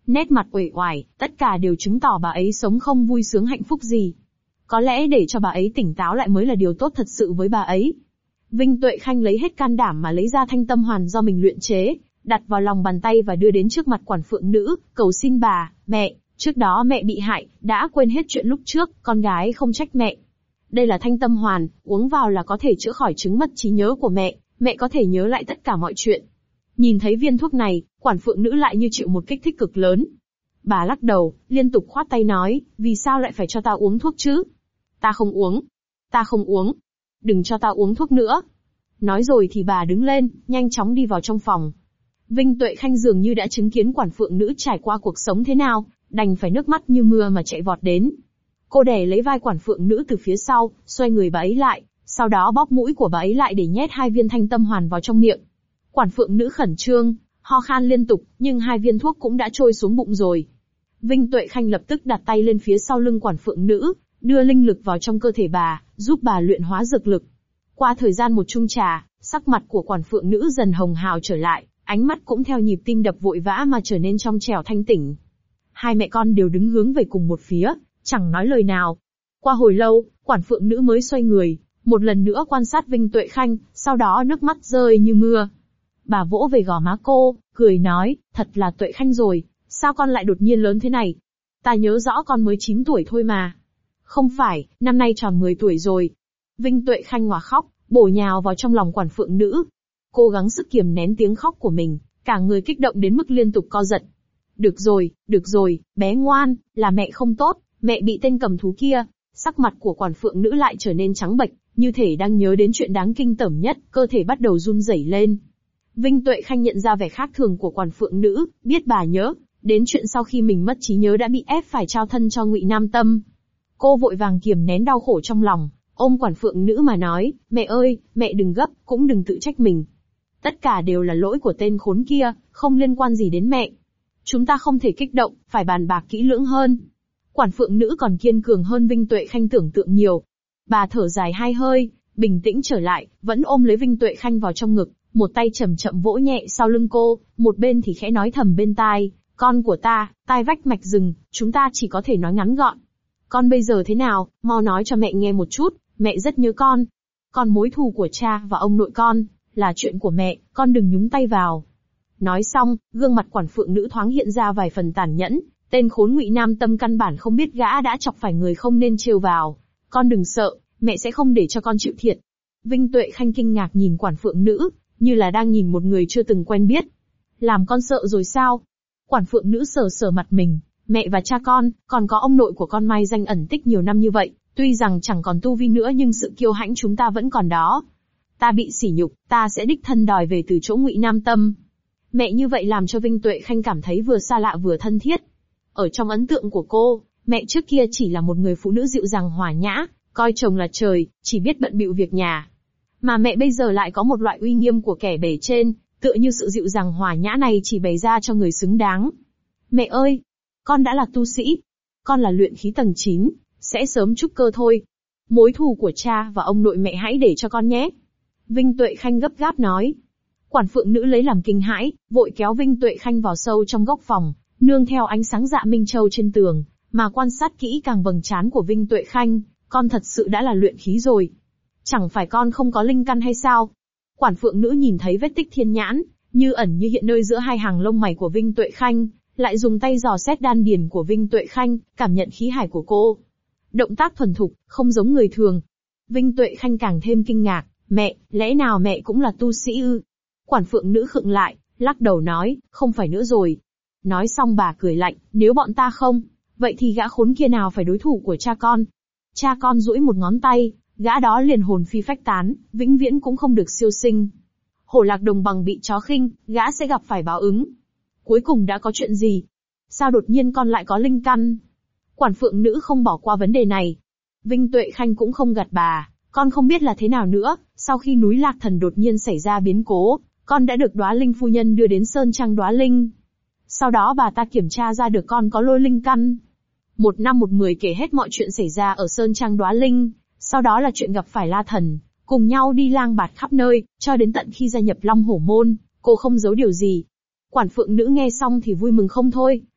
nét mặt uể oải, tất cả đều chứng tỏ bà ấy sống không vui sướng hạnh phúc gì. Có lẽ để cho bà ấy tỉnh táo lại mới là điều tốt thật sự với bà ấy. Vinh Tuệ Khanh lấy hết can đảm mà lấy ra thanh tâm hoàn do mình luyện chế, đặt vào lòng bàn tay và đưa đến trước mặt quản phượng nữ, cầu xin bà, mẹ, trước đó mẹ bị hại, đã quên hết chuyện lúc trước, con gái không trách mẹ. Đây là thanh tâm hoàn, uống vào là có thể chữa khỏi chứng mất trí nhớ của mẹ có thể nhớ lại tất cả mọi chuyện. Nhìn thấy viên thuốc này, quản phượng nữ lại như chịu một kích thích cực lớn. Bà lắc đầu, liên tục khoát tay nói, vì sao lại phải cho ta uống thuốc chứ? Ta không uống. Ta không uống. Đừng cho ta uống thuốc nữa. Nói rồi thì bà đứng lên, nhanh chóng đi vào trong phòng. Vinh Tuệ Khanh dường như đã chứng kiến quản phượng nữ trải qua cuộc sống thế nào, đành phải nước mắt như mưa mà chạy vọt đến. Cô đè lấy vai quản phượng nữ từ phía sau, xoay người bà ấy lại, sau đó bóp mũi của bà ấy lại để nhét 2 viên thanh tâm hoàn vào trong miệng. Quản phượng nữ khẩn trương, ho khan liên tục, nhưng 2 viên thuốc cũng đã trôi xuống bụng rồi. Vinh Tuệ Khanh lập tức đặt tay lên phía sau lưng quản phượng nữ, đưa linh lực vào trong cơ thể bà, giúp bà luyện hóa dược lực. Qua thời gian một chung trà, sắc mặt của quản phượng nữ dần hồng hào trở lại, ánh mắt cũng theo nhịp tim đập vội vã mà trở nên trong trẻo thanh tỉnh. Hai mẹ con đều đứng hướng về cùng một phía, chẳng nói lời nào. Qua hồi lâu, quản phượng nữ mới xoay người, một lần nữa quan sát Vinh Tuệ Khanh, sau đó nước mắt rơi như mưa. Bà vỗ về gò má cô, cười nói, thật là Tuệ Khanh rồi, sao con lại đột nhiên lớn thế này? Ta nhớ rõ con mới 9 tuổi thôi mà. Không phải, năm nay tròn 10 tuổi rồi. Vinh Tuệ Khanh òa khóc, bổ nhào vào trong lòng quản phượng nữ. Cố gắng sức kiềm nén tiếng khóc của mình, cả người kích động đến mức liên tục co giật. Được rồi, bé ngoan, là mẹ không tốt, mẹ bị tên cầm thú kia. Sắc mặt của quản phượng nữ lại trở nên trắng bệch, như thể đang nhớ đến chuyện đáng kinh tởm nhất, cơ thể bắt đầu run rẩy lên. Vinh Tuệ Khanh nhận ra vẻ khác thường của quản phượng nữ, biết bà nhớ đến chuyện sau khi mình mất trí nhớ đã bị ép phải trao thân cho Ngụy Nam Tâm. Cô vội vàng kiềm nén đau khổ trong lòng, ôm quản phượng nữ mà nói, mẹ ơi, mẹ đừng gấp, cũng đừng tự trách mình. Tất cả đều là lỗi của tên khốn kia, không liên quan gì đến mẹ. Chúng ta không thể kích động, phải bàn bạc kỹ lưỡng hơn. Quản phượng nữ còn kiên cường hơn Vinh Tuệ Khanh tưởng tượng nhiều. Bà thở dài 2 hơi, bình tĩnh trở lại, vẫn ôm lấy Vinh Tuệ Khanh vào trong ngực, một tay chậm chậm vỗ nhẹ sau lưng cô, một bên thì khẽ nói thầm bên tai, con của ta, tai vách mạch rừng, chúng ta chỉ có thể nói ngắn gọn. Con bây giờ thế nào, mau nói cho mẹ nghe một chút, mẹ rất nhớ con. Còn mối thù của cha và ông nội con, là chuyện của mẹ, con đừng nhúng tay vào. Nói xong, gương mặt quản phượng nữ thoáng hiện ra vài phần tàn nhẫn, tên khốn Ngụy Nam Tâm căn bản không biết gã đã chọc phải người không nên trêu vào. Con đừng sợ, mẹ sẽ không để cho con chịu thiệt. Vinh Tuệ Khanh kinh ngạc nhìn quản phượng nữ, như là đang nhìn một người chưa từng quen biết. Làm con sợ rồi sao? Quản phượng nữ sờ sờ mặt mình, mẹ và cha con, còn có ông nội của con mai danh ẩn tích nhiều năm như vậy, tuy rằng chẳng còn tu vi nữa nhưng sự kiêu hãnh chúng ta vẫn còn đó. Ta bị sỉ nhục, ta sẽ đích thân đòi về từ chỗ Ngụy Nam Tâm. Mẹ như vậy làm cho Vinh Tuệ Khanh cảm thấy vừa xa lạ vừa thân thiết. Ở trong ấn tượng của cô, mẹ trước kia chỉ là một người phụ nữ dịu dàng hòa nhã, coi chồng là trời, chỉ biết bận bịu việc nhà. Mà mẹ bây giờ lại có một loại uy nghiêm của kẻ bề trên, tựa như sự dịu dàng hòa nhã này chỉ bày ra cho người xứng đáng. Mẹ ơi, con đã là tu sĩ, con là luyện khí tầng 9, sẽ sớm trúc cơ thôi. Mối thù của cha và ông nội mẹ hãy để cho con nhé. Vinh Tuệ Khanh gấp gáp nói. Quản phượng nữ lấy làm kinh hãi, vội kéo Vinh Tuệ Khanh vào sâu trong góc phòng, nương theo ánh sáng dạ minh châu trên tường, mà quan sát kỹ càng vầng trán của Vinh Tuệ Khanh, con thật sự đã là luyện khí rồi. Chẳng phải con không có linh căn hay sao? Quản phượng nữ nhìn thấy vết tích thiên nhãn, như ẩn như hiện nơi giữa hai hàng lông mày của Vinh Tuệ Khanh, lại dùng tay dò xét đan điền của Vinh Tuệ Khanh, cảm nhận khí hải của cô. Động tác thuần thục, không giống người thường. Vinh Tuệ Khanh càng thêm kinh ngạc, mẹ, lẽ nào mẹ cũng là tu sĩ ư? Quản phượng nữ khựng lại, lắc đầu nói, không phải nữa rồi. Nói xong bà cười lạnh, nếu bọn ta không, vậy thì gã khốn kia nào phải đối thủ của cha con? Cha con duỗi một ngón tay, gã đó liền hồn phi phách tán, vĩnh viễn cũng không được siêu sinh. Hổ lạc đồng bằng bị chó khinh, gã sẽ gặp phải báo ứng. Cuối cùng đã có chuyện gì? Sao đột nhiên con lại có linh căn? Quản phượng nữ không bỏ qua vấn đề này. Vinh Tuệ Khanh cũng không gạt bà, con không biết là thế nào nữa, sau khi núi Lạc Thần đột nhiên xảy ra biến cố, con đã được Đóa Linh phu nhân đưa đến Sơn Trang Đóa Linh. Sau đó bà ta kiểm tra ra được con có lôi linh căn. 1 năm 1 10 kể hết mọi chuyện xảy ra ở Sơn Trang Đóa Linh, sau đó là chuyện gặp phải La Thần, cùng nhau đi lang bạt khắp nơi, cho đến tận khi gia nhập Long Hổ Môn, cô không giấu điều gì. Quản phượng nữ nghe xong thì vui mừng không thôi,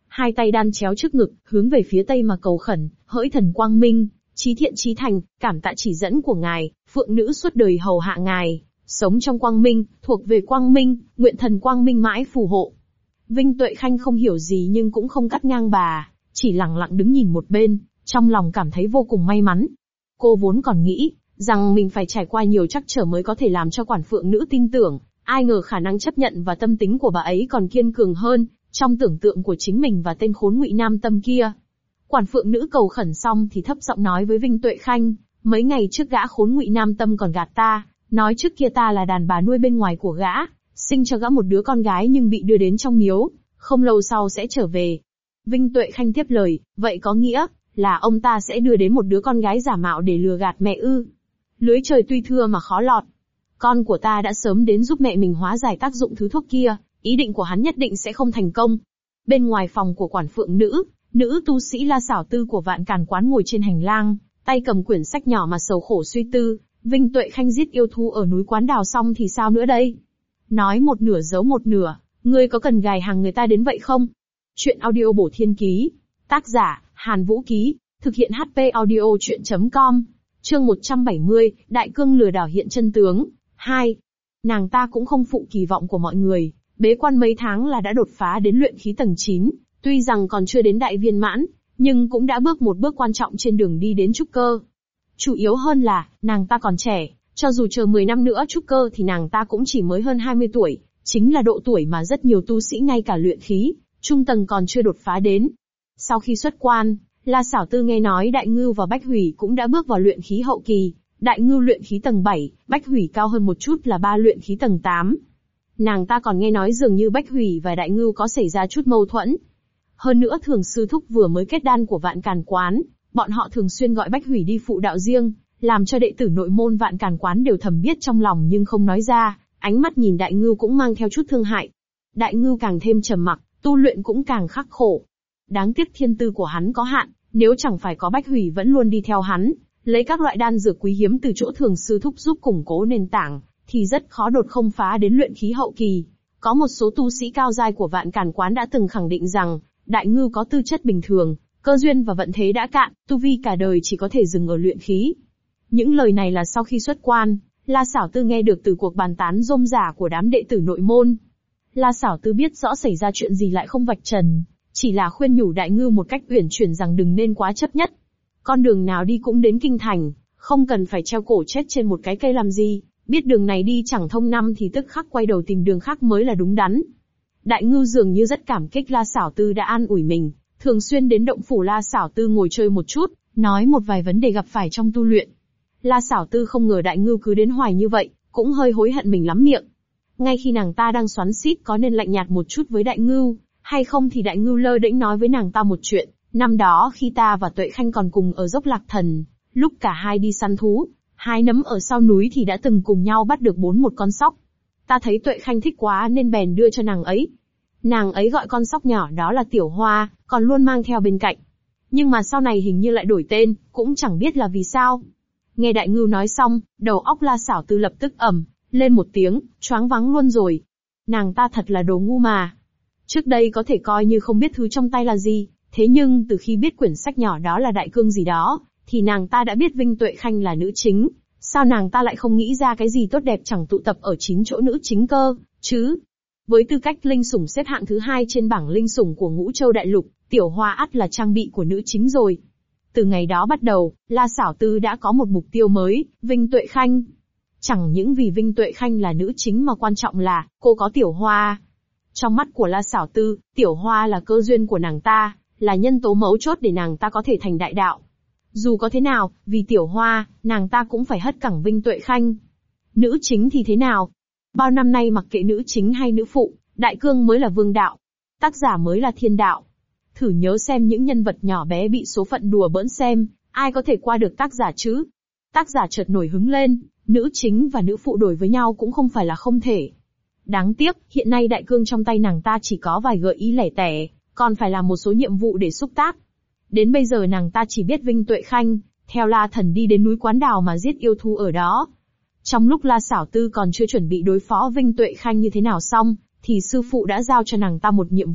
hai tay đan chéo trước ngực, hướng về phía tây mà cầu khẩn, hỡi thần quang minh, chí thiện chí thành, cảm tạ chỉ dẫn của ngài, phượng nữ suốt đời hầu hạ ngài, sống trong quang minh, thuộc về quang minh, nguyện thần quang minh mãi phù hộ. Vinh Tuệ Khanh không hiểu gì nhưng cũng không cắt ngang bà, chỉ lặng lặng đứng nhìn một bên, trong lòng cảm thấy vô cùng may mắn. Cô vốn còn nghĩ rằng mình phải trải qua nhiều trắc trở mới có thể làm cho quản phượng nữ tin tưởng, ai ngờ khả năng chấp nhận và tâm tính của bà ấy còn kiên cường hơn trong tưởng tượng của chính mình và tên khốn Ngụy Nam Tâm kia. Quản phượng nữ cầu khẩn xong thì thấp giọng nói với Vinh Tuệ Khanh, mấy ngày trước gã khốn Ngụy Nam Tâm còn gạt ta, nói trước kia ta là đàn bà nuôi bên ngoài của gã, sinh cho gã một đứa con gái nhưng bị đưa đến trong miếu, không lâu sau sẽ trở về. Vinh Tuệ Khanh tiếp lời, vậy có nghĩa là ông ta sẽ đưa đến một đứa con gái giả mạo để lừa gạt mẹ ư? Lưới trời tuy thưa mà khó lọt. Con của ta đã sớm đến giúp mẹ mình hóa giải tác dụng thứ thuốc kia, ý định của hắn nhất định sẽ không thành công. Bên ngoài phòng của quản phượng nữ, nữ tu sĩ La Xảo Tư của Vạn Càn Quán ngồi trên hành lang, tay cầm quyển sách nhỏ mà sầu khổ suy tư. Vinh Tuệ Khanh giết yêu thú ở núi Quán Đào xong thì sao nữa đây? Nói một nửa giấu một nửa, ngươi có cần gài hàng người ta đến vậy không? Chuyện audio bổ thiên ký. Tác giả, Hàn Vũ Ký. Thực hiện HP audio chuyện.com. Chương 170, Đại Cương lừa đảo hiện chân tướng. 2. Nàng ta cũng không phụ kỳ vọng của mọi người, bế quan mấy tháng là đã đột phá đến luyện khí tầng 9, tuy rằng còn chưa đến đại viên mãn, nhưng cũng đã bước một bước quan trọng trên đường đi đến trúc cơ. Chủ yếu hơn là, nàng ta còn trẻ, cho dù chờ 10 năm nữa trúc cơ thì nàng ta cũng chỉ mới hơn 20 tuổi, chính là độ tuổi mà rất nhiều tu sĩ ngay cả luyện khí trung tầng còn chưa đột phá đến. Sau khi xuất quan, La Xảo Tư nghe nói Đại Ngưu và Bách Hủy cũng đã bước vào luyện khí hậu kỳ, Đại Ngưu luyện khí tầng 7, Bách Hủy cao hơn một chút là 3 luyện khí tầng 8. Nàng ta còn nghe nói dường như Bách Hủy và Đại Ngưu có xảy ra chút mâu thuẫn. Hơn nữa Thường Sư Thúc vừa mới kết đan của Vạn Càn Quán, bọn họ thường xuyên gọi Bách Hủy đi phụ đạo riêng, làm cho đệ tử nội môn Vạn Càn Quán đều thầm biết trong lòng nhưng không nói ra, ánh mắt nhìn Đại Ngưu cũng mang theo chút thương hại. Đại Ngưu càng thêm trầm mặc, tu luyện cũng càng khắc khổ. Đáng tiếc thiên tư của hắn có hạn, nếu chẳng phải có Bách Hủy vẫn luôn đi theo hắn, lấy các loại đan dược quý hiếm từ chỗ Thường Sư Thúc giúp củng cố nền tảng, thì rất khó đột không phá đến luyện khí hậu kỳ. Có một số tu sĩ cao giai của Vạn Càn Quán đã từng khẳng định rằng, Đại Ngưu có tư chất bình thường, cơ duyên và vận thế đã cạn, tu vi cả đời chỉ có thể dừng ở luyện khí. Những lời này là sau khi xuất quan, La Xảo Tư nghe được từ cuộc bàn tán rôm rả của đám đệ tử nội môn. La Xảo Tư biết rõ xảy ra chuyện gì lại không vạch trần, chỉ là khuyên nhủ Đại Ngưu một cách uyển chuyển rằng đừng nên quá chấp nhất. Con đường nào đi cũng đến kinh thành, không cần phải treo cổ chết trên một cái cây làm gì, biết đường này đi chẳng thông năm thì tức khắc quay đầu tìm đường khác mới là đúng đắn. Đại Ngưu dường như rất cảm kích La Xảo Tư đã an ủi mình, thường xuyên đến động phủ La Xảo Tư ngồi chơi một chút, nói một vài vấn đề gặp phải trong tu luyện. La Xảo Tư không ngờ Đại Ngưu cứ đến hoài như vậy, cũng hơi hối hận mình lắm miệng. Ngay khi nàng ta đang xoắn xít có nên lạnh nhạt một chút với Đại Ngưu, hay không thì Đại Ngưu lơ đễnh nói với nàng ta một chuyện. Năm đó khi ta và Tuệ Khanh còn cùng ở dốc Lạc Thần, lúc cả hai đi săn thú, hái nấm ở sau núi thì đã từng cùng nhau bắt được 4 con sóc. Ta thấy Tuệ Khanh thích quá nên bèn đưa cho nàng ấy. Nàng ấy gọi con sóc nhỏ đó là Tiểu Hoa, còn luôn mang theo bên cạnh. Nhưng mà sau này hình như lại đổi tên, cũng chẳng biết là vì sao. Nghe Đại Ngưu nói xong, đầu óc La Xảo Tư lập tức ầm lên một tiếng, choáng váng luôn rồi. Nàng ta thật là đồ ngu mà. Trước đây có thể coi như không biết thứ trong tay là gì, thế nhưng từ khi biết quyển sách nhỏ đó là Đại Cương gì đó, thì nàng ta đã biết Vinh Tuệ Khanh là nữ chính. Sao nàng ta lại không nghĩ ra cái gì tốt đẹp chẳng tụ tập ở 9 chỗ nữ chính cơ, chứ? Với tư cách linh sủng xếp hạng thứ 2 trên bảng linh sủng của Ngũ Châu Đại Lục, Tiểu Hoa ắt là trang bị của nữ chính rồi. Từ ngày đó bắt đầu, La Xảo Tư đã có một mục tiêu mới, Vinh Tuệ Khanh. Chẳng những vì Vinh Tuệ Khanh là nữ chính mà quan trọng là, cô có Tiểu Hoa. Trong mắt của La Xảo Tư, Tiểu Hoa là cơ duyên của nàng ta, là nhân tố mấu chốt để nàng ta có thể thành đại đạo. Dù có thế nào, vì Tiểu Hoa, nàng ta cũng phải hất cẳng Vinh Tuệ Khanh. Nữ chính thì thế nào? Bao năm nay mặc kệ nữ chính hay nữ phụ, Đại Cương mới là vương đạo. Tác giả mới là thiên đạo. Thử nhớ xem những nhân vật nhỏ bé bị số phận đùa bỡn xem, ai có thể qua được tác giả chứ? Tác giả chợt nổi hứng lên, nữ chính và nữ phụ đổi với nhau cũng không phải là không thể. Đáng tiếc, hiện nay Đại Cương trong tay nàng ta chỉ có vài gợi ý lẻ tẻ, còn phải làm một số nhiệm vụ để xúc tác. Đến bây giờ nàng ta chỉ biết Vinh Tuệ Khanh, theo La Thần đi đến núi Quán Đào mà giết yêu thú ở đó. Trong lúc La Xảo Tư còn chưa chuẩn bị đối phó Vinh Tuệ Khanh như thế nào xong, thì sư phụ đã giao cho nàng ta một nhiệm vụ,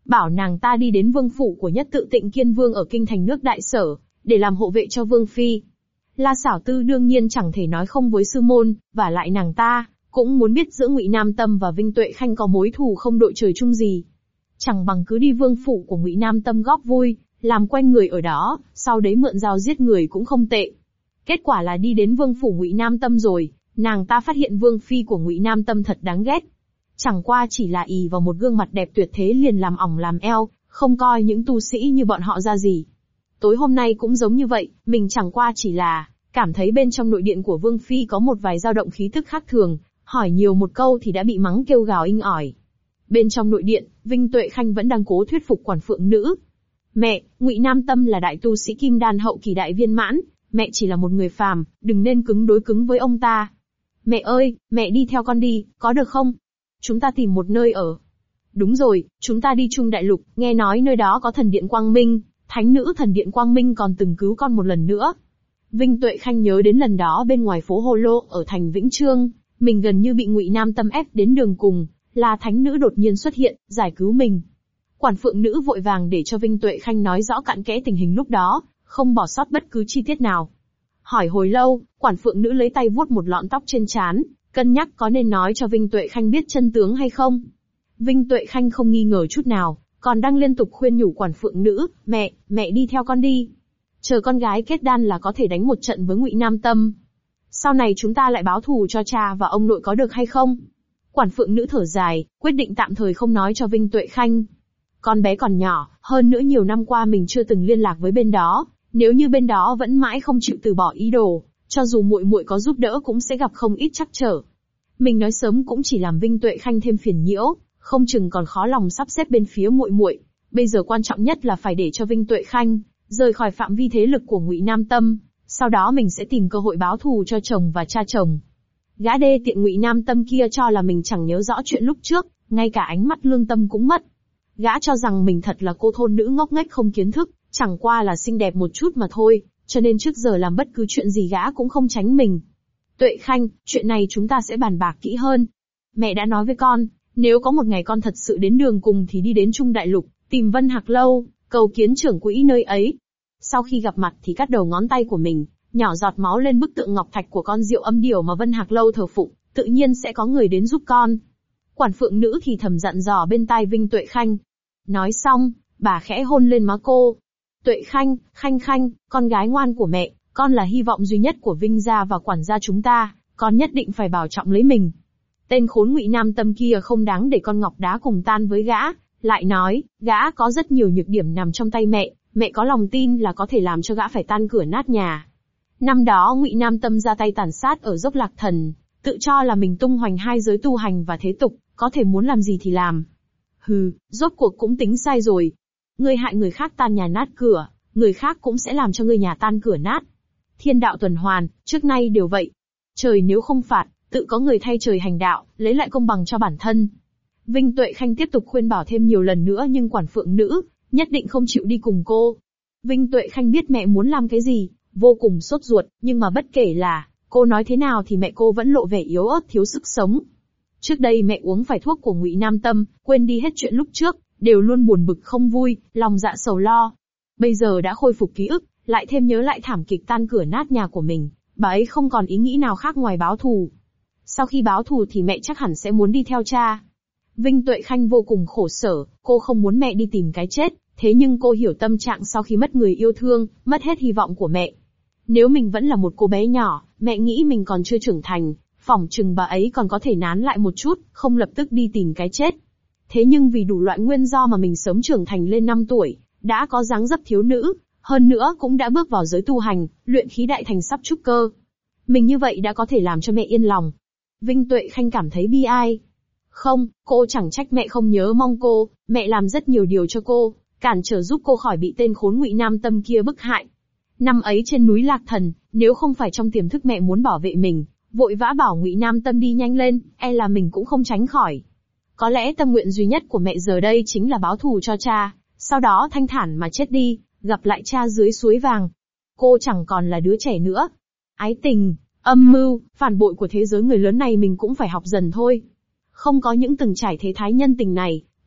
bảo nàng ta đi đến vương phủ của Nhất Tự Tịnh Kiên Vương ở kinh thành nước Đại Sở, để làm hộ vệ cho vương phi. La Xảo Tư đương nhiên chẳng thể nói không với sư môn, và lại nàng ta cũng muốn biết giữa Ngụy Nam Tâm và Vinh Tuệ Khanh có mối thù không đội trời chung gì. Chẳng bằng cứ đi vương phủ của Ngụy Nam Tâm góp vui, làm quen người ở đó, sau đấy mượn dao giết người cũng không tệ. Kết quả là đi đến vương phủ Ngụy Nam Tâm rồi, nàng ta phát hiện vương phi của Ngụy Nam Tâm thật đáng ghét. Chẳng qua chỉ là ỷ vào một gương mặt đẹp tuyệt thế liền làm ỏng làm eo, không coi những tu sĩ như bọn họ ra gì. Tối hôm nay cũng giống như vậy, mình chẳng qua chỉ là cảm thấy bên trong nội điện của vương phi có một vài dao động khí tức khác thường, hỏi nhiều một câu thì đã bị mắng kêu gào inh ỏi. Bên trong nội điện, Vinh Tuệ Khanh vẫn đang cố thuyết phục quản phượng nữ. Mẹ, Ngụy Nam Tâm là đại tu sĩ kim đan hậu kỳ đại viên mãn, mẹ chỉ là một người phàm, đừng nên cứng đối cứng với ông ta. Mẹ ơi, mẹ đi theo con đi, có được không? Chúng ta tìm một nơi ở. Đúng rồi, chúng ta đi Trung Đại Lục, nghe nói nơi đó có thần điện Quang Minh, thánh nữ thần điện Quang Minh còn từng cứu con một lần nữa. Vinh Tuệ Khanh nhớ đến lần đó bên ngoài phố Hồ Lô ở thành Vĩnh Trương, mình gần như bị Ngụy Nam Tâm ép đến đường cùng, là thánh nữ đột nhiên xuất hiện, giải cứu mình. Quản phượng nữ vội vàng để cho Vinh Tuệ Khanh nói rõ cặn kẽ tình hình lúc đó, không bỏ sót bất cứ chi tiết nào. Hỏi hồi lâu, quản phượng nữ lấy tay vuốt một lọn tóc trên trán, cân nhắc có nên nói cho Vinh Tuệ Khanh biết chân tướng hay không. Vinh Tuệ Khanh không nghi ngờ chút nào, còn đang liên tục khuyên nhủ quản phượng nữ, mẹ đi theo con đi. Chờ con gái kết đan là có thể đánh một trận với Ngụy Nam Tâm. Sau này chúng ta lại báo thù cho cha và ông nội có được hay không? Quản phượng nữ thở dài, quyết định tạm thời không nói cho Vinh Tuệ Khanh. Con bé còn nhỏ, hơn nữa nhiều năm qua mình chưa từng liên lạc với bên đó, nếu như bên đó vẫn mãi không chịu từ bỏ ý đồ, cho dù muội muội có giúp đỡ cũng sẽ gặp không ít trắc trở. Mình nói sớm cũng chỉ làm Vinh Tuệ Khanh thêm phiền nhiễu, không chừng còn khó lòng sắp xếp bên phía muội muội. Bây giờ quan trọng nhất là phải để cho Vinh Tuệ Khanh rời khỏi phạm vi thế lực của Ngụy Nam Tâm, sau đó mình sẽ tìm cơ hội báo thù cho chồng và cha chồng. Gã đê tiện Ngụy Nam Tâm kia cho là mình chẳng nhớ rõ chuyện lúc trước, ngay cả ánh mắt lương tâm cũng mất. Gã cho rằng mình thật là cô thôn nữ ngốc nghếch không kiến thức, chẳng qua là xinh đẹp một chút mà thôi, cho nên trước giờ làm bất cứ chuyện gì gã cũng không tránh mình. Tuệ Khanh, chuyện này chúng ta sẽ bàn bạc kỹ hơn. Mẹ đã nói với con, nếu có một ngày con thật sự đến đường cùng thì đi đến Trung Đại Lục, tìm Vân Hạc Lâu, cầu kiến trưởng quỹ nơi ấy. Sau khi gặp mặt thì cắt đầu ngón tay của mình, nhỏ giọt máu lên bức tượng ngọc thạch của con Diệu Âm Điểu mà Vân Hạc Lâu thờ phụng, tự nhiên sẽ có người đến giúp con. Quản phượng nữ thì thầm dặn dò bên tai Vinh Tuệ Khanh. Nói xong, bà khẽ hôn lên má cô. Tuệ Khanh, Khanh, con gái ngoan của mẹ, con là hy vọng duy nhất của Vinh gia và quản gia chúng ta, con nhất định phải bảo trọng lấy mình. Tên khốn Ngụy Nam Tâm kia không đáng để con ngọc đá cùng tan với gã, lại nói, gã có rất nhiều nhược điểm nằm trong tay mẹ có lòng tin là có thể làm cho gã phải tan cửa nát nhà. Năm đó Ngụy Nam Tâm ra tay tàn sát ở Dốc Lạc Thần, tự cho là mình tung hoành hai giới tu hành và thế tục, có thể muốn làm gì thì làm. Hừ, rốt cuộc cũng tính sai rồi. Ngươi hại người khác tan nhà nát cửa, người khác cũng sẽ làm cho ngươi nhà tan cửa nát. Thiên đạo tuần hoàn, trước nay đều vậy. Trời nếu không phạt, tự có người thay trời hành đạo, lấy lại công bằng cho bản thân. Vinh Tuệ Khanh tiếp tục khuyên bảo thêm nhiều lần nữa nhưng quản phượng nữ nhất định không chịu đi cùng cô. Vinh Tuệ Khanh biết mẹ muốn làm cái gì, vô cùng sốt ruột, nhưng mà bất kể là cô nói thế nào thì mẹ cô vẫn lộ vẻ yếu ớt thiếu sức sống. Trước đây mẹ uống phải thuốc của Ngụy Nam Tâm, quên đi hết chuyện lúc trước, đều luôn buồn bực không vui, lòng dạ sầu lo. Bây giờ đã khôi phục ký ức, lại thêm nhớ lại thảm kịch tan cửa nát nhà của mình, bà ấy không còn ý nghĩ nào khác ngoài báo thù. Sau khi báo thù thì mẹ chắc hẳn sẽ muốn đi theo cha. Vinh Tuệ Khanh vô cùng khổ sở, cô không muốn mẹ đi tìm cái chết, thế nhưng cô hiểu tâm trạng sau khi mất người yêu thương, mất hết hy vọng của mẹ. Nếu mình vẫn là một cô bé nhỏ, mẹ nghĩ mình còn chưa trưởng thành, phỏng chừng bà ấy còn có thể nán lại một chút, không lập tức đi tìm cái chết. Thế nhưng vì đủ loại nguyên do mà mình sớm trưởng thành lên 5 tuổi, đã có dáng dấp thiếu nữ, hơn nữa cũng đã bước vào giới tu hành, luyện khí đại thành sắp trúc cơ. Mình như vậy đã có thể làm cho mẹ yên lòng. Vinh Tuệ Khanh cảm thấy bi ai. Không, cô chẳng trách mẹ không nhớ mong cô, mẹ làm rất nhiều điều cho cô, cản trở giúp cô khỏi bị tên khốn Ngụy Nam Tâm kia bức hại. Năm ấy trên núi Lạc Thần, nếu không phải trong tiềm thức mẹ muốn bảo vệ mình, vội vã bảo Ngụy Nam Tâm đi nhanh lên, e là mình cũng không tránh khỏi. Có lẽ tâm nguyện duy nhất của mẹ giờ đây chính là báo thù cho cha, sau đó thanh thản mà chết đi, gặp lại cha dưới suối vàng. Cô chẳng còn là đứa trẻ nữa. Ái tình, âm mưu, phản bội của thế giới người lớn này mình cũng phải học dần thôi. Không có những từng trải thế thái nhân tình này,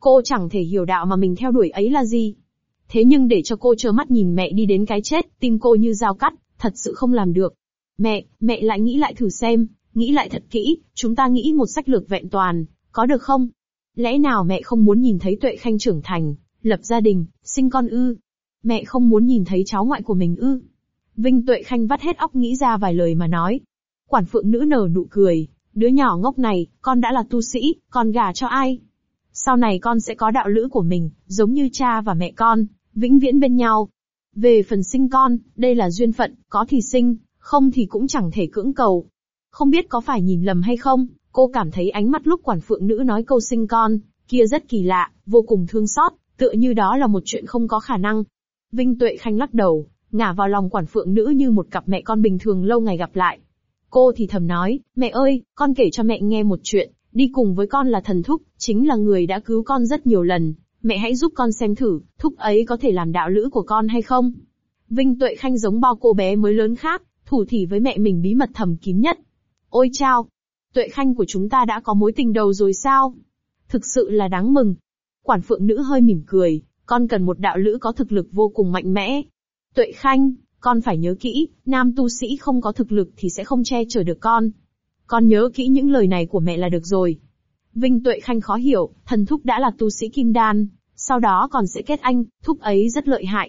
Cô chẳng thể hiểu đạo mà mình theo đuổi ấy là gì. Thế nhưng để cho cô trơ mắt nhìn mẹ đi đến cái chết, tim cô như dao cắt, thật sự không làm được. Mẹ lại nghĩ lại thử xem, nghĩ lại thật kỹ, chúng ta nghĩ một sách lược vẹn toàn, có được không? Lẽ nào mẹ không muốn nhìn thấy Tuệ Khanh trưởng thành, lập gia đình, sinh con ư? Mẹ không muốn nhìn thấy cháu ngoại của mình ư? Vinh Tuệ Khanh vắt hết óc nghĩ ra vài lời mà nói. Quản phượng nữ nở nụ cười, đứa nhỏ ngốc này, con đã là tu sĩ, con gả cho ai? Sau này con sẽ có đạo lữ của mình, giống như cha và mẹ con, vĩnh viễn bên nhau. Về phần sinh con, đây là duyên phận, có thì sinh, không thì cũng chẳng thể cưỡng cầu. Không biết có phải nhìn lầm hay không, cô cảm thấy ánh mắt lúc quản phượng nữ nói câu sinh con, kia rất kỳ lạ, vô cùng thương xót, tựa như đó là một chuyện không có khả năng. Vinh Tuệ Khanh lắc đầu, ngả vào lòng quản phượng nữ như một cặp mẹ con bình thường lâu ngày gặp lại. Cô thì thầm nói, mẹ ơi, con kể cho mẹ nghe một chuyện, đi cùng với con là thần thúc, chính là người đã cứu con rất nhiều lần. Mẹ hãy giúp con xem thử, thúc ấy có thể làm đạo lữ của con hay không? Vinh Tuệ Khanh giống bao cô bé mới lớn khác, thủ thỉ với mẹ mình bí mật thầm kín nhất. Ôi chao! Tuệ Khanh của chúng ta đã có mối tình đầu rồi sao? Thực sự là đáng mừng. Quản phượng nữ hơi mỉm cười, con cần một đạo lữ có thực lực vô cùng mạnh mẽ. Tuệ Khanh, con phải nhớ kỹ, nam tu sĩ không có thực lực thì sẽ không che chở được con. Con nhớ kỹ những lời này của mẹ là được rồi. Vinh Tuệ Khanh khó hiểu, thần thúc đã là tu sĩ kim đan, sau đó còn sẽ kết anh, thúc ấy rất lợi hại.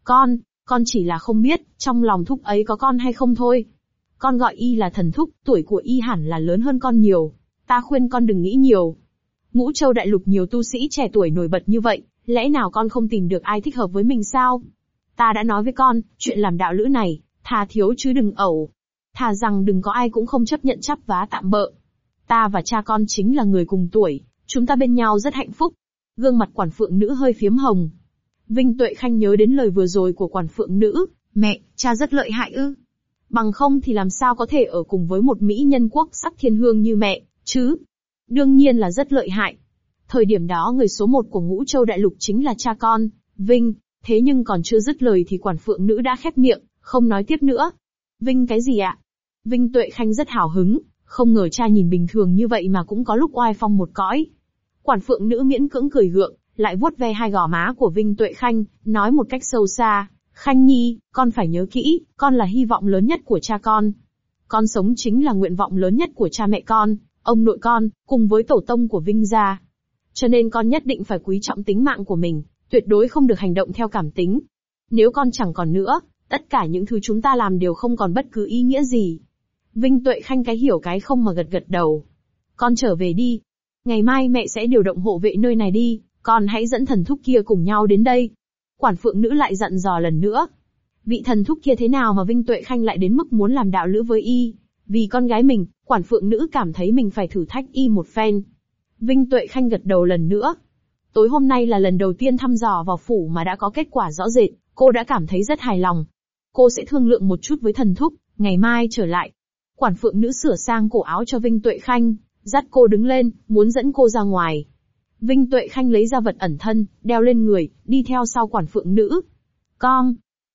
Con chỉ là không biết, trong lòng thúc ấy có con hay không thôi. Con gọi y là thần thúc, tuổi của y hẳn là lớn hơn con nhiều. Ta khuyên con đừng nghĩ nhiều. Ngũ Châu đại lục nhiều tu sĩ trẻ tuổi nổi bật như vậy, lẽ nào con không tìm được ai thích hợp với mình sao? Ta đã nói với con, chuyện làm đạo lữ này, thà thiếu chứ đừng ẩu. Thà rằng đừng có ai cũng không chấp nhận chắp vá tạm bợ. Ta và cha con chính là người cùng tuổi, chúng ta bên nhau rất hạnh phúc. Gương mặt quản phượng nữ hơi phiếm hồng. Vinh Tuệ Khanh nhớ đến lời vừa rồi của quản phượng nữ, mẹ, cha rất lợi hại ư? Bằng không thì làm sao có thể ở cùng với một mỹ nhân quốc sắc thiên hương như mẹ, chứ? Đương nhiên là rất lợi hại. Thời điểm đó người số một của Ngũ Châu đại lục chính là cha con, Vinh, thế nhưng còn chưa dứt lời thì quản phượng nữ đã khép miệng, không nói tiếp nữa. Vinh cái gì ạ? Vinh Tuệ Khanh rất hào hứng, không ngờ cha nhìn bình thường như vậy mà cũng có lúc oai phong một cõi. Quản phượng nữ miễn cưỡng cười gượng, lại vuốt ve hai gò má của Vinh Tuệ Khanh, nói một cách sâu xa, Khanh nhi, con phải nhớ kỹ, con là hy vọng lớn nhất của cha con. Con sống chính là nguyện vọng lớn nhất của cha mẹ con, ông nội con, cùng với tổ tông của Vinh gia. Cho nên con nhất định phải quý trọng tính mạng của mình, tuyệt đối không được hành động theo cảm tính. Nếu con chẳng còn nữa, tất cả những thứ chúng ta làm đều không còn bất cứ ý nghĩa gì. Vinh Tuệ Khanh cái hiểu cái không mà gật gật đầu. Con trở về đi. Ngày mai mẹ sẽ điều động hộ vệ nơi này đi, con hãy dẫn thần thúc kia cùng nhau đến đây. Quản phượng nữ lại dặn dò lần nữa. Vị thần thúc kia thế nào mà Vinh Tuệ Khanh lại đến mức muốn làm đạo lữ với y? Vì con gái mình, quản phượng nữ cảm thấy mình phải thử thách y một phen. Vinh Tuệ Khanh gật đầu lần nữa. Tối hôm nay là lần đầu tiên thăm dò vào phủ mà đã có kết quả rõ rệt, cô đã cảm thấy rất hài lòng. Cô sẽ thương lượng một chút với thần thúc, ngày mai trở lại. Quản phượng nữ sửa sang cổ áo cho Vinh Tuệ Khanh, dắt cô đứng lên, muốn dẫn cô ra ngoài. Vinh Tuệ Khanh lấy ra vật ẩn thân, đeo lên người, đi theo sau quản phượng nữ. Con.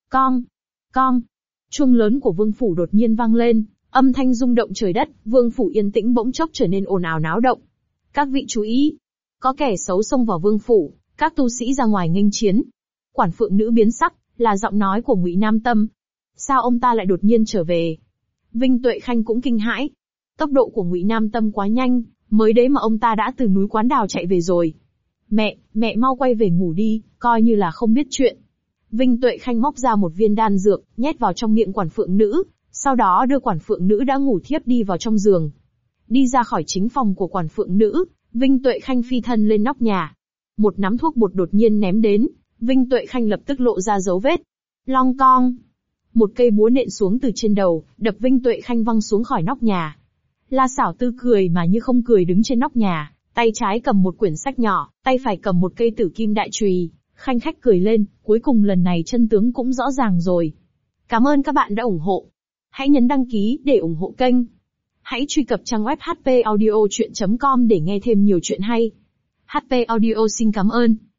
Chuông lớn của vương phủ đột nhiên vang lên, âm thanh rung động trời đất, vương phủ yên tĩnh bỗng chốc trở nên ồn ào náo động. Các vị chú ý, có kẻ xấu xông vào vương phủ, các tu sĩ ra ngoài nghênh chiến. Quản phượng nữ biến sắc, là giọng nói của Ngụy Nam Tâm. Sao ông ta lại đột nhiên trở về? Vinh Tuệ Khanh cũng kinh hãi. Tốc độ của Ngụy Nam Tâm quá nhanh, mới đấy mà ông ta đã từ núi Quán Đào chạy về rồi. Mẹ mau quay về ngủ đi, coi như là không biết chuyện. Vinh Tuệ Khanh móc ra một viên đan dược, nhét vào trong miệng quản phượng nữ, sau đó đưa quản phượng nữ đã ngủ thiếp đi vào trong giường. Đi ra khỏi chính phòng của quản phượng nữ, Vinh Tuệ Khanh phi thân lên nóc nhà. Một nắm thuốc bột đột nhiên ném đến, Vinh Tuệ Khanh lập tức lộ ra dấu vết. Long cong. Một cây búa nện xuống từ trên đầu, đập Vinh Tuệ Khanh văng xuống khỏi nóc nhà. La Xảo Tư cười mà như không cười đứng trên nóc nhà, tay trái cầm một quyển sách nhỏ, tay phải cầm một cây tử kim đại chùy. Khanh khách cười lên, cuối cùng lần này chân tướng cũng rõ ràng rồi. Cảm ơn các bạn đã ủng hộ. Hãy nhấn đăng ký để ủng hộ kênh. Hãy truy cập trang web hpaudiochuyen.com để nghe thêm nhiều chuyện hay. HP Audio xin cảm ơn.